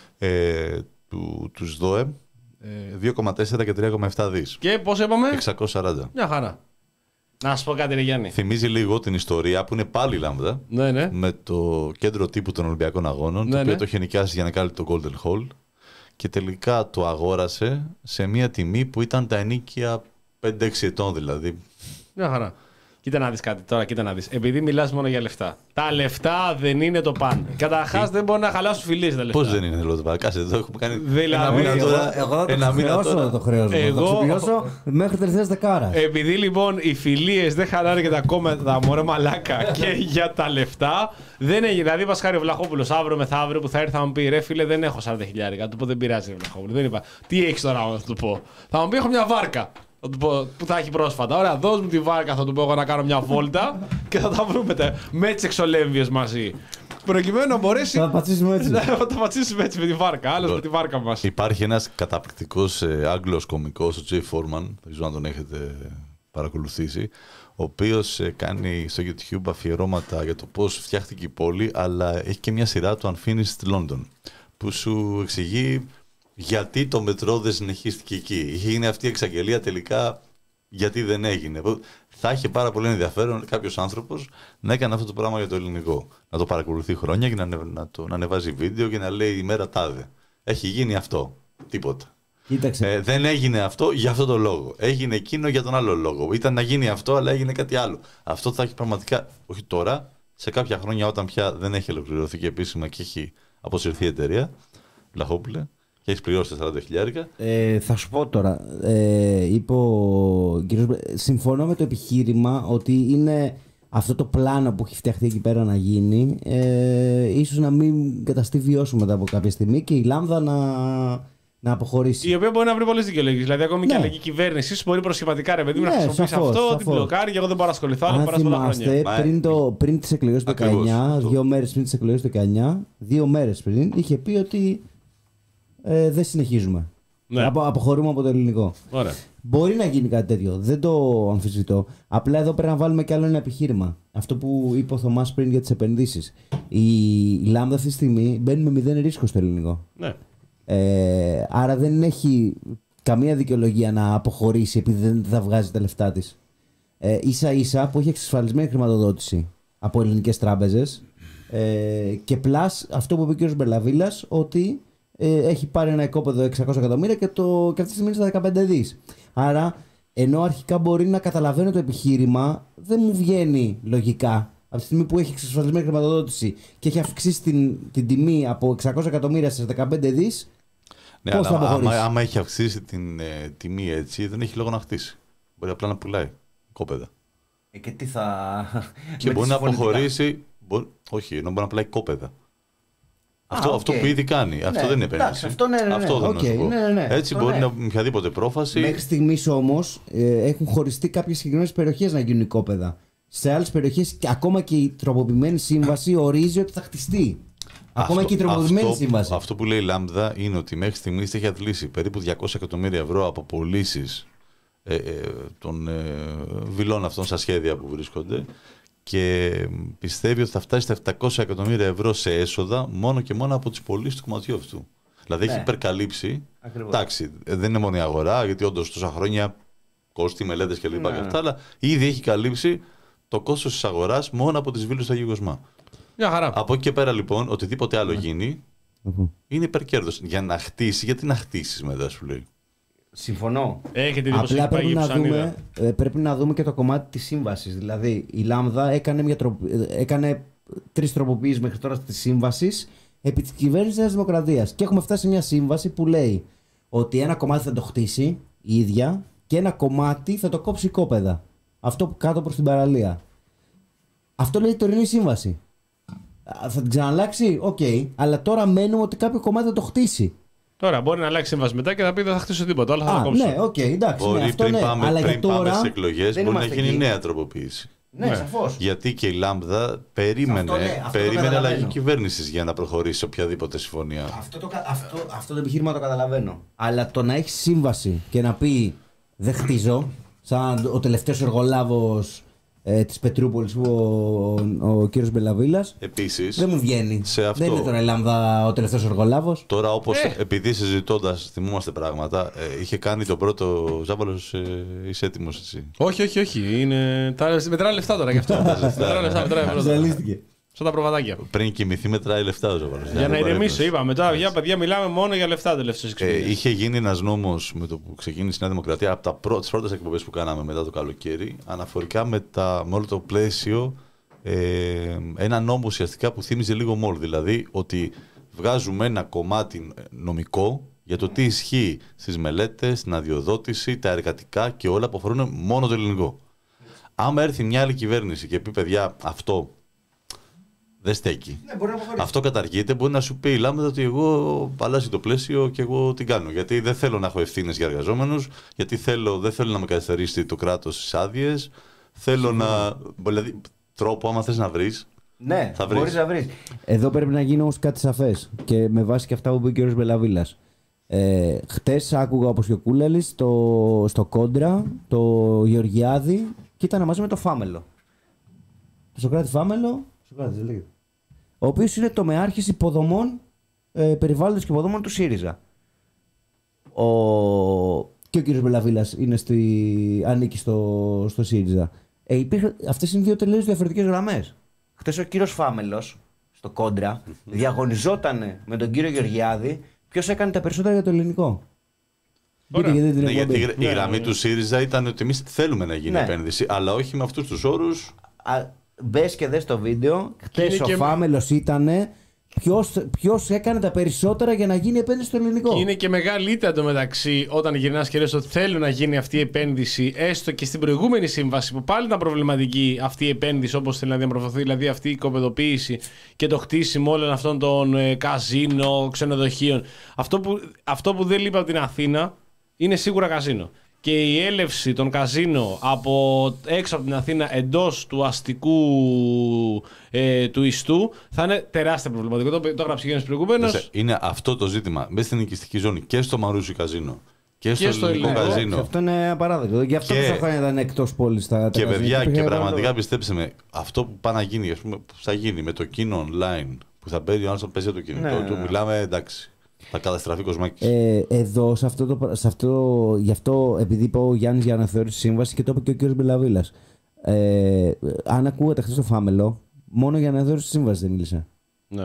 ε, του, τους ΔΟΕ, ε, δύο κόμμα τέσσερα και τρία κόμμα επτά δις. Και πώς είπαμε? εξακόσια σαράντα. Μια χαρά. Να σας πω κάτι, ρε Γιάννη. Θυμίζει λίγο την ιστορία που είναι πάλι η Λάμδα, ναι, ναι. με το κέντρο τύπου των Ολυμπιακών Αγώνων, ναι, το οποίο ναι. το είχε νοικιάσει για να κάνει το Golden Hall και τελικά το αγόρασε σε μια τιμή που ήταν τα ενίκια πέντε έξι ετών δηλαδή. Μια χαρά. Κοίτα να δεις κάτι τώρα, κοίτα να δεις. Επειδή μιλάς μόνο για λεφτά. Τα λεφτά δεν είναι το παν. Καταρχάς δεν μπορεί να χαλάσουν φιλίες τα λεφτά. Πώς δεν είναι το παν? Κάτσε εδώ, έχουμε κάνει δηλαδή, ένα μήνα τώρα. Εγώ θα το χρεώσω το χρέος μου. Εγώ... Θα το ξεπληρώσω μέχρι τελευταίας δεκάρα. Επειδή λοιπόν οι φιλίες δεν χαλάνε και τα κόμματα μωρέ μαλάκα και για τα λεφτά, δεν έγινε. Δηλαδή, μας χάρη ο Βλαχόπουλος αύριο μεθαύριο που θα έρθει θα μου πει ρε φίλε, δεν έχω σαράντα χιλιάρικα. Θα του πω δεν πειράζει, ρε Βλαχόπουλο. Δεν είπα. Τι έχεις τώρα να του πω? Θα μου πει έχω μια βάρκα. Θα του πω, που θα έχει πρόσφατα. Ωραία, δώσ' μου τη βάρκα, θα του πω εγώ να κάνω μια βόλτα και θα τα βρούμε με τις εξολέμβειες μαζί. Προκειμένου να μπορέσει. Θα τα πατσίσουμε έτσι. Θα τα πατσίσουμε έτσι με τη βάρκα. Άλλος με τη βάρκα μας. Υπάρχει ένας καταπληκτικός ε, Άγγλος κωμικός, ο Τζέι Φόρμαν, δεν ξέρω αν τον έχετε παρακολουθήσει, ο οποίος ε, κάνει στο YouTube αφιερώματα για το πώς φτιάχτηκε η πόλη, αλλά έχει και μια σειρά του Unfinished London, που σου εξηγεί. Γιατί το μετρό δεν συνεχίστηκε εκεί. Είχε γίνει αυτή η εξαγγελία τελικά γιατί δεν έγινε. Θα είχε πάρα πολύ ενδιαφέρον κάποιος άνθρωπος να έκανε αυτό το πράγμα για το ελληνικό. Να το παρακολουθεί χρόνια και να, να, το, να ανεβάζει βίντεο και να λέει η μέρα τάδε. Έχει γίνει αυτό. Τίποτα. Ε, δεν έγινε αυτό για αυτό το λόγο. Έγινε εκείνο για τον άλλο λόγο. Ήταν να γίνει αυτό, αλλά έγινε κάτι άλλο. Αυτό θα έχει πραγματικά, όχι τώρα, σε κάποια χρόνια όταν πια δεν έχει ολοκληρωθεί και επίσημα και έχει αποσυρθεί η εταιρεία. Βλαχόπουλε. Και έχει πληρώσει τα σαράντα χιλιάρικα. Ε, θα σου πω τώρα. Ε, είπε ο κύριος, συμφωνώ με το επιχείρημα ότι είναι αυτό το πλάνο που έχει φτιαχτεί εκεί πέρα να γίνει. Ε, ίσως να μην καταστεί βιώσιμο μετά από κάποια στιγμή και η Λάμδα να, να αποχωρήσει. Η οποία μπορεί να βρει πολλές δικαιολογίες. Δηλαδή, ακόμη ναι. και η αλλαγή κυβέρνηση ίσως μπορεί προσχηματικά ρε παιδί μου ναι, να χρησιμοποιήσει αυτό, σαφώς. Την μπλοκάρει και εγώ δεν μπορώ να ασχοληθώ. Αν θυμάστε, πριν, το, πριν τις εκλογές του δεκαεννιά, δύο μέρες πριν τις εκλογές του δεκαεννιά, δύο μέρες πριν, είχε πει ότι. Ε, δεν συνεχίζουμε. Ναι. Απο, αποχωρούμε από το ελληνικό. Ωραία. Μπορεί να γίνει κάτι τέτοιο. Δεν το αμφισβητώ. Απλά εδώ πρέπει να βάλουμε κι άλλο ένα επιχείρημα. Αυτό που είπε ο Θωμάς πριν για τις επενδύσεις. Η, η Λάμδα αυτή τη στιγμή μπαίνει με μηδέν ρίσκο στο ελληνικό. Ναι. Ε, άρα δεν έχει καμία δικαιολογία να αποχωρήσει επειδή δεν θα βγάζει τα λεφτά της. Ε, ίσα ίσα που έχει εξασφαλισμένη χρηματοδότηση από ελληνικές τράπεζες. Ε, και πλάς αυτό που είπε ο κ. Μπελαβίλας, ότι ε, έχει πάρει ένα οικόπεδο εξακόσια εκατομμύρια και, το, και αυτή τη στιγμή είναι στα δεκαπέντε δις. Άρα, ενώ αρχικά μπορεί να καταλαβαίνω το επιχείρημα, δεν μου βγαίνει λογικά. Από τη στιγμή που έχει εξασφαλισμένη χρηματοδότηση και έχει αυξήσει την, την τιμή από εξακόσια εκατομμύρια στις δεκαπέντε δις, ναι, πώς αλλά, θα άμα, άμα έχει αυξήσει την ε, τιμή έτσι, δεν έχει λόγο να χτίσει. Μπορεί απλά να πουλάει κόπεδα. Ε, και τι θα... Και μπορεί να αποχωρήσει... Μπορεί... Όχι, ενώ μπορεί να πουλάει κόπεδα. Αυτό, Α, αυτό okay. που ήδη κάνει. Αυτό ναι, δεν είναι επένδυση. Εντάξει, αυτό ναι, ναι, ναι. Αυτό δεν okay, ναι, ναι, ναι. Έτσι αυτό, μπορεί ναι. να με οποιαδήποτε πρόφαση. Μέχρι στιγμής όμως ε, έχουν χωριστεί κάποιες συγκεκριμένες περιοχές να γίνουν οικόπεδα. Σε άλλες περιοχές, και ακόμα και η τροποποιημένη σύμβαση ορίζει ότι θα χτιστεί. Ακόμα αυτό, και η τροποποιημένη αυτό, σύμβαση. Αυτό που λέει η Λάμδα είναι ότι μέχρι στιγμής έχει αντλήσει περίπου διακόσια εκατομμύρια ευρώ από πωλήσεις ε, ε, των ε, βιλών αυτών στα σχέδια που βρίσκονται και πιστεύει ότι θα φτάσει στα επτακόσια εκατομμύρια ευρώ σε έσοδα μόνο και μόνο από τις πωλήσεις του κομματιού αυτού. Δηλαδή ναι. έχει υπερκαλύψει. Ακριβώς. Εντάξει, δεν είναι μόνο η αγορά, γιατί όντως τόσα χρόνια κόστη, μελέτες κλπ. Ναι. Και αυτά, αλλά ήδη έχει καλύψει το κόστος της αγοράς μόνο από τις βίλες του Αγίου Κοσμά. Μια χαρά. Από εκεί και πέρα λοιπόν, οτιδήποτε άλλο ναι. γίνει mm-hmm. είναι υπερκέρδος. Για να χτίσει, γιατί να χτίσεις μετά, σου λέει. Συμφωνώ. Έχετε Απλά πρέπει να, δούμε, πρέπει να δούμε και το κομμάτι της σύμβασης. Δηλαδή, η Λάμδα έκανε, μια τροπ... έκανε τρεις τροποποιήσεις μέχρι τώρα της σύμβασης επί της κυβέρνησης της Δημοκρατίας. Και έχουμε φτάσει σε μια σύμβαση που λέει ότι ένα κομμάτι θα το χτίσει η ίδια και ένα κομμάτι θα το κόψει οικόπεδα. Αυτό που κάτω προς την παραλία. Αυτό λέει η τωρινή σύμβαση. Θα την ξαναλλάξει, οκ. Okay. Αλλά τώρα μένουμε ότι κάποιο κομμάτι θα το χτίσει. Τώρα μπορεί να αλλάξει σύμβαση μετά και θα πει δεν θα χτίσω τίποτα. Αλλά θα Α, το κόψω. Ναι, οκ, okay, εντάξει. Μπορεί ναι, αυτό πριν ναι. πάμε, αλλά πριν για τώρα, πάμε στις εκλογές μπορεί να γίνει εκεί. νέα τροποποίηση. Ναι, ναι. Σαφώς. Γιατί και η Λάμδα περίμενε, αυτό, ναι, αυτό περίμενε αλλαγή κυβέρνησης για να προχωρήσει σε οποιαδήποτε συμφωνία. Αυτό το, αυτό, αυτό το επιχείρημα το καταλαβαίνω. Αλλά το να έχει σύμβαση και να πει δεν χτίζω, σαν ο τελευταίος εργολάβος ε, της Πετρούπολης που ο, ο, ο κύριος Μπελαβίλας. Επίσης, δεν μου βγαίνει. Αυτό, δεν είναι τώρα η Λάμδα ο τελευταίος εργολάβος. Τώρα, όπως ε. επειδή συζητώντας, θυμούμαστε πράγματα, ε, είχε κάνει τον πρώτο Ζάβαλος, ε, είσαι έτοιμος εσύ. Όχι, όχι, όχι. Είναι... Μετράει λεφτά τώρα γι' αυτό. Μετράει λεφτά, μετράει λεφτά. Σαν τα προβατάκια. Πριν κοιμηθεί, μετράει λεφτά ο Ζάβαλος. Για να ηρεμήσω, είπα. Μετά, για παιδιά, μιλάμε μόνο για λεφτά τελευταίες εξοπλίες. Ε, είχε γίνει ένας νόμος με το που ξεκίνησε η Νέα Δημοκρατία από πρω... τις πρώτες εκπομπές που κάναμε μετά το καλοκαίρι, αναφορικά με, τα... με όλο το πλαίσιο. Ε, ένα νόμο ουσιαστικά που θύμιζε λίγο μόλ. Δηλαδή ότι βγάζουμε ένα κομμάτι νομικό για το τι ισχύει στις μελέτες, στην αδειοδότηση, τα εργατικά και όλα που αφορούν μόνο το ελληνικό. Άμα έρθει μια άλλη κυβέρνηση και πει παιδιά αυτό δεν στέκει. Ναι, αυτό καταργείται, μπορεί να σου πει η Λάμδα ότι εγώ αλλάζει το πλαίσιο και εγώ τι κάνω. Γιατί δεν θέλω να έχω ευθύνες για εργαζόμενους, γιατί θέλω, δεν θέλω να με καθυστερήσει το κράτος στις άδειες. Θέλω να. Δηλαδή, τρόπο, άμα θες να βρεις. Ναι, θα βρεις. Μπορείς να βρεις. Εδώ πρέπει να γίνει όμως κάτι σαφές και με βάση και αυτά που είπε ο κ. Μπελαβίλας. Ε, χτες άκουγα όπως και ο Κούλαλης στο, στο Κόντρα, το Γεωργιάδη και ήταν μαζί με το Φάμελο. Το Σοκράτη Φάμελο. Ο οποίος είναι τομεάρχης υποδομών, ε, περιβάλλοντος και υποδομών του ΣΥΡΙΖΑ. Ο... Και ο κύριος Μπελαβίλας είναι στη... ανήκει στο, στο ΣΥΡΙΖΑ. Ε, υπήρχε... Αυτές είναι δύο τελείως διαφορετικές γραμμές. Χτες ο κύριος Φάμελος, στο Κόντρα, διαγωνιζόταν με τον κύριο Γεωργιάδη ποιος έκανε τα περισσότερα για το ελληνικό. Ωραία. Γιατί, γιατί, ναι, γιατί η ναι, γραμμή ναι. του ΣΥΡΙΖΑ ήταν ότι εμείς θέλουμε να γίνει ναι. επένδυση, αλλά όχι με αυτούς τους όρους. Α... Μπες και δες το βίντεο. Χτες ο και... Φάμελος ήτανε ποιος, ποιος έκανε τα περισσότερα για να γίνει επένδυση στο ελληνικό. Και είναι και μεγάλη ήττα εντωμεταξύ όταν γυρνάς και λες ότι θέλουν να γίνει αυτή η επένδυση, έστω και στην προηγούμενη σύμβαση που πάλι ήταν προβληματική αυτή η επένδυση όπως θέλει να διαμορφωθεί, δηλαδή αυτή η οικοπεδοποίηση και το χτίσιμο όλων αυτών των ε, καζίνο, ξενοδοχείων. Αυτό που, αυτό που δεν λείπει από την Αθήνα είναι σίγουρα καζίνο. Και η έλευση των καζίνο από έξω από την Αθήνα εντός του αστικού ε, του ιστού θα είναι τεράστιο προβληματικό. Το, το έγραψε Γιάννης προηγουμένως. Είναι αυτό το ζήτημα. Μέσα στην οικιστική ζώνη και στο Μαρούσι καζίνο και, και στο ελληνικό καζίνο. Και αυτό είναι απαράδεκτο. Γι' αυτό τόσα χρόνια ήταν εκτός πόλης τα, τα και καζίνο. παιδιά, και, και πραγματικά πιστέψτε με, αυτό που πάει να γίνει, ας πούμε, που θα γίνει με το Kino Online, που θα παίζει ο άλλος να παίζει το κινητό ναι, του, ναι. μιλάμε εντάξει. Θα καταστραφεί κοσμάκι. Ε, εδώ, σε αυτό, το, σε αυτό, γι' αυτό, επειδή είπα ο Γιάννης για αναθεώρηση σύμβαση και το είπε και ο κ. Μπελαβίλας. Ε, αν ακούγατε χθες το Φάμελο, Μόνο για αναθεώρηση τη σύμβαση δεν μίλησε. Ναι.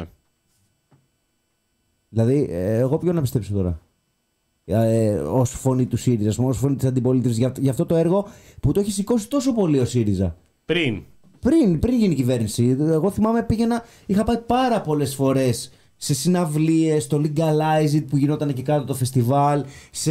Δηλαδή, ε, εγώ ποιον να πιστέψω τώρα. Ε, ως φωνή του ΣΥΡΙΖΑ, ως φωνή της αντιπολίτευσης για, για αυτό το έργο που το έχει σηκώσει τόσο πολύ ο ΣΥΡΙΖΑ. Πριν. Πριν, πριν γίνει η κυβέρνηση. Εγώ θυμάμαι πήγαινα, είχα πάει πάρα πολλές φορές σε συναυλίες, στο Legalize It που γινόταν εκεί κάτω το φεστιβάλ, σε,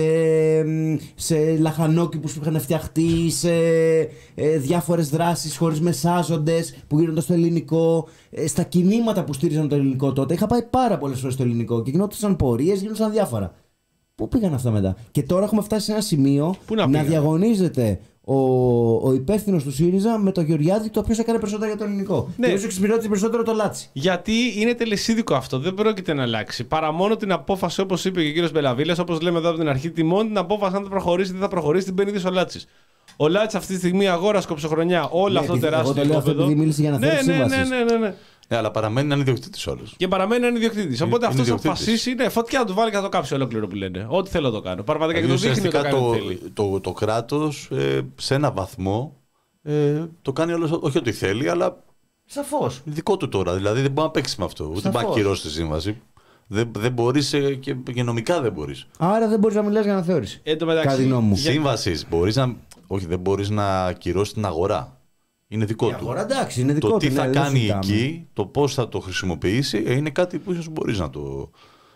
σε λαχανόκηπους που είχαν φτιαχτεί, σε ε, διάφορες δράσεις χωρίς μεσάζοντες που γίνονταν στο ελληνικό, ε, στα κινήματα που στήριζαν το ελληνικό τότε. Είχα πάει πάρα πολλές φορές στο ελληνικό και γινόταν πορείες, γινόταν διάφορα. Πού πήγαν αυτά μετά? Και τώρα έχουμε φτάσει σε ένα σημείο να, να διαγωνίζεται ο, ο υπεύθυνος του ΣΥΡΙΖΑ με το Γεωργιάδη το ποιος έκανε περισσότερο για το ελληνικό. Ναι. Ποιος εξυπηρέτησε περισσότερο το Λάτσι. Γιατί είναι τελεσίδικο αυτό. Δεν πρόκειται να αλλάξει. Παρά μόνο την απόφαση, όπως είπε και ο κύριος Μπελαβίλας, όπως λέμε εδώ από την αρχή, τιμών την απόφαση αν θα προχωρήσει ή δεν θα προχωρήσει, την παίρνει ο Λάτσης. Ο Λάτσης αυτή τη στιγμή αγόρασε κοψοχρονιά όλο ναι, αυτό το τεράστιο επίπεδο. Ναι, ναι, ναι, ναι, ναι, ναι, ναι. Ναι, αλλά παραμένει ανιδιοκτήτης όλος. Και παραμένει ανιδιοκτήτης. Οπότε αυτό θα αποφασίσει, ναι, φωτιά να του βάλει και θα το κάψει ολόκληρο που λένε. Ό,τι θέλω το κάνω. Πραγματικά και το δείχνει το κάνει. Το, το, το, το κράτος ε, σε ένα βαθμό ε, το κάνει όλο, όχι ό,τι θέλει, αλλά. Σαφώς. Δικό του τώρα. Δηλαδή δεν μπορεί να παίξει με αυτό. Ούτε μπορεί να κυρώσει τη σύμβαση. Δεν, δεν μπορείς και, και νομικά δεν μπορείς. Άρα δεν μπορείς να μιλάς για αναθεώρηση. Εν τω μεταξύ. Σύμβαση μπορείς να. Όχι, δεν μπορείς να κυρώσει την αγορά. Είναι δικό του. Αγορά, εντάξει, είναι δικό το του, τι ναι, θα δεν κάνει συζητάμε. εκεί, το πώς θα το χρησιμοποιήσει, είναι κάτι που ίσως μπορείς να το,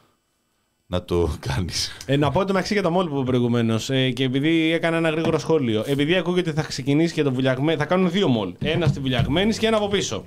να το κάνεις. Ε, να πω το μεταξύ για το μόλ που είπε προηγουμένως, ε, και επειδή έκανα ένα γρήγορο σχόλιο. Επειδή ακούγεται ότι θα ξεκινήσει και το Βουλιαγμένη, θα κάνουν δύο μόλ. Ένα στη Βουλιαγμένης και ένα από πίσω.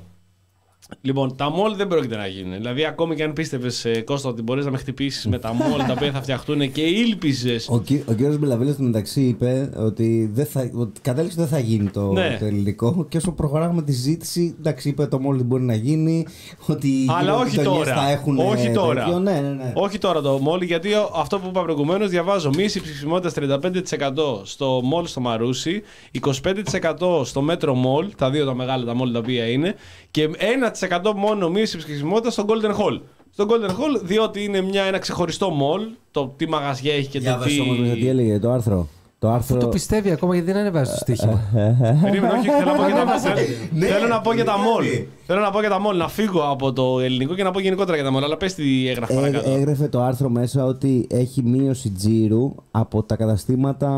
Λοιπόν, τα μόλ δεν πρόκειται να γίνουν. Δηλαδή, ακόμη και αν πίστευες, ε, Κώστα, ότι μπορείς να με χτυπήσεις με τα μόλ τα οποία θα φτιαχτούν και ήλπιζες. Ο, κ, ο κύριος Μπελαβίλας στο μεταξύ είπε ότι, δεν θα, ότι κατέληξε δεν θα γίνει το, ναι. το ελληνικό. Και όσο προχωράμε τη συζήτηση, εντάξει, είπε το μόλ δεν μπορεί να γίνει. Ότι αλλά όχι τώρα. Θα έχουν όχι τώρα. Τέτοιο, ναι, ναι, ναι. Όχι τώρα το μόλ, γιατί αυτό που είπα προηγουμένως, διαβάζω μείωση ψηφισμότητας τριάντα πέντε τοις εκατό στο μόλ στο Μαρούσι, είκοσι πέντε τοις εκατό στο Μέτρο Μόλ, τα δύο τα μεγάλα τα μόλ τα οποία είναι, και ένα τοις εκατό μόνο μείωση ψηφισμότητας στο Golden Hall. Στο Golden Hall, διότι είναι μια, ένα ξεχωριστό μόλ, το τι μαγαζιά έχει και Για το τι. όμως τι έλεγε το άρθρο. Το άρθρο... Το πιστεύει ακόμα γιατί δεν ανεβάζει το στοίχημα. Περίμενε, όχι, θέλω να πω για τα μόλ. Θέλω να πω για τα μόλ. Θέλω να πω για τα μόλ, να φύγω από το ελληνικό και να πω γενικότερα για τα μόλ. Αλλά πες τι έγραφε παρακάτω. Έγραφε το άρθρο μέσα ότι έχει μείωση τζίρου από τα καταστήματα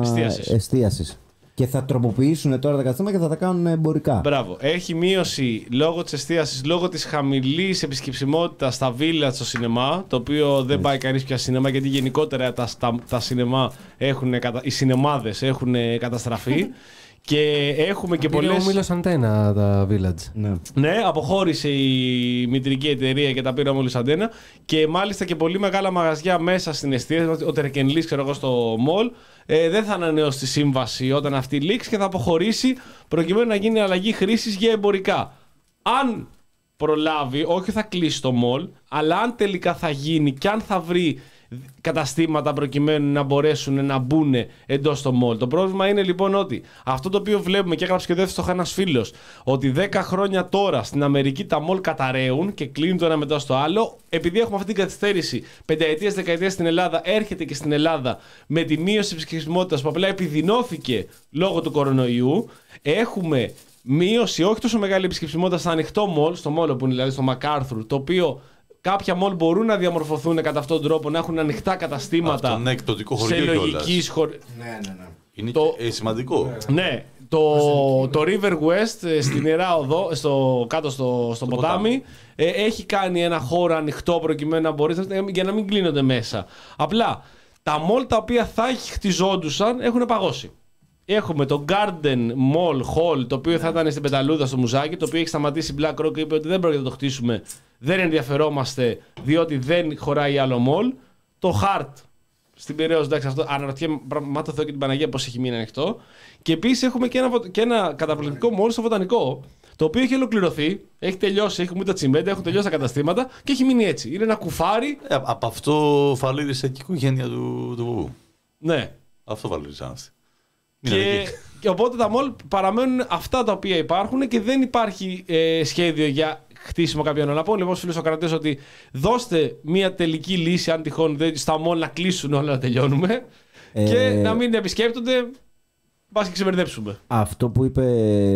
εστίασης. Και θα τροποποιήσουν τώρα τα καταστήματα και θα τα κάνουν εμπορικά. Μπράβο. Έχει μείωση λόγω της εστίασης, λόγω της χαμηλής επισκεψιμότητας στα βίλα στο σινεμά. Το οποίο δεν πάει κανείς πια σινεμά, γιατί γενικότερα τα, τα, τα σινεμά έχουν, οι σινεμάδες έχουν καταστραφεί. Και έχουμε και πολλές. Είναι ο Μήλος Αντένα τα Village. Ναι. Ναι, αποχώρησε η μητρική εταιρεία και τα πήρε ο Μήλος Αντένα. Και μάλιστα και πολύ μεγάλα μαγαζιά μέσα στην εστίαση, ο Τερκενλής, ξέρω εγώ, στο μολ, ε, δεν θα ανανεώσει τη σύμβαση όταν αυτή λήξει και θα αποχωρήσει προκειμένου να γίνει αλλαγή χρήσης για εμπορικά. Αν προλάβει, όχι θα κλείσει το μολ, αλλά αν τελικά θα γίνει και αν θα βρει καταστήματα προκειμένου να μπορέσουν να μπουν εντός στο μόλ. Το πρόβλημα είναι λοιπόν ότι αυτό το οποίο βλέπουμε, και έγραψε και δεύτερο ένας φίλος, ότι δέκα χρόνια τώρα στην Αμερική τα μόλ καταραίουν και κλείνουν το ένα μετά στο άλλο. Επειδή έχουμε αυτή την καθυστέρηση πενταετίας, δεκαετίας στην Ελλάδα, έρχεται και στην Ελλάδα με τη μείωση της επισκεψιμότητας που απλά επιδεινώθηκε λόγω του κορονοϊού. Έχουμε μείωση όχι τόσο μεγάλη επισκεψιμότητα στα ανοιχτό μόλ, στο μόλ που είναι δηλαδή στο MacArthur, το οποίο κάποια μόλ μπορούν να διαμορφωθούν κατά αυτόν τον τρόπο, να έχουν ανοιχτά καταστήματα. Αυτό είναι εκπτωτικό σε χωριό λογική χωρ... Ναι, ναι, ναι. Είναι το... ε, σημαντικό. Ναι, το, το River West στην Ιερά Οδό, στο, κάτω στο, στο, στο ποτάμι, ποτάμι. Ε, έχει κάνει ένα χώρο ανοιχτό προκειμένου να μπορείς, για να μην κλείνονται μέσα. Απλά τα μόλ τα οποία θα χτιζόντουσαν έχουν παγώσει. Έχουμε το Garden Mall Hall, το οποίο θα ήταν στην Πεταλούδα στο Μουζάκι, το οποίο έχει σταματήσει η BlackRock και είπε ότι δεν πρόκειται να το χτίσουμε, δεν ενδιαφερόμαστε, διότι δεν χωράει άλλο mall. Το Hart στην Πειραιώς, εντάξει, αυτό αναρωτιέμαι, μα το Θεό και την Παναγία πώς έχει μείνει ανοιχτό. Και επίσης έχουμε και ένα, και ένα καταπληκτικό mall στο Βοτανικό, το οποίο έχει ολοκληρωθεί, έχει τελειώσει, έχει μείνει τα τσιμέντα, έχουν τελειώσει τα καταστήματα και έχει μείνει έτσι. Είναι ένα κουφάρι. Ε, από αυτό φαλήρισε και η οικογένεια του Βουβού. Ναι. Αυτό φαλήρισαν αυτοί. Και, και οπότε τα μόλ παραμένουν αυτά τα οποία υπάρχουν και δεν υπάρχει ε, σχέδιο για χτίσιμο κάποιων άλλων. Να πω λοιπόν στους φίλους Σοκρατές ότι δώστε μια τελική λύση αν τυχόν στα μόλ να κλείσουν όλα να τελειώνουμε ε... και να μην επισκέπτονται Μπας και ξεμπερδέψουμε. Αυτό που είπε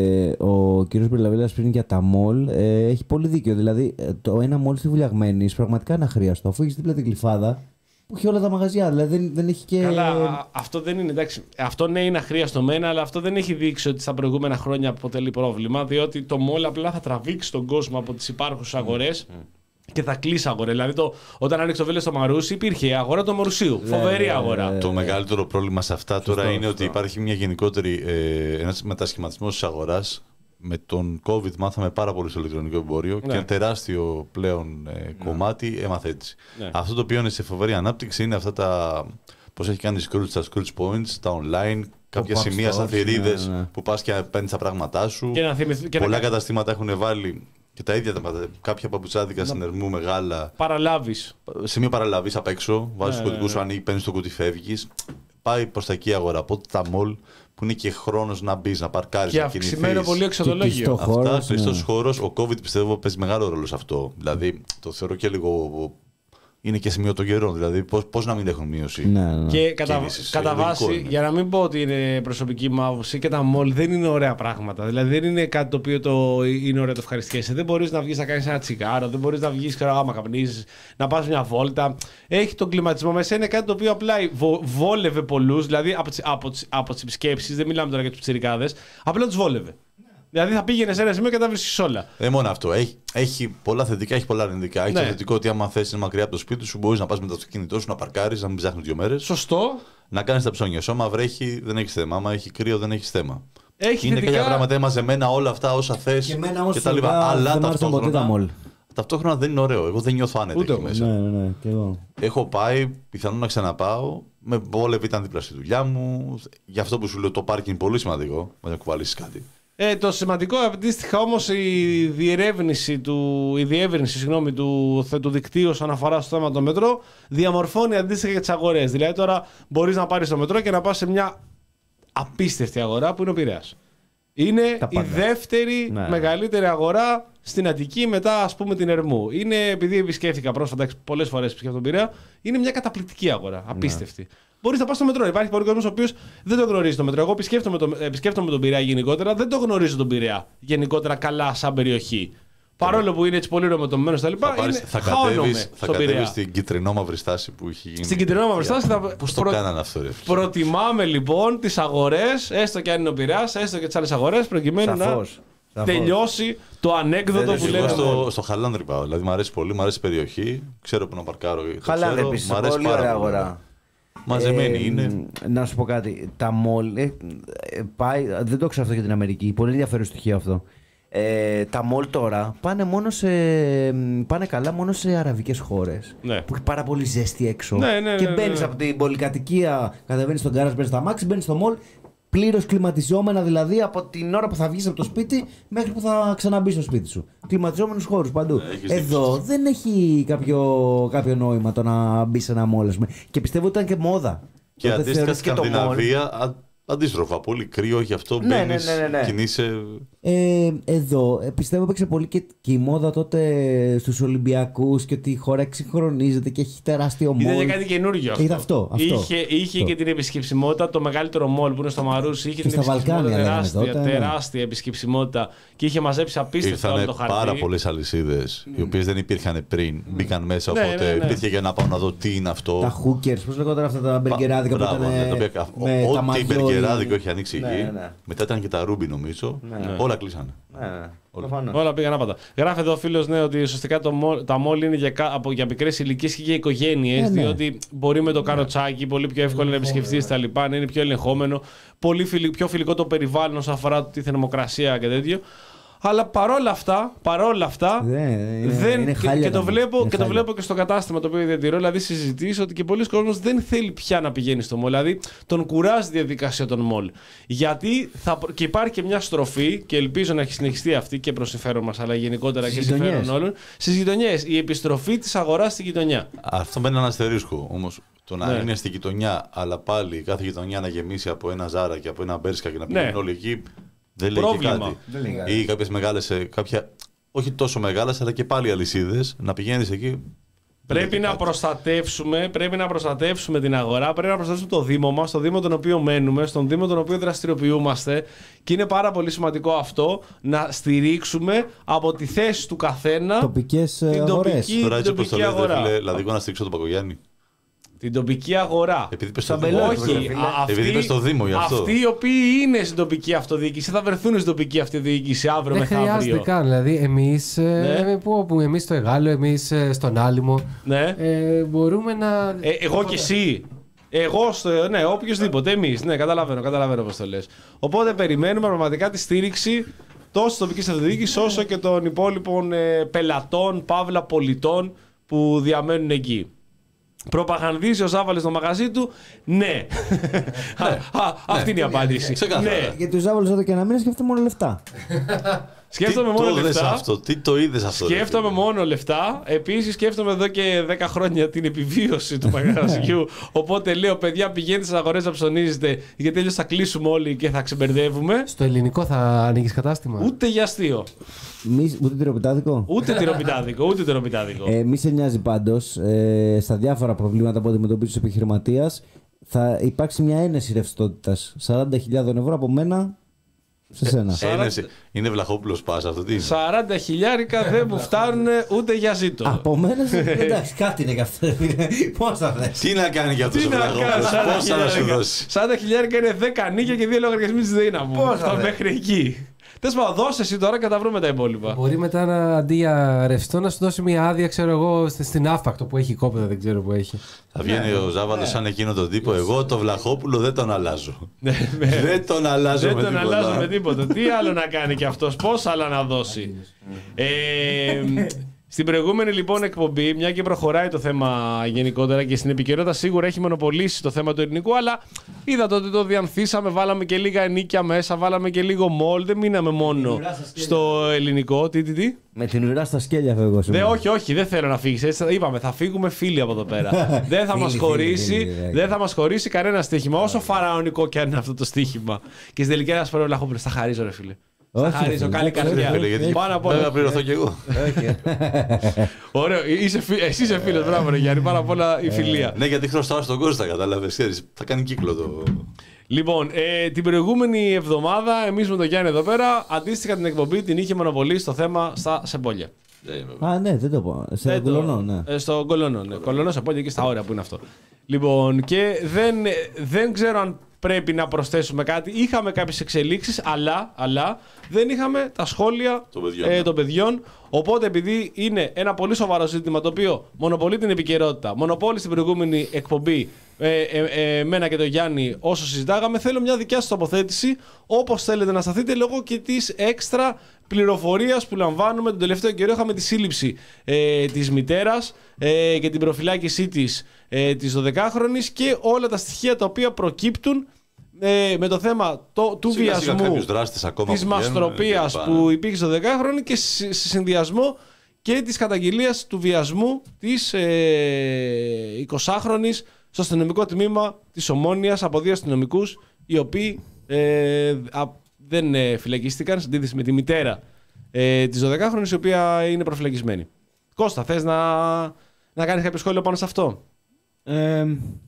ο κύριος Μπριλαβέλας πριν για τα μολ ε, έχει πολύ δίκιο. Δηλαδή, το ένα μολ στη Βουλιαγμένης πραγματικά είναι αχρίαστο. Αφού έχει δίπλα την Γλυφάδα που έχει όλα τα μαγαζιά. Δηλαδή δεν, δεν έχει και. Καλά, αυτό δεν είναι εντάξει. Αυτό ναι, είναι αχρίαστο μένα, αλλά αυτό δεν έχει δείξει ότι στα προηγούμενα χρόνια αποτελεί πρόβλημα. Διότι το μολ απλά θα τραβήξει τον κόσμο από τις υπάρχουσες αγορές. Mm. Και θα κλείσει αγορά. Δηλαδή, το, όταν άνοιξε το Βέλες στο Μαρούσι, υπήρχε η αγορά του Μαρουσίου. Φοβερή αγορά. Το μεγαλύτερο πρόβλημα σε αυτά τώρα σωστό, είναι σωστό. Ότι υπάρχει μια γενικότερη ε, ένας μετασχηματισμός της αγοράς. Με τον COVID μάθαμε πάρα πολύ στο ηλεκτρονικό εμπόριο ναι. και ένα τεράστιο πλέον ε, κομμάτι ναι. έμαθε έτσι. Ναι. Αυτό το οποίο είναι σε φοβερή ανάπτυξη είναι αυτά τα. Πώς έχει κάνει Scrooge, τα Scrooge Points, τα online, κάποια σημεία σαν θηρίδες ναι, ναι. που πας και παίρνεις τα πράγματά σου. Και να θυμηθ, και πολλά να... καταστήματα έχουν βάλει. Και τα ίδια τα κάποια παπουτσάδικα στην Ερμού μεγάλα. Παραλάβεις. Σημείο παραλαβής απ' έξω. Βάζεις το κωδικό σου, ανοίγει, παίρνεις το κουτί, φεύγεις. Πάει προς τα εκεί αγορά. Οπότε τα μολ που είναι και χρόνος να μπεις, να παρκάρεις, να κινηθείς. Και αυξημένο πολύ εξοδολόγιο. Αυτά, κλειστός χώρος. Ο COVID πιστεύω παίζει μεγάλο ρόλο σε αυτό. Δηλαδή το θεωρώ και λίγο. Είναι και σημείο των καιρών, δηλαδή πώς, πώς να μην έχουν μείωση. Ναι, ναι. Και κατά, κατά βάση, για να μην πω ότι είναι προσωπική μου άποψη, και τα μολ δεν είναι ωραία πράγματα. Δηλαδή δεν είναι κάτι το οποίο το είναι ωραίο, το ευχαριστιέσαι. Δεν μπορείς να βγεις να κάνεις ένα τσιγάρο, δεν μπορείς να βγεις άμα καπνίζεις, να πας μια βόλτα. Έχει τον κλιματισμό μέσα, είναι κάτι το οποίο απλά βο, βόλευε πολλούς, δηλαδή από τις, από τις, από τις επισκέψεις, δεν μιλάμε τώρα για τους ψιρικάδες, απλά τους βόλευε. Δηλαδή θα πήγαινε σε ένα σημείο και τα βρίσκει όλα. Δεν μόνο αυτό. Έχει, έχει πολλά θετικά, έχει πολλά αρνητικά. Έχει ναι. το θετικό ότι άμα θες είναι μακριά από το σπίτι σου, μπορείς να πας με το αυτοκίνητό σου, να παρκάρεις, να μην ψάχνεις δύο μέρες. Σωστό. Να κάνεις τα ψώνια σου. Άμα βρέχει, δεν έχεις θέμα. Άμα έχει κρύο, δεν έχεις θέμα. Έχει είναι θετικά... κάποια πράγματα μαζεμένα όλα αυτά όσα θες και, και τα λοιπά. Αλλά ταυτόχρονα, ταυτόχρονα δεν είναι ωραίο. Εγώ δεν νιώθω άνετα εκεί μέσα. Ναι, ναι, ναι, και εγώ. Έχω πάει, πιθανόν να ξαναπάω. Με βόλευε, ήταν δίπλα στη δουλειά μου. Γι' αυτό που σου λέω το πάρκινγκ είναι πολύ σημαντικό. Να κουβαλήσεις κάτι. Ε, το σημαντικό αντίστοιχα όμως η διερεύνηση του, η διεύρυνση συγγνώμη, του, του δικτύου όσον αφορά στο θέμα των μετρό διαμορφώνει αντίστοιχα για τις αγορές. Δηλαδή τώρα μπορείς να πάρεις το μετρό και να πας σε μια απίστευτη αγορά που είναι ο Πειραιάς. Είναι η δεύτερη ναι. μεγαλύτερη αγορά στην Αττική μετά ας πούμε την Ερμού. Είναι, επειδή επισκέφθηκα πρόσφατα πολλές φορές επισκέφθηκα τον Πειραιά, είναι μια καταπληκτική αγορά, απίστευτη. Ναι. Μπορείς να πας στο μετρό. Υπάρχει πολλοί κόσμος ο οποίος δεν το γνωρίζει το μετρό. Εγώ επισκέφτομαι, το, επισκέφτομαι τον Πειραιά γενικότερα, δεν το γνωρίζω τον Πειραιά γενικότερα καλά σαν περιοχή. Παρόλο που είναι έτσι πολύ ρομετωμένο στα λοιπά, είναι, θα κατέβεις, θα κατέβεις στην κυτρινόμαυρη στάση που είχε γίνει. Στην κυτρινόμαυρη στάση θα. Πώς το προ... κάνανε αυτό, ρε. Προτιμάμε λοιπόν τις αγορές, έστω και αν είναι ο Πειραιάς, έστω και τις άλλες αγορές, προκειμένου Σαφώς. να τελειώσει το ανέκδοτο που λέμε. Στο, στο Χαλάνδρη πάω. Δηλαδή μου αρέσει πολύ, μου αρέσει η περιοχή. Ξέρω που να παρκάρω. Χαλάνδρη επίσης. Πολύ ωραία αγορά. Μαζεμένη ε, είναι. Να σου πω κάτι. Τα μολ. Ε, ε, πάει, δεν το ξέρω αυτό για την Αμερική. Πολύ ενδιαφέρον στοιχείο αυτό. Ε, τα μολ τώρα πάνε, μόνο σε, πάνε καλά μόνο σε αραβικές χώρες. Ναι. Που έχει πάρα πολύ ζέστη έξω. Ναι, ναι, ναι, και ναι, μπαίνεις ναι. από την πολυκατοικία, κατεβαίνεις στον γκάραζ, μπαίνεις στα μάξι, μπαίνεις στο μολ. Πλήρως κλιματιζόμενα δηλαδή από την ώρα που θα βγεις από το σπίτι μέχρι που θα ξαναμπείς στο σπίτι σου. Κλιματιζόμενους χώρους παντού. Ε, Εδώ δείξεις. Δεν έχει κάποιο, κάποιο νόημα το να μπει σε ένα μόλ. Και πιστεύω ότι ήταν και μόδα. Και αντίστοιχα στην Σκανδιναβία αντίστροφα. Πολύ κρύο, γι' αυτό ναι, μπαίνεις, ναι, ναι, ναι, ναι. κινείσαι. Ε, εδώ ε, πιστεύω έπαιξε πολύ και, και η μόδα τότε στους Ολυμπιακούς και ότι η χώρα εξυγχρονίζεται και έχει τεράστιο μόλ. Ήταν κάτι καινούργιο αυτό. αυτό, αυτό. Είχε, είχε αυτό. και την επισκεψιμότητα, το μεγαλύτερο μόλ που είναι στο Μαρούσι. Είχε και την επισκεψιμότητα τεράστια, τότε, ναι. τεράστια επισκεψιμότητα και είχε μαζέψει απίστευτα όλο το χαρτί. Ήρθαν πάρα πολλές αλυσίδες, mm. οι οποίες δεν υπήρχαν πριν. Mm. Μπήκαν μέσα, ναι, οπότε ναι, ναι. υπήρχε για να πάω να δω τι είναι αυτό. Τα hookers, πώς λέγονταν αυτά τα μπεργκεράδικα που ήταν. Ό,τι μπεργκεράδικο έχει ανοίξει εκεί. Μετά ήταν και τα ρούμπι νομίζω. Όλα κλείσανε. Όλα, όλα πήγαν άπατα. Γράφει εδώ ο φίλος ναι, ότι ουσιαστικά το μόλ, τα μόλ είναι για, από, για μικρές ηλικίες και για οικογένειες. Ναι, ναι. Διότι μπορεί με το καροτσάκι πολύ πιο εύκολο να επισκεφτείς τα λοιπά, να είναι πιο ελεγχόμενο. Πολύ φιλ, πιο φιλικό το περιβάλλον όσον αφορά τη θερμοκρασία και τέτοιο. Αλλά παρόλα αυτά, παρόλα αυτά ναι, είναι, δεν, είναι και, και, το βλέπω, και το βλέπω και στο κατάστημα το οποίο διατηρώ, δηλαδή συζητήσω ότι και πολλοί κόσμος δεν θέλει πια να πηγαίνει στο μολ. Δηλαδή τον κουράζει η διαδικασία των μολ. Γιατί θα, και υπάρχει και μια στροφή, και ελπίζω να έχει συνεχιστεί αυτή και προς συμφέρον μας, αλλά γενικότερα και συμφέρον όλων, στις γειτονιές. Η επιστροφή της αγοράς στη γειτονιά. Αυτό μένει ένα αστερίσκο όμως. Το να ναι. είναι στη γειτονιά, αλλά πάλι κάθε γειτονιά να γεμίσει από ένα Ζάρα και από ένα Μπέρσκα και να πηγαίνουν ναι. όλοι εκεί. Δεν λέει και κάτι. Ή κάποιες μεγάλες, κάποια, όχι τόσο μεγάλες, αλλά και πάλι αλυσίδες, να πηγαίνεις εκεί. Πρέπει να, προστατεύσουμε, πρέπει να προστατεύσουμε την αγορά, πρέπει να προστατεύσουμε το Δήμο μας, το Δήμο τον οποίο μένουμε, στον Δήμο τον οποίο δραστηριοποιούμαστε και είναι πάρα πολύ σημαντικό αυτό να στηρίξουμε από τη θέση του καθένα τοπικές την αγορές. τοπική, Τώρα έτσι την όπως το τοπική λέτε, αγορά. φίλε, δηλαδή εγώ να στηρίξω τον Πακογιάννη. Την τοπική αγορά. Επειδή πες στο Σαν Δήμο. πελάτης, Όχι, ρε φίλε. αυτοί, Επειδή είπες στο Δήμο γι' αυτό. αυτοί οι οποίοι είναι στην τοπική αυτοδιοίκηση θα βρεθούν στην τοπική αυτοδιοίκηση αύριο Δεν χρειάζεται μεθαύριο. καν. Δηλαδή, εμείς, Ναι. που, που εμείς στο Εγάλο, εμείς ε, στον Άλυμο, Ναι. ε, μπορούμε να. Ε, εγώ και εσύ. Εγώ, στο, ναι, οποιοδήποτε, εμείς. Ναι, καταλαβαίνω, καταλαβαίνω πώς το λες. Οπότε περιμένουμε πραγματικά τη στήριξη τόσο της τοπικής αυτοδιοίκησης όσο και των υπόλοιπων ε, πελατών, παύλα πολιτών που διαμένουν εκεί. Προπαγανδίζει ο Ζάβαλης στο μαγαζί του, ναι. Α, α, αυτή είναι η απάντηση. Ξεκάθαρα. Ναι. Γιατί ο Ζάβολος εδώ και ένα μήνα σκέφτεται μόνο λεφτά. Σκέφτομαι Τι μόνο το είδες λεφτά. αυτό, τι το είδες αυτό. ρε Σκέφτομαι φίλε. μόνο λεφτά. Επίσης, σκέφτομαι εδώ και δέκα χρόνια την επιβίωση του μαγαζιού. Οπότε λέω, παιδιά, πηγαίνετε στις αγορές να ψωνίζετε, γιατί αλλιώς θα κλείσουμε όλοι και θα ξεμπερδεύουμε. Στο ελληνικό θα ανοίγεις κατάστημα. Ούτε για αστείο. Μη, ούτε τυροπιτάδικο. Ούτε τυροπιτάδικο, ούτε τυροπιτάδικο. Ε, μη σε νοιάζει πάντως, ε, στα διάφορα προβλήματα που αντιμετωπίζει ο επιχειρηματίας θα υπάρξει μια ένεση ρευστότητας. σαράντα χιλιάδες ευρώ από μένα σε σένα. Ένεση. Είναι Βλαχόπουλος Πάσα αυτό τι είναι. σαράντα χιλιάρικα δεν μου φτάνουν ούτε για ζήτο. Από μένα σε... εντάξει, κάτι είναι και αυτό. Πώς θα θες. Τι να κάνει για αυτός Τι ο να κάνω, Βλαχόπουλος, σαράντα πόσα να σου χιλιάρικα. δώσει. σαράντα χιλιάρικα είναι δέκα νίκια και δύο λογαριασμοί της ΔΕΗ μου. Πώς θα Αυτό δε. μέχρι εκεί. Τέλος πάντων, δώσε εσύ τώρα και τα βρούμε τα υπόλοιπα. Μπορεί μετά να, αντί για ρευστό να σου δώσει μια άδεια, ξέρω εγώ, στη- στην άφακτο που έχει κόπεδα, δεν ξέρω που έχει. Θα βγαίνει ο Ζάβαλος σαν εκείνο τον τύπο. Εγώ το Βλαχόπουλο δεν τον αλλάζω. Δεν τον αλλάζω Δεν με τον αλλάζω με τίποτα. τίποτα. Τι άλλο να κάνει κι αυτός, πόσα άλλα να δώσει. Ε, στην προηγούμενη λοιπόν εκπομπή, μια και προχωράει το θέμα γενικότερα και στην επικαιρότητα σίγουρα έχει μονοπολίσει το θέμα του ελληνικού, αλλά είδατε ότι το διανθίσαμε, βάλαμε και λίγα ενίκια μέσα, βάλαμε και λίγο μολ, δεν μείναμε μόνο στο ελληνικό. Τι, τι, τι. Με την ουρά στα σκέλια φεύγω Δε, σήμερα. όχι, όχι, δεν θέλω να φύγεις. Έτσι, είπαμε, θα φύγουμε φίλοι από εδώ πέρα. δεν θα Φίλοι, μας φίλοι, χωρίσει, φίλοι, φίλοι, δεν θα μας χωρίσει κανένα στοίχημα, όσο φαραωνικό και αν είναι αυτό το στοίχημα. Και στην τελική ένας φορά ο Λαχόπουλος, θα χαρίζω ρε φίλε. Θα Όχι, χαρίζω, ρε καλή φίλε, καρδιά. Φίλε, γιατί Πάνω απ' πρέπει όλα. να πληρωθώ κι εγώ. Ωραίο, είσαι φι- εσύ είσαι φίλος, μπράβο ρε Γιάννη, πάνω απ' όλα η φιλία. Ναι, γιατί χρωστάω στον Κώστα, κατάλαβες. ξέρεις, Θα κάνει κύκλο το. Λοιπόν, ε, την προηγούμενη εβδομάδα, εμείς με τον Γιάννη εδώ πέρα, αντίστοιχα την εκπομπή την είχε μονοπολίσει στο θέμα στα Σεμπόλια. Α, ναι, δεν το πω. Σε Δεν το- κολονό, ναι. ε, στο Κολονό, ναι. Κολονό, Σεμπόλια και στα όρια που είναι αυτό. Λοιπόν, και δεν, δεν ξέρω αν πρέπει να προσθέσουμε κάτι. Είχαμε κάποιες εξελίξεις, αλλά, αλλά δεν είχαμε τα σχόλια Των παιδιών, ε, ναι. των παιδιών. Οπότε, επειδή είναι ένα πολύ σοβαρό ζήτημα το οποίο μονοπολεί την επικαιρότητα, μονοπόλει στην προηγούμενη εκπομπή ε, ε, ε, εμένα και τον Γιάννη όσο συζητάγαμε, θέλω μια δικιά σας τοποθέτηση όπως θέλετε να σταθείτε λόγω και της έξτρα πληροφορίας που λαμβάνουμε τον τελευταίο καιρό. Είχαμε τη σύλληψη ε, της μητέρας ε, και την προφυλάκησή της ε, της δωδεκάχρονης και όλα τα στοιχεία τα οποία προκύπτουν ε, με το θέμα το, του Σιγά σιγά βιασμού, κάποιους δράστες ακόμα της που βγαίνουν, μαστροπίας και λοιπά, που ναι. υπήρχε στο δεκάχρονο και σε σε συνδυασμό και της καταγγελίας του βιασμού της ε, εικοσάχρονης στο αστυνομικό τμήμα της Ομόνοιας από δύο αστυνομικούς οι οποίοι ε, α, δεν ε, φυλακίστηκαν σε αντίθεση με τη μητέρα ε, της δωδεκάχρονης η οποία είναι προφυλακισμένη. Κώστα, θες να, να κάνεις κάποιο σχόλιο πάνω σε αυτό? Ε,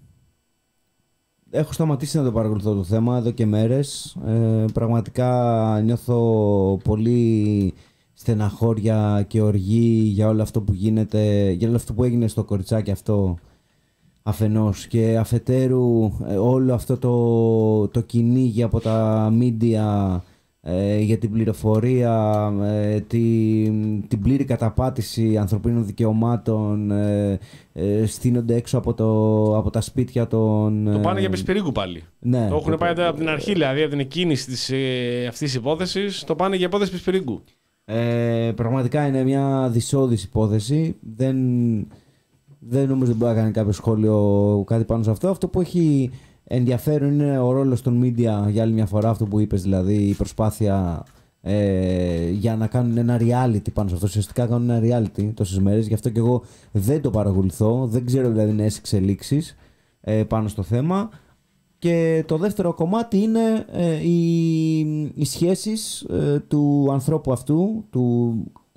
έχω σταματήσει να το παρακολουθώ το θέμα εδώ και μέρες. Ε, πραγματικά νιώθω πολύ στεναχώρια και οργή για όλο αυτό που γίνεται, για όλο αυτό που έγινε στο κοριτσάκι αυτό αφενός και αφετέρου ε, όλο αυτό το, το κυνήγι από τα μίντια ε, για την πληροφορία, ε, την, την πλήρη καταπάτηση ανθρωπίνων δικαιωμάτων, ε, ε, στείνονται έξω από, το, από τα σπίτια των... Το ε, πάνε για Πεσπυρίγκου πάλι. ναι, Το έχουν το- πάει από την αρχή, δηλαδή από την εκκίνηση της, ε, αυτής της υπόθεσης, το πάνε για υπόθεση Πεσπυρίγκου. Ε, πραγματικά είναι μια δυσόδης υπόθεση. Δεν, δεν νομίζω ότι μπορεί να κάνει κάποιο σχόλιο κάτι πάνω σε αυτό. Αυτό που έχει ενδιαφέρον είναι ο ρόλος των media για άλλη μια φορά, αυτό που είπες, δηλαδή η προσπάθεια ε, για να κάνουν ένα reality πάνω σε αυτό. Ουσιαστικά κάνουν ένα reality τόσες μέρες, γι' αυτό και εγώ δεν το παρακολουθώ. Δεν ξέρω δηλαδή νέες εξελίξεις ε, πάνω στο θέμα. Και το δεύτερο κομμάτι είναι ε, οι, οι σχέσεις ε, του ανθρώπου αυτού, του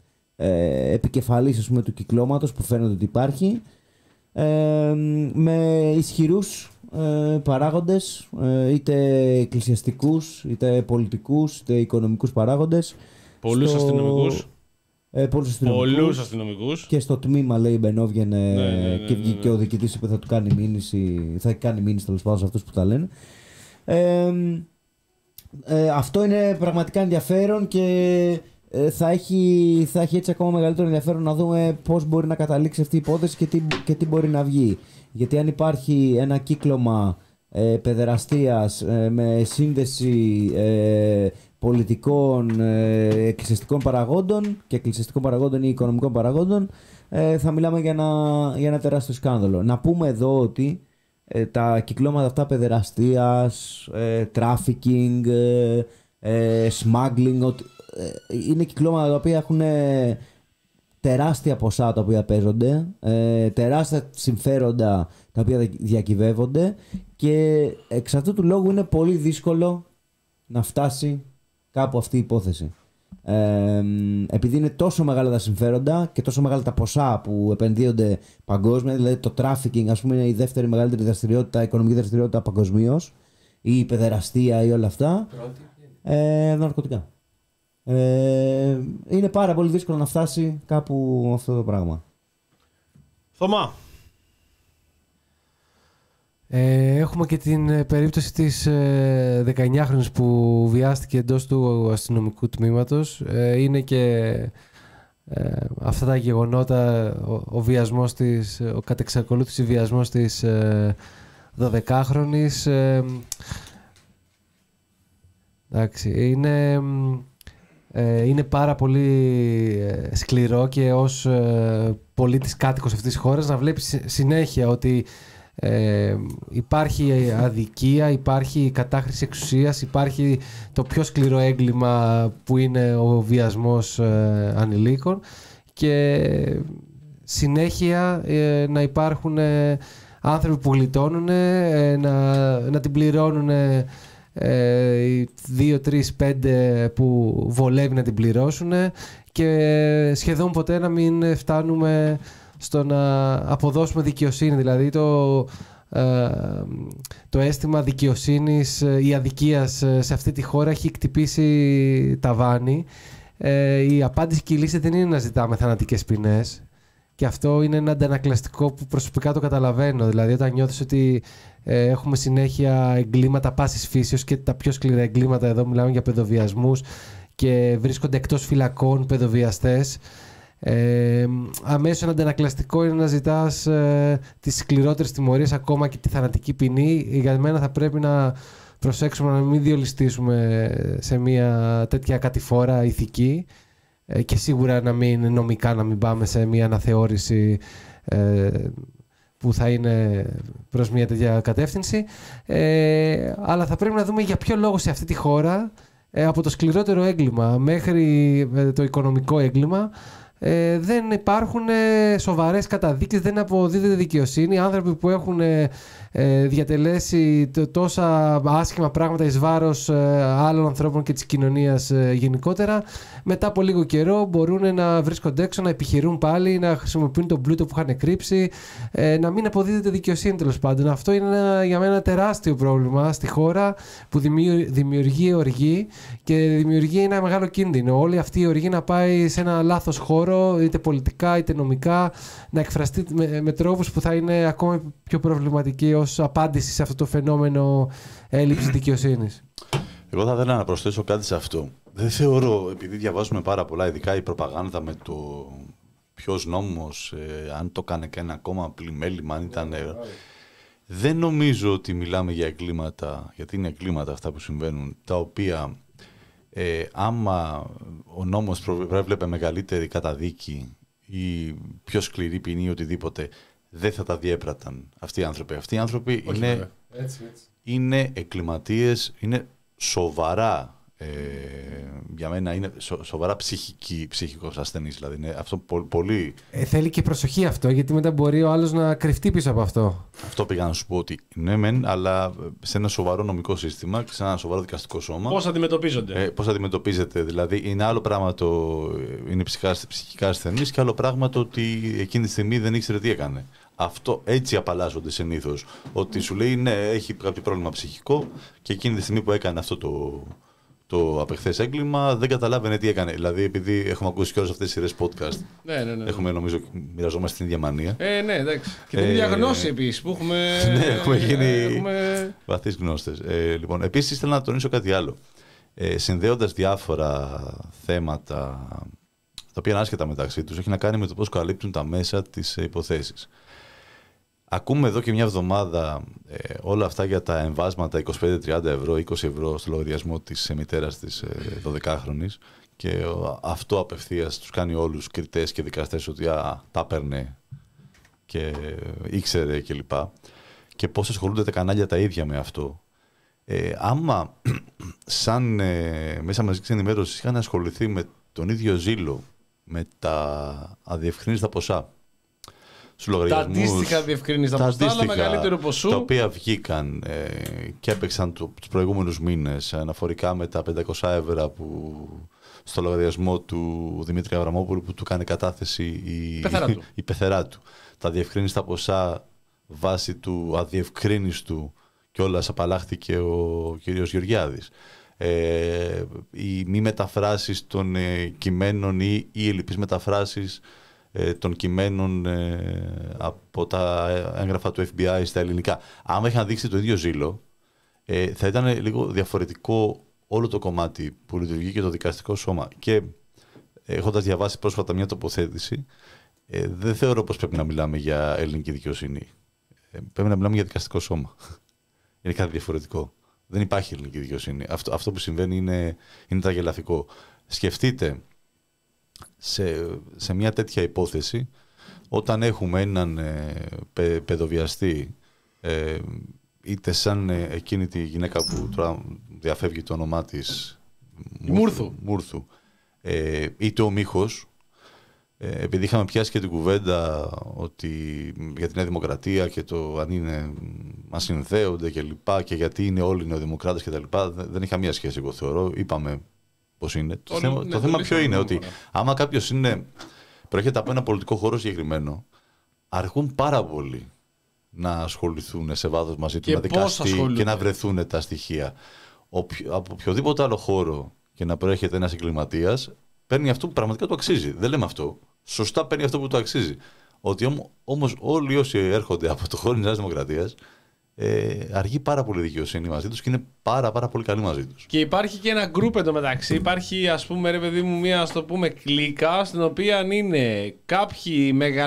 ε, επικεφαλής, ας πούμε, του κυκλώματος που φαίνεται ότι υπάρχει, ε, με ισχυρούς ε, παράγοντες, ε, είτε εκκλησιαστικούς, είτε πολιτικούς, είτε οικονομικούς παράγοντες. Πολλούς στο... αστυνομικούς. Ε, πολλούς αστυνομικούς. Πολλούς αστυνομικούς. Και στο τμήμα, λέει, μπαινόβγαινε ναι, ναι, ναι, και βγήκε ναι, ναι. ο διοικητής είπε θα του κάνει μήνυση, θα κάνει μήνυση τέλος πάντων σε αυτούς που τα λένε. Ε, ε, αυτό είναι πραγματικά ενδιαφέρον και ε, θα, έχει, θα έχει έτσι ακόμα μεγαλύτερο ενδιαφέρον να δούμε πώς μπορεί να καταλήξει αυτή η υπόθεση και τι, και τι μπορεί να βγει. Γιατί αν υπάρχει ένα κύκλωμα ε, παιδεραστίας ε, με σύνδεση ε, πολιτικών, ε, εκκλησιαστικών παραγόντων και εκκλησιαστικών παραγόντων ή οικονομικών παραγόντων, ε, θα μιλάμε για ένα, για ένα τεράστιο σκάνδαλο. Να πούμε εδώ ότι ε, τα κυκλώματα αυτά παιδεραστίας, ε, trafficking, ε, ε, smuggling, ότι, ε, είναι κυκλώματα τα οποία έχουν ε, τεράστια ποσά τα οποία παίζονται, ε, τεράστια συμφέροντα τα οποία διακυβεύονται και εξ αυτού του λόγου είναι πολύ δύσκολο να φτάσει κάπου αυτή η υπόθεση. Ε, επειδή είναι τόσο μεγάλα τα συμφέροντα και τόσο μεγάλα τα ποσά που επενδύονται παγκόσμια, δηλαδή το trafficking, ας πούμε, είναι η δεύτερη μεγαλύτερη δραστηριότητα, οικονομική δραστηριότητα παγκοσμίως, ή η παιδεραστία ή όλα αυτά. Ε, ναρκωτικά. Ε, είναι πάρα πολύ δύσκολο να φτάσει κάπου αυτό το πράγμα. Θωμά. Ε, έχουμε και την περίπτωση της ε, δεκαεννιάχρονης που βιάστηκε εντός του αστυνομικού τμήματος. Ε, είναι και ε, αυτά τα γεγονότα, ο, ο βιασμός της, ο κατεξακολούθηση βιασμός της ε, δωδεκάχρονης. Ε, εντάξει, είναι, ε, είναι πάρα πολύ σκληρό και ως ε, πολίτης κάτοικος αυτής της χώρας να βλέπεις συνέχεια ότι Ε, υπάρχει αδικία, υπάρχει κατάχρηση εξουσίας, υπάρχει το πιο σκληρό έγκλημα που είναι ο βιασμός ε, ανηλίκων και συνέχεια ε, να υπάρχουν ε, άνθρωποι που γλιτώνουν, ε, να, να την πληρώνουν ε, οι δύο, τρεις, πέντε που βολεύει να την πληρώσουν και σχεδόν ποτέ να μην φτάνουμε στο να αποδώσουμε δικαιοσύνη. Δηλαδή το, ε, το αίσθημα δικαιοσύνης ή αδικίας σε αυτή τη χώρα έχει χτυπήσει ταβάνι. Ε, η απάντηση και η λύση δεν είναι να ζητάμε θανατικές ποινές. Και αυτό είναι ένα αντανακλαστικό που προσωπικά το καταλαβαίνω. Δηλαδή όταν νιώθεις ότι ε, έχουμε συνέχεια εγκλήματα πάσης φύσεως και τα πιο σκληρά εγκλήματα, εδώ μιλάμε για παιδοβιασμούς και βρίσκονται εκτός φυλακών παιδοβιαστές, Ε, αμέσως ένα αντανακλαστικό είναι να ζητάς ε, τις σκληρότερες τιμωρίες, ακόμα και τη θανατική ποινή. Για μένα θα πρέπει να προσέξουμε να μην διολιστήσουμε σε μια τέτοια κατηφόρα ηθική ε, και σίγουρα να μην νομικά να μην πάμε σε μια αναθεώρηση ε, που θα είναι προς μια τέτοια κατεύθυνση, ε, αλλά θα πρέπει να δούμε για ποιο λόγο σε αυτή τη χώρα ε, από το σκληρότερο έγκλημα μέχρι ε, το οικονομικό έγκλημα Ε, δεν υπάρχουν ε, σοβαρές καταδίκες, δεν αποδίδεται δικαιοσύνη. Άνθρωποι που έχουν ε, ε, διατελέσει τόσα άσχημα πράγματα εις βάρος ε, άλλων ανθρώπων και της κοινωνίας ε, γενικότερα, μετά από λίγο καιρό μπορούν να βρίσκονται έξω, να επιχειρούν πάλι, να χρησιμοποιούν τον πλούτο που είχαν κρύψει, ε, να μην αποδίδεται δικαιοσύνη τέλος πάντων. Αυτό είναι ένα, για μένα ένα τεράστιο πρόβλημα στη χώρα που δημιουργεί οργή και δημιουργεί ένα μεγάλο κίνδυνο. Όλη αυτή η οργή να πάει σε ένα λάθος χώρο, είτε πολιτικά είτε νομικά, να εκφραστεί με, με τρόπους που θα είναι ακόμα πιο προβληματικοί ως απάντηση σε αυτό το φαινόμενο έλλειψης δικαιοσύνης. Εγώ θα ήθελα να προσθέσω κάτι σε αυτό. Δεν θεωρώ, επειδή διαβάζουμε πάρα πολλά, ειδικά η προπαγάνδα με το ποιος νόμος, ε, αν το έκανε και ένα κόμμα πλημέλημα, αν ήταν... Ε, δεν νομίζω ότι μιλάμε για εγκλήματα, γιατί είναι εγκλήματα αυτά που συμβαίνουν, τα οποία ε, άμα ο νόμος προβλέπε μεγαλύτερη καταδίκη ή πιο σκληρή ποινή ή οτιδήποτε, δεν θα τα διέπραταν αυτοί οι άνθρωποι. Αυτοί οι άνθρωποι είναι, έτσι, έτσι. είναι εγκληματίες, είναι σοβαρά Ε, για μένα είναι σο, σοβαρά ψυχική, ψυχικός ασθενής. Δηλαδή είναι αυτό πο, πολύ. Ε, θέλει και προσοχή αυτό, γιατί μετά μπορεί ο άλλος να κρυφτεί πίσω από αυτό. Αυτό πήγα να σου πω ότι ναι, μεν, αλλά σε ένα σοβαρό νομικό σύστημα και σε ένα σοβαρό δικαστικό σώμα. Πώς αντιμετωπίζονται. Ε, πώς αντιμετωπίζεται. Δηλαδή είναι άλλο πράγμα το είναι ψυχικά, ψυχικά ασθενής και άλλο πράγμα το ότι εκείνη τη στιγμή δεν ήξερε τι έκανε. Αυτό έτσι απαλλάσσονται συνήθως. Ότι σου λέει ναι, έχει κάποιο πρόβλημα ψυχικό και εκείνη τη στιγμή που έκανε αυτό το. το απεχθές έγκλημα, δεν καταλάβαινε τι έκανε. Δηλαδή, επειδή έχουμε ακούσει και όλες αυτές τις σειρές podcast, ναι, ναι, ναι. έχουμε, νομίζω, μοιραζόμαστε την ίδια μανία. Ε, ναι, εντάξει. Και την ίδια γνώση επίσης που έχουμε. Ναι, έχουμε γίνει έχουμε... βαθύς γνώστες. Ε, λοιπόν, επίσης, θέλω να τονίσω κάτι άλλο. Ε, συνδέοντας διάφορα θέματα, τα οποία είναι άσχετα μεταξύ τους, έχει να κάνει με το πώς καλύπτουν τα μέσα τις υποθέσεις. Ακούμε εδώ και μια εβδομάδα ε, όλα αυτά για τα εμβάσματα είκοσι πέντε τριάντα ευρώ, είκοσι ευρώ στο λογαριασμό της μητέρας της ε, δωδεκάχρονης και ε, αυτό απευθείας τους κάνει όλους κριτές και δικαστές ότι α, τα παίρνε και ε, ήξερε κλπ. Και, και πώς ασχολούνται τα κανάλια τα ίδια με αυτό. Ε, άμα σαν ε, μέσα μαζικής ενημέρωσης είχαν ασχοληθεί με τον ίδιο ζήλο με τα αδιευκρίνηστα ποσά, τα αντίστοιχα διευκρίνηστα ποσά, αλλά μεγαλύτερο ποσού. Τα οποία βγήκαν ε, και έπαιξαν το, τους προηγούμενους μήνες αναφορικά με τα πεντακόσια ευρώ που στο λογαριασμό του Δημήτρη Αβραμόπουλου που του κάνει κατάθεση η, πεθερά του. η πεθερά του. Τα διευκρίνηστα ποσά βάσει του αδιευκρίνιστου κιόλας απαλλάχθηκε ο κύριος Γεωργιάδης. Ε, οι μη μεταφράσεις των ε, κειμένων ή οι ελλειπείς μεταφράσεις των κειμένων ε, από τα έγγραφα του εφ μπι άι στα ελληνικά. Άμα είχαν δείξει το ίδιο ζήλο, ε, θα ήταν λίγο διαφορετικό όλο το κομμάτι που λειτουργεί και το δικαστικό σώμα. Και έχοντας διαβάσει πρόσφατα μια τοποθέτηση, ε, δεν θεωρώ πως πρέπει να μιλάμε για ελληνική δικαιοσύνη. Ε, πρέπει να μιλάμε για δικαστικό σώμα. Είναι κάτι διαφορετικό. Δεν υπάρχει ελληνική δικαιοσύνη. Αυτό, αυτό που συμβαίνει είναι, είναι τραγελαφικό. Σκεφτείτε Σε, σε μια τέτοια υπόθεση, όταν έχουμε έναν ε, παι, παιδοβιαστή, ε, είτε σαν ε, εκείνη τη γυναίκα που τώρα διαφεύγει το όνομά της, Μούρθου, Μούρθου ε, είτε ο Μίχος, ε, επειδή είχαμε πιάσει και την κουβέντα ότι για την Νέα Δημοκρατία και το αν είναι, μας συνδέονται και λοιπά και γιατί είναι όλοι οι νεοδημοκράτες και τα λοιπά, δεν είχε καμία σχέση, εγώ θεωρώ. Είπαμε πώς είναι. Το, Όλοι, θέμα, ναι, το θέμα ποιο είναι, φορά. ότι άμα κάποιος είναι, προέρχεται από ένα πολιτικό χώρο συγκεκριμένο, αργούν πάρα πολύ να ασχοληθούν σε βάθος μαζί του, και να δικαστεί και να βρεθούν τα στοιχεία. Οποιο, από οποιοδήποτε άλλο χώρο και να προέρχεται ένας εγκληματίας, παίρνει αυτό που πραγματικά του αξίζει. Δεν λέμε αυτό. Σωστά παίρνει αυτό που του αξίζει. Ότι όμ, όμως όλοι όσοι έρχονται από το χώρο της Νέας Δημοκρατίας, Ε, αργεί πάρα πολύ δικαιοσύνη μαζί τους και είναι πάρα πάρα πολύ καλή μαζί τους. Και υπάρχει και ένα γκρουπ εντωμεταξύ. Υπάρχει, ας πούμε, ρε παιδί μου, μια, ας το πούμε, κλίκα, στην οποία είναι κάποιοι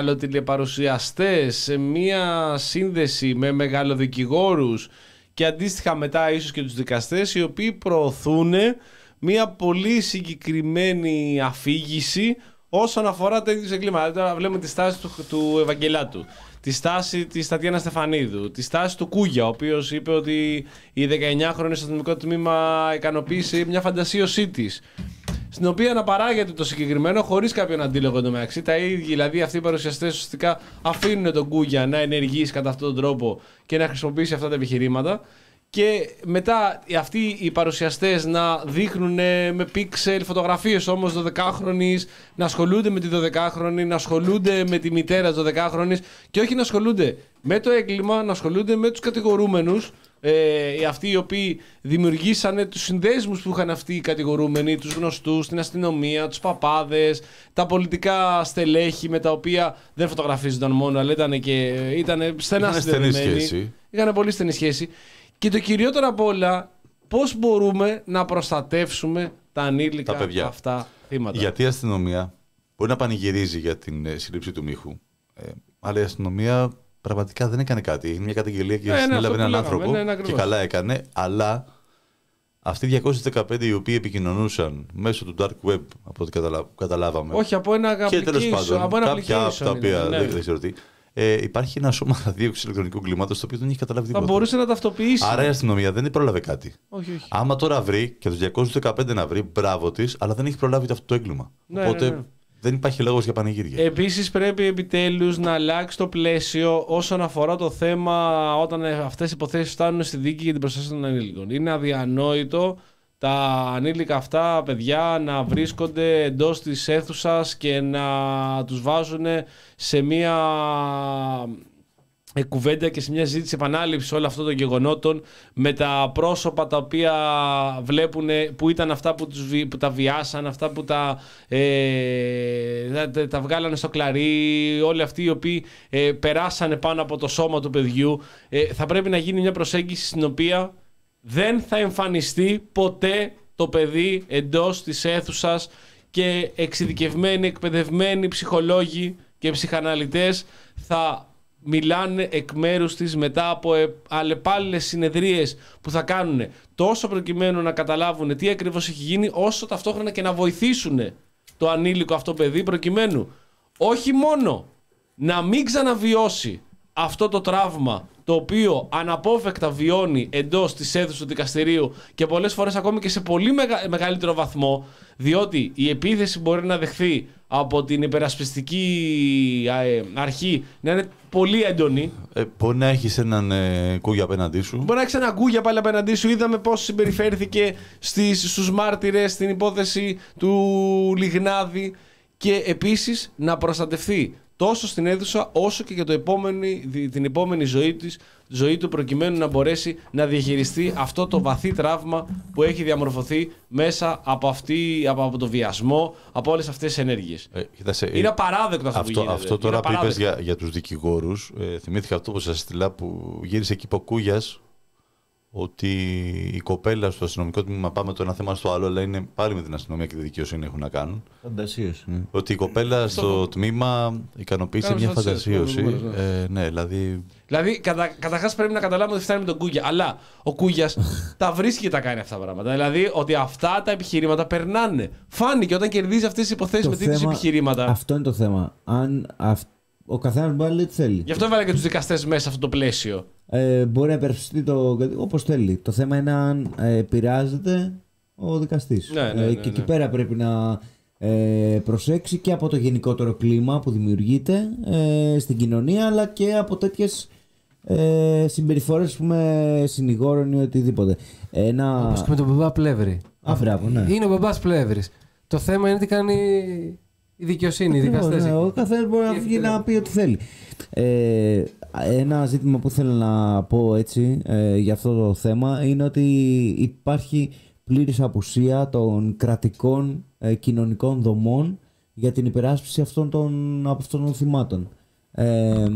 μεγαλοτηλεπαρουσιαστές σε μια σύνδεση με μεγαλοδικηγόρους και αντίστοιχα μετά ίσως και τους δικαστές, οι οποίοι προωθούν μια πολύ συγκεκριμένη αφήγηση όσον αφορά τέτοιους εγκλήματα. Τώρα βλέπουμε τη στάση του, του Ευαγγελάτου, τη στάση της Τατιάνα Στεφανίδου, τη στάση του Κούγια, ο οποίος είπε ότι η δεκαεννιάχρονη στο αστυνομικό τμήμα ικανοποίησε μια φαντασίωσή της, στην οποία αναπαράγεται το συγκεκριμένο χωρίς κάποιον αντίλογο εντωμεταξύ. Τα ίδια, δηλαδή, αυτοί οι παρουσιαστές ουσιαστικά αφήνουν τον Κούγια να ενεργήσει κατά αυτόν τον τρόπο και να χρησιμοποιήσει αυτά τα επιχειρήματα. Και μετά αυτοί οι παρουσιαστές να δείχνουν με πίξελ φωτογραφίες όμως δωδεκάχρονης, να ασχολούνται με τη δωδεκάχρονη, να ασχολούνται με τη μητέρα της δωδεκάχρονης και όχι να ασχολούνται με το έγκλημα, να ασχολούνται με τους κατηγορούμενους, ε, αυτοί οι οποίοι δημιουργήσανε τους συνδέσμους που είχαν αυτοί οι κατηγορούμενοι, τους γνωστούς, την αστυνομία, τους παπάδες, τα πολιτικά στελέχη με τα οποία δεν φωτογραφίζονταν μόνο, αλλά ήταν και ήταν στενά συνδεδεμένοι. Είχαν πολύ στενή σχέση. Και το κυριότερο απ' όλα, πώς μπορούμε να προστατεύσουμε τα ανήλικα τα παιδιά. Αυτά θύματα. Γιατί η αστυνομία μπορεί να πανηγυρίζει για την ε, σύλληψη του Μίχου, ε, αλλά η αστυνομία πραγματικά δεν έκανε κάτι. Είναι μια καταγγελία και ε, συνέλαβε ναι, έναν λέγαμε, άνθρωπο ναι, ναι, και καλά έκανε, αλλά αυτοί οι διακόσιοι δεκαπέντε οι οποίοι επικοινωνούσαν μέσω του dark web, από ό,τι καταλα... καταλάβαμε. Όχι, από ένα application. Και τέλος πάντων, από ένα κάποια από τα οποία ναι. δεν, δεν ξέρω τι. Ε, υπάρχει ένα σώμα δίωξη ηλεκτρονικού εγκλήματος το οποίο δεν έχει καταλάβει τίποτα. Θα μπορούσε να ταυτοποιήσει. Άρα η αστυνομία δεν πρόλαβε κάτι. Όχι, όχι. Άμα τώρα βρει και τους διακόσιους δεκαπέντε να βρει, μπράβο της, αλλά δεν έχει προλάβει αυτό το έγκλημα. Ναι, Οπότε ναι, ναι. δεν υπάρχει λόγος για πανηγύρια. Επίσης πρέπει επιτέλους να αλλάξει το πλαίσιο όσον αφορά το θέμα όταν αυτές οι υποθέσεις φτάνουν στη δίκη για την προστασία των ανήλικων. Είναι αδιανόητο τα ανήλικα αυτά παιδιά να βρίσκονται εντός της αίθουσας και να τους βάζουν σε μια κουβέντα και σε μια ζήτηση επανάληψη όλων αυτών των γεγονότων με τα πρόσωπα τα οποία βλέπουν που ήταν αυτά που, τους, που τα βιάσαν, αυτά που τα, ε, τα, τα βγάλανε στο κλαρί, όλοι αυτοί οι οποίοι ε, περάσανε πάνω από το σώμα του παιδιού. Ε, θα πρέπει να γίνει μια προσέγγιση στην οποία δεν θα εμφανιστεί ποτέ το παιδί εντός της αίθουσας και εξειδικευμένοι, εκπαιδευμένοι ψυχολόγοι και ψυχαναλυτές θα μιλάνε εκ μέρους της μετά από αλλεπάλληλες συνεδρίες που θα κάνουν τόσο προκειμένου να καταλάβουν τι ακριβώς έχει γίνει, όσο ταυτόχρονα και να βοηθήσουν το ανήλικο αυτό παιδί προκειμένου όχι μόνο να μην ξαναβιώσει αυτό το τραύμα το οποίο αναπόφευκτα βιώνει εντός της αίθουσας του δικαστηρίου και πολλές φορές ακόμη και σε πολύ μεγα... μεγαλύτερο βαθμό, διότι η επίθεση μπορεί να δεχθεί από την υπερασπιστική αρχή να είναι πολύ έντονη. Ε, μπορεί να έχεις έναν ε, κούγια απέναντί σου. Μπορεί να έχεις έναν κούγια πάλι απέναντί σου. Είδαμε πώς συμπεριφέρθηκε στις, στους μάρτυρες στην υπόθεση του Λιγνάδη και επίσης να προστατευτεί τόσο στην αίθουσα όσο και για το επόμενη, την επόμενη ζωή, της, ζωή του προκειμένου να μπορέσει να διαχειριστεί αυτό το βαθύ τραύμα που έχει διαμορφωθεί μέσα από, αυτή, από, από το βιασμό, από όλες αυτές τις ενέργειες. Ε, κοίτασε, είναι απαράδεκτο αυτό, αυτό που γίνεται. Αυτό τώρα που είπες για, για τους δικηγόρους, ε, θυμήθηκα αυτό που σας στείλα που γύρισε εκεί από Κούγιας, ότι η κοπέλα στο αστυνομικό τμήμα, πάμε το ένα θέμα στο άλλο, αλλά είναι πάλι με την αστυνομία και τη δικαιοσύνη έχουν να κάνουν. Φαντασίωση. Ναι. Ότι η κοπέλα στο τμήμα ικανοποίησε μια φαντασίωση. Ε, ναι, δηλαδή. Δηλαδή, κατα, καταρχάς πρέπει να καταλάβουμε ότι φτάνει με τον Κούγια. Αλλά ο Κούγιας τα βρίσκει και τα κάνει αυτά τα πράγματα. Δηλαδή, ότι αυτά τα επιχειρήματα περνάνε. Φάνηκε όταν κερδίζει αυτές τις υποθέσεις με τέτοιες επιχειρήματα. Αυτό είναι το θέμα. Αν αυτό. Ο καθένας μπορεί να λέει τι θέλει. Γι' αυτό έβαλε και τους δικαστές μέσα σε αυτό το πλαίσιο. Ε, μπορεί να υπερασπιστεί το όπως θέλει. Το θέμα είναι αν ε, επηρεάζεται ο δικαστής. Ναι, ναι, ναι, ναι. Ε, και εκεί πέρα πρέπει να ε, προσέξει και από το γενικότερο κλίμα που δημιουργείται ε, στην κοινωνία, αλλά και από τέτοιες ε, συμπεριφορές με συνηγόρων ή οτιδήποτε. Ένα... Όπως και με τον μπαμπά Πλεύρη. Α, μπράβο, ναι. Είναι ο μπαμπάς Πλεύρης. Το θέμα είναι τι κάνει η δικαιοσύνη, οι δικαστές. Ναι, ο καθένας μπορεί να βγει να πει ό,τι θέλει. Ε, ένα ζήτημα που θέλω να πω έτσι ε, για αυτό το θέμα είναι ότι υπάρχει πλήρης απουσία των κρατικών ε, κοινωνικών δομών για την υπεράσπιση αυτών των, από αυτών των θυμάτων. Ε,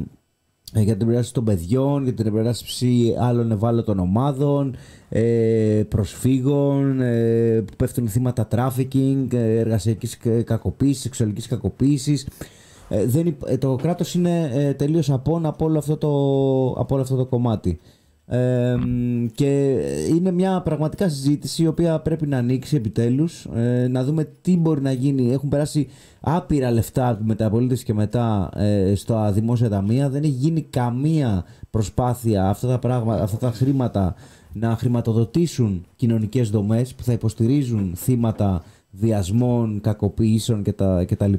για την υπεράσπιση των παιδιών, για την υπεράσπιση άλλων ευάλωτων ομάδων, ε, προσφύγων, ε, που πέφτουν θύματα τράφικινγκ, εργασιακής κακοποίησης, σεξουαλικής κακοποίησης. Ε, δεν, το κράτος είναι ε, τελείως απόν από όλο αυτό το, από όλο αυτό το κομμάτι. Ε, και είναι μια πραγματικά συζήτηση η οποία πρέπει να ανοίξει επιτέλους, ε, να δούμε τι μπορεί να γίνει. Έχουν περάσει άπειρα λεφτά από τη μεταπολίτευση και μετά ε, στα δημόσια ταμεία. Δεν έχει γίνει καμία προσπάθεια αυτά τα, πράγματα, αυτά τα χρήματα να χρηματοδοτήσουν κοινωνικές δομές που θα υποστηρίζουν θύματα βιασμών, κακοποιήσεων κτλ.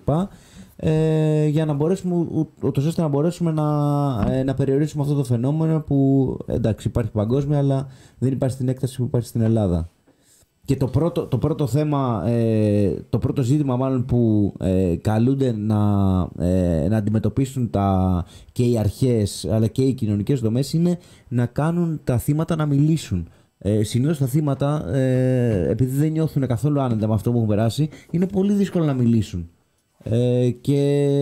Ε, για να μπορέσουμε, ούτως ώστε να μπορέσουμε να, ε, να περιορίσουμε αυτό το φαινόμενο που εντάξει υπάρχει παγκόσμια, αλλά δεν υπάρχει στην έκταση που υπάρχει στην Ελλάδα. Και το πρώτο, το πρώτο θέμα, ε, το πρώτο ζήτημα μάλλον που ε, καλούνται να, ε, να αντιμετωπίσουν τα, και οι αρχές αλλά και οι κοινωνικές δομές είναι να κάνουν τα θύματα να μιλήσουν. Ε, συνήθως τα θύματα, ε, επειδή δεν νιώθουν καθόλου άνετα με αυτό που έχουν περάσει, είναι πολύ δύσκολο να μιλήσουν. Ε, και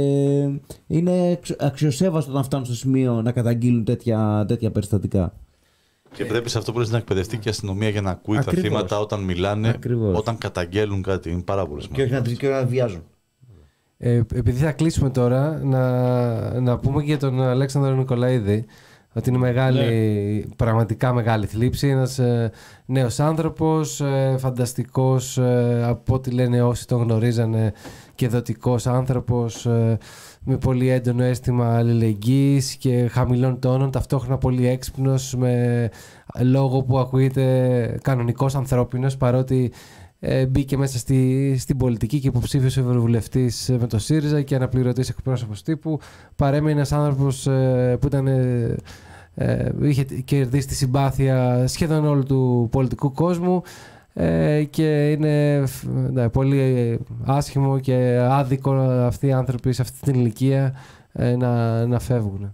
είναι αξιοσέβαστο να φτάνουν στο σημείο να καταγγείλουν τέτοια, τέτοια περιστατικά. Και πρέπει σε αυτό να εκπαιδευτεί και η αστυνομία για να ακούει Ακριβώς. τα θύματα όταν μιλάνε, Ακριβώς. όταν καταγγέλουν κάτι. Είναι πάρα πολύ σημαντικό. Και όχι να, να βιάζουν. Ε, επειδή θα κλείσουμε τώρα, να, να πούμε και για τον Αλέξανδρο Νικολαίδη. Ότι είναι μεγάλη, Ναι. πραγματικά μεγάλη θλίψη. Ένας ε, νέος άνθρωπος, ε, φανταστικός, ε, από ό,τι λένε όσοι τον γνωρίζανε, και δοτικός άνθρωπος, ε, με πολύ έντονο αίσθημα αλληλεγγύης και χαμηλών τόνων, ταυτόχρονα πολύ έξυπνος, με λόγο που ακούγεται κανονικός ανθρώπινος, παρότι ε, μπήκε μέσα στη, στην πολιτική και υποψήφιος ευρωβουλευτής με το ΣΥΡΙΖΑ και αναπληρωτής εκπρόσωπος τύπου. Παρέμεινε ένας άνθρωπος ε, που ήταν, ε, ε, είχε κερδίσει τη συμπάθεια σχεδόν όλου του πολιτικού κόσμου, ε, και είναι ναι, πολύ άσχημο και άδικο αυτοί οι άνθρωποι σε αυτή την ηλικία ε, να, να φεύγουν.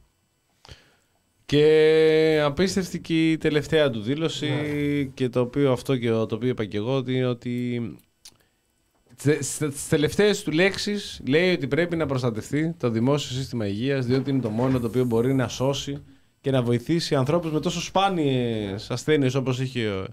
Και απίστευτη και η τελευταία του δήλωση, yeah. και το οποίο αυτό και το οποίο είπα και εγώ, ότι, ότι στις τελευταίες του λέξεις λέει ότι πρέπει να προστατευτεί το δημόσιο σύστημα υγείας, διότι είναι το μόνο το οποίο μπορεί να σώσει και να βοηθήσει ανθρώπους με τόσο σπάνιες ασθένειες όπως είχε ο,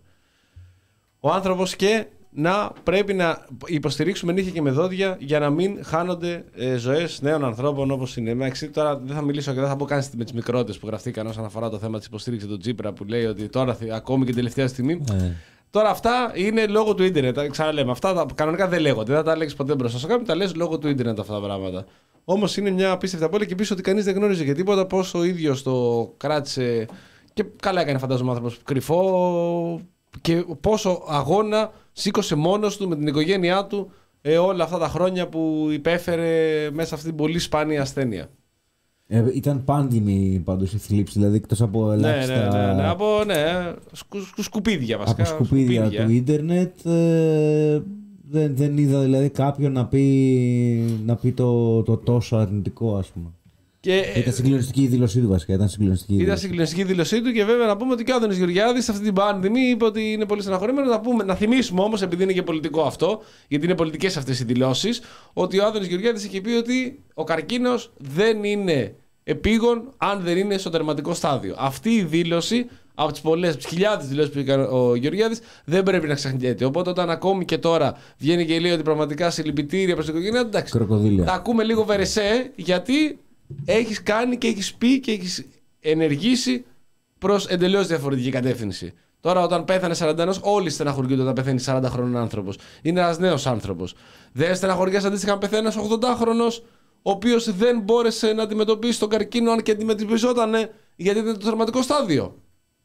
ο άνθρωπος, και να πρέπει να υποστηρίξουμε νύχια και με δόντια για να μην χάνονται ε, ζωές νέων ανθρώπων όπως είναι. Εντάξει, τώρα δεν θα μιλήσω και δεν θα πω καν με τις μικρότητες που γραφτήκαν όσον αφορά το θέμα της υποστήριξης του Τσίπρα, που λέει ότι τώρα ακόμη και τελευταία στιγμή. Mm. Τώρα αυτά είναι λόγω του ίντερνετ. Ξαναλέμε, αυτά τα, κανονικά δεν λέγονται. Δεν τα λέγεις ποτέ μπροστά στο κάποιον, τα λες λόγω του ίντερνετ αυτά τα πράγματα. Όμως είναι μια απίστευτη απώλεια και πίσω ότι κανείς δεν γνώριζε για τίποτα, πώς ο ίδιος το κράτησε. Και καλά έκανε, φαντάζομαι, ο άνθρωπος κρυφό, και πόσο αγώνα σήκωσε μόνος του με την οικογένειά του ε, όλα αυτά τα χρόνια που υπέφερε μέσα σε αυτή την πολύ σπάνια ασθένεια. Ε, ήταν πάντιμη πάντως η θλίψη, δηλαδή εκτός από ελάχιστα... Ναι, ναι, ναι, ναι, από ναι, σκου, σκου, σκουπίδια βασικά. Από σκουπίδια, σκουπίδια. του ίντερνετ, ε, δεν, δεν είδα δηλαδή κάποιον να πει, να πει το, το τόσο αρνητικό, ας πούμε. Και, ήταν συγκλονιστική η δήλωσή του βασικά. Ήταν συγκλονιστική, ήταν συγκλονιστική η δήλωσή του, και βέβαια να πούμε ότι και ο Άδωνης Γεωργιάδης σε αυτή την πανδημία είπε ότι είναι πολύ στεναχωρημένο. Να, πούμε, να θυμίσουμε όμως, επειδή είναι και πολιτικό αυτό, γιατί είναι πολιτικές αυτές οι δηλώσεις, ότι ο Άδωνης Γεωργιάδης είχε πει ότι ο καρκίνος δεν είναι επίγον αν δεν είναι στο τερματικό στάδιο. Αυτή η δήλωση, από τις πολλές, τις χιλιάδες δηλώσεις που έκανε ο Γεωργιάδης, δεν πρέπει να ξεχνιέται. Οπότε, όταν ακόμη και τώρα βγαίνει και λέει ότι πραγματικά συλληπιτήρια προς την οικογένεια, εντάξει, τα ακούμε λίγο βερεσέ, γιατί έχεις κάνει και έχεις πει και έχεις ενεργήσει προς εντελώς διαφορετική κατεύθυνση. Τώρα, όταν πέθανε σαράντα ένα, όλοι στεναχωριούνται όταν πεθαίνει σαράντα χρονών άνθρωπος. Είναι ένας νέος άνθρωπος. Δεν στεναχωριέσαι αντίστοιχα αν πεθαίνει ένας ογδοντάχρονος, ο οποίος δεν μπόρεσε να αντιμετωπίσει τον καρκίνο, αν και αντιμετωπιζότανε, γιατί ήταν το τερματικό στάδιο.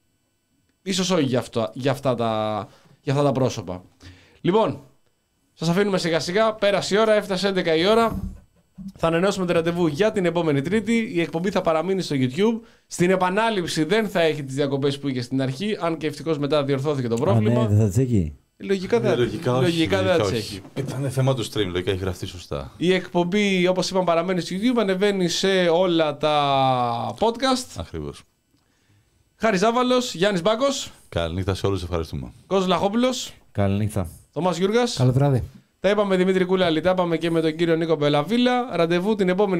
Ίσως όχι για, αυτό, για, αυτά τα, για αυτά τα πρόσωπα. Λοιπόν, σας αφήνουμε σιγά σιγά. Πέρασε η ώρα, έφτασε έντεκα η ώρα. Θα ανανεώσουμε το ραντεβού για την επόμενη Τρίτη. Η εκπομπή θα παραμείνει στο YouTube. Στην επανάληψη δεν θα έχει τις διακοπές που είχε στην αρχή, αν και ευτυχώς μετά διορθώθηκε το πρόβλημα. Α, ναι, δεν θα τις έχει. Λογικά δεν, λογικά λογικά όχι, δεν λογικά θα τις όχι. έχει. Ήταν θέμα του stream, λογικά έχει γραφτεί σωστά. Η εκπομπή, όπως είπαμε, παραμένει στο YouTube, ανεβαίνει σε όλα τα podcast. Ακριβώς. Χάρης Ζάβαλος, Γιάννης Μπάκος. Καληνύχτα σε όλους, ευχαριστούμε. Κώστας Λαχόπουλος. Καληνύχτα. Θωμάς Γιούργας. Καλό βράδυ. Τα είπαμε Δημήτρη Κούλαλη, τα είπαμε και με τον κύριο Νίκο Μπελαβίλα. Ραντεβού την επόμενη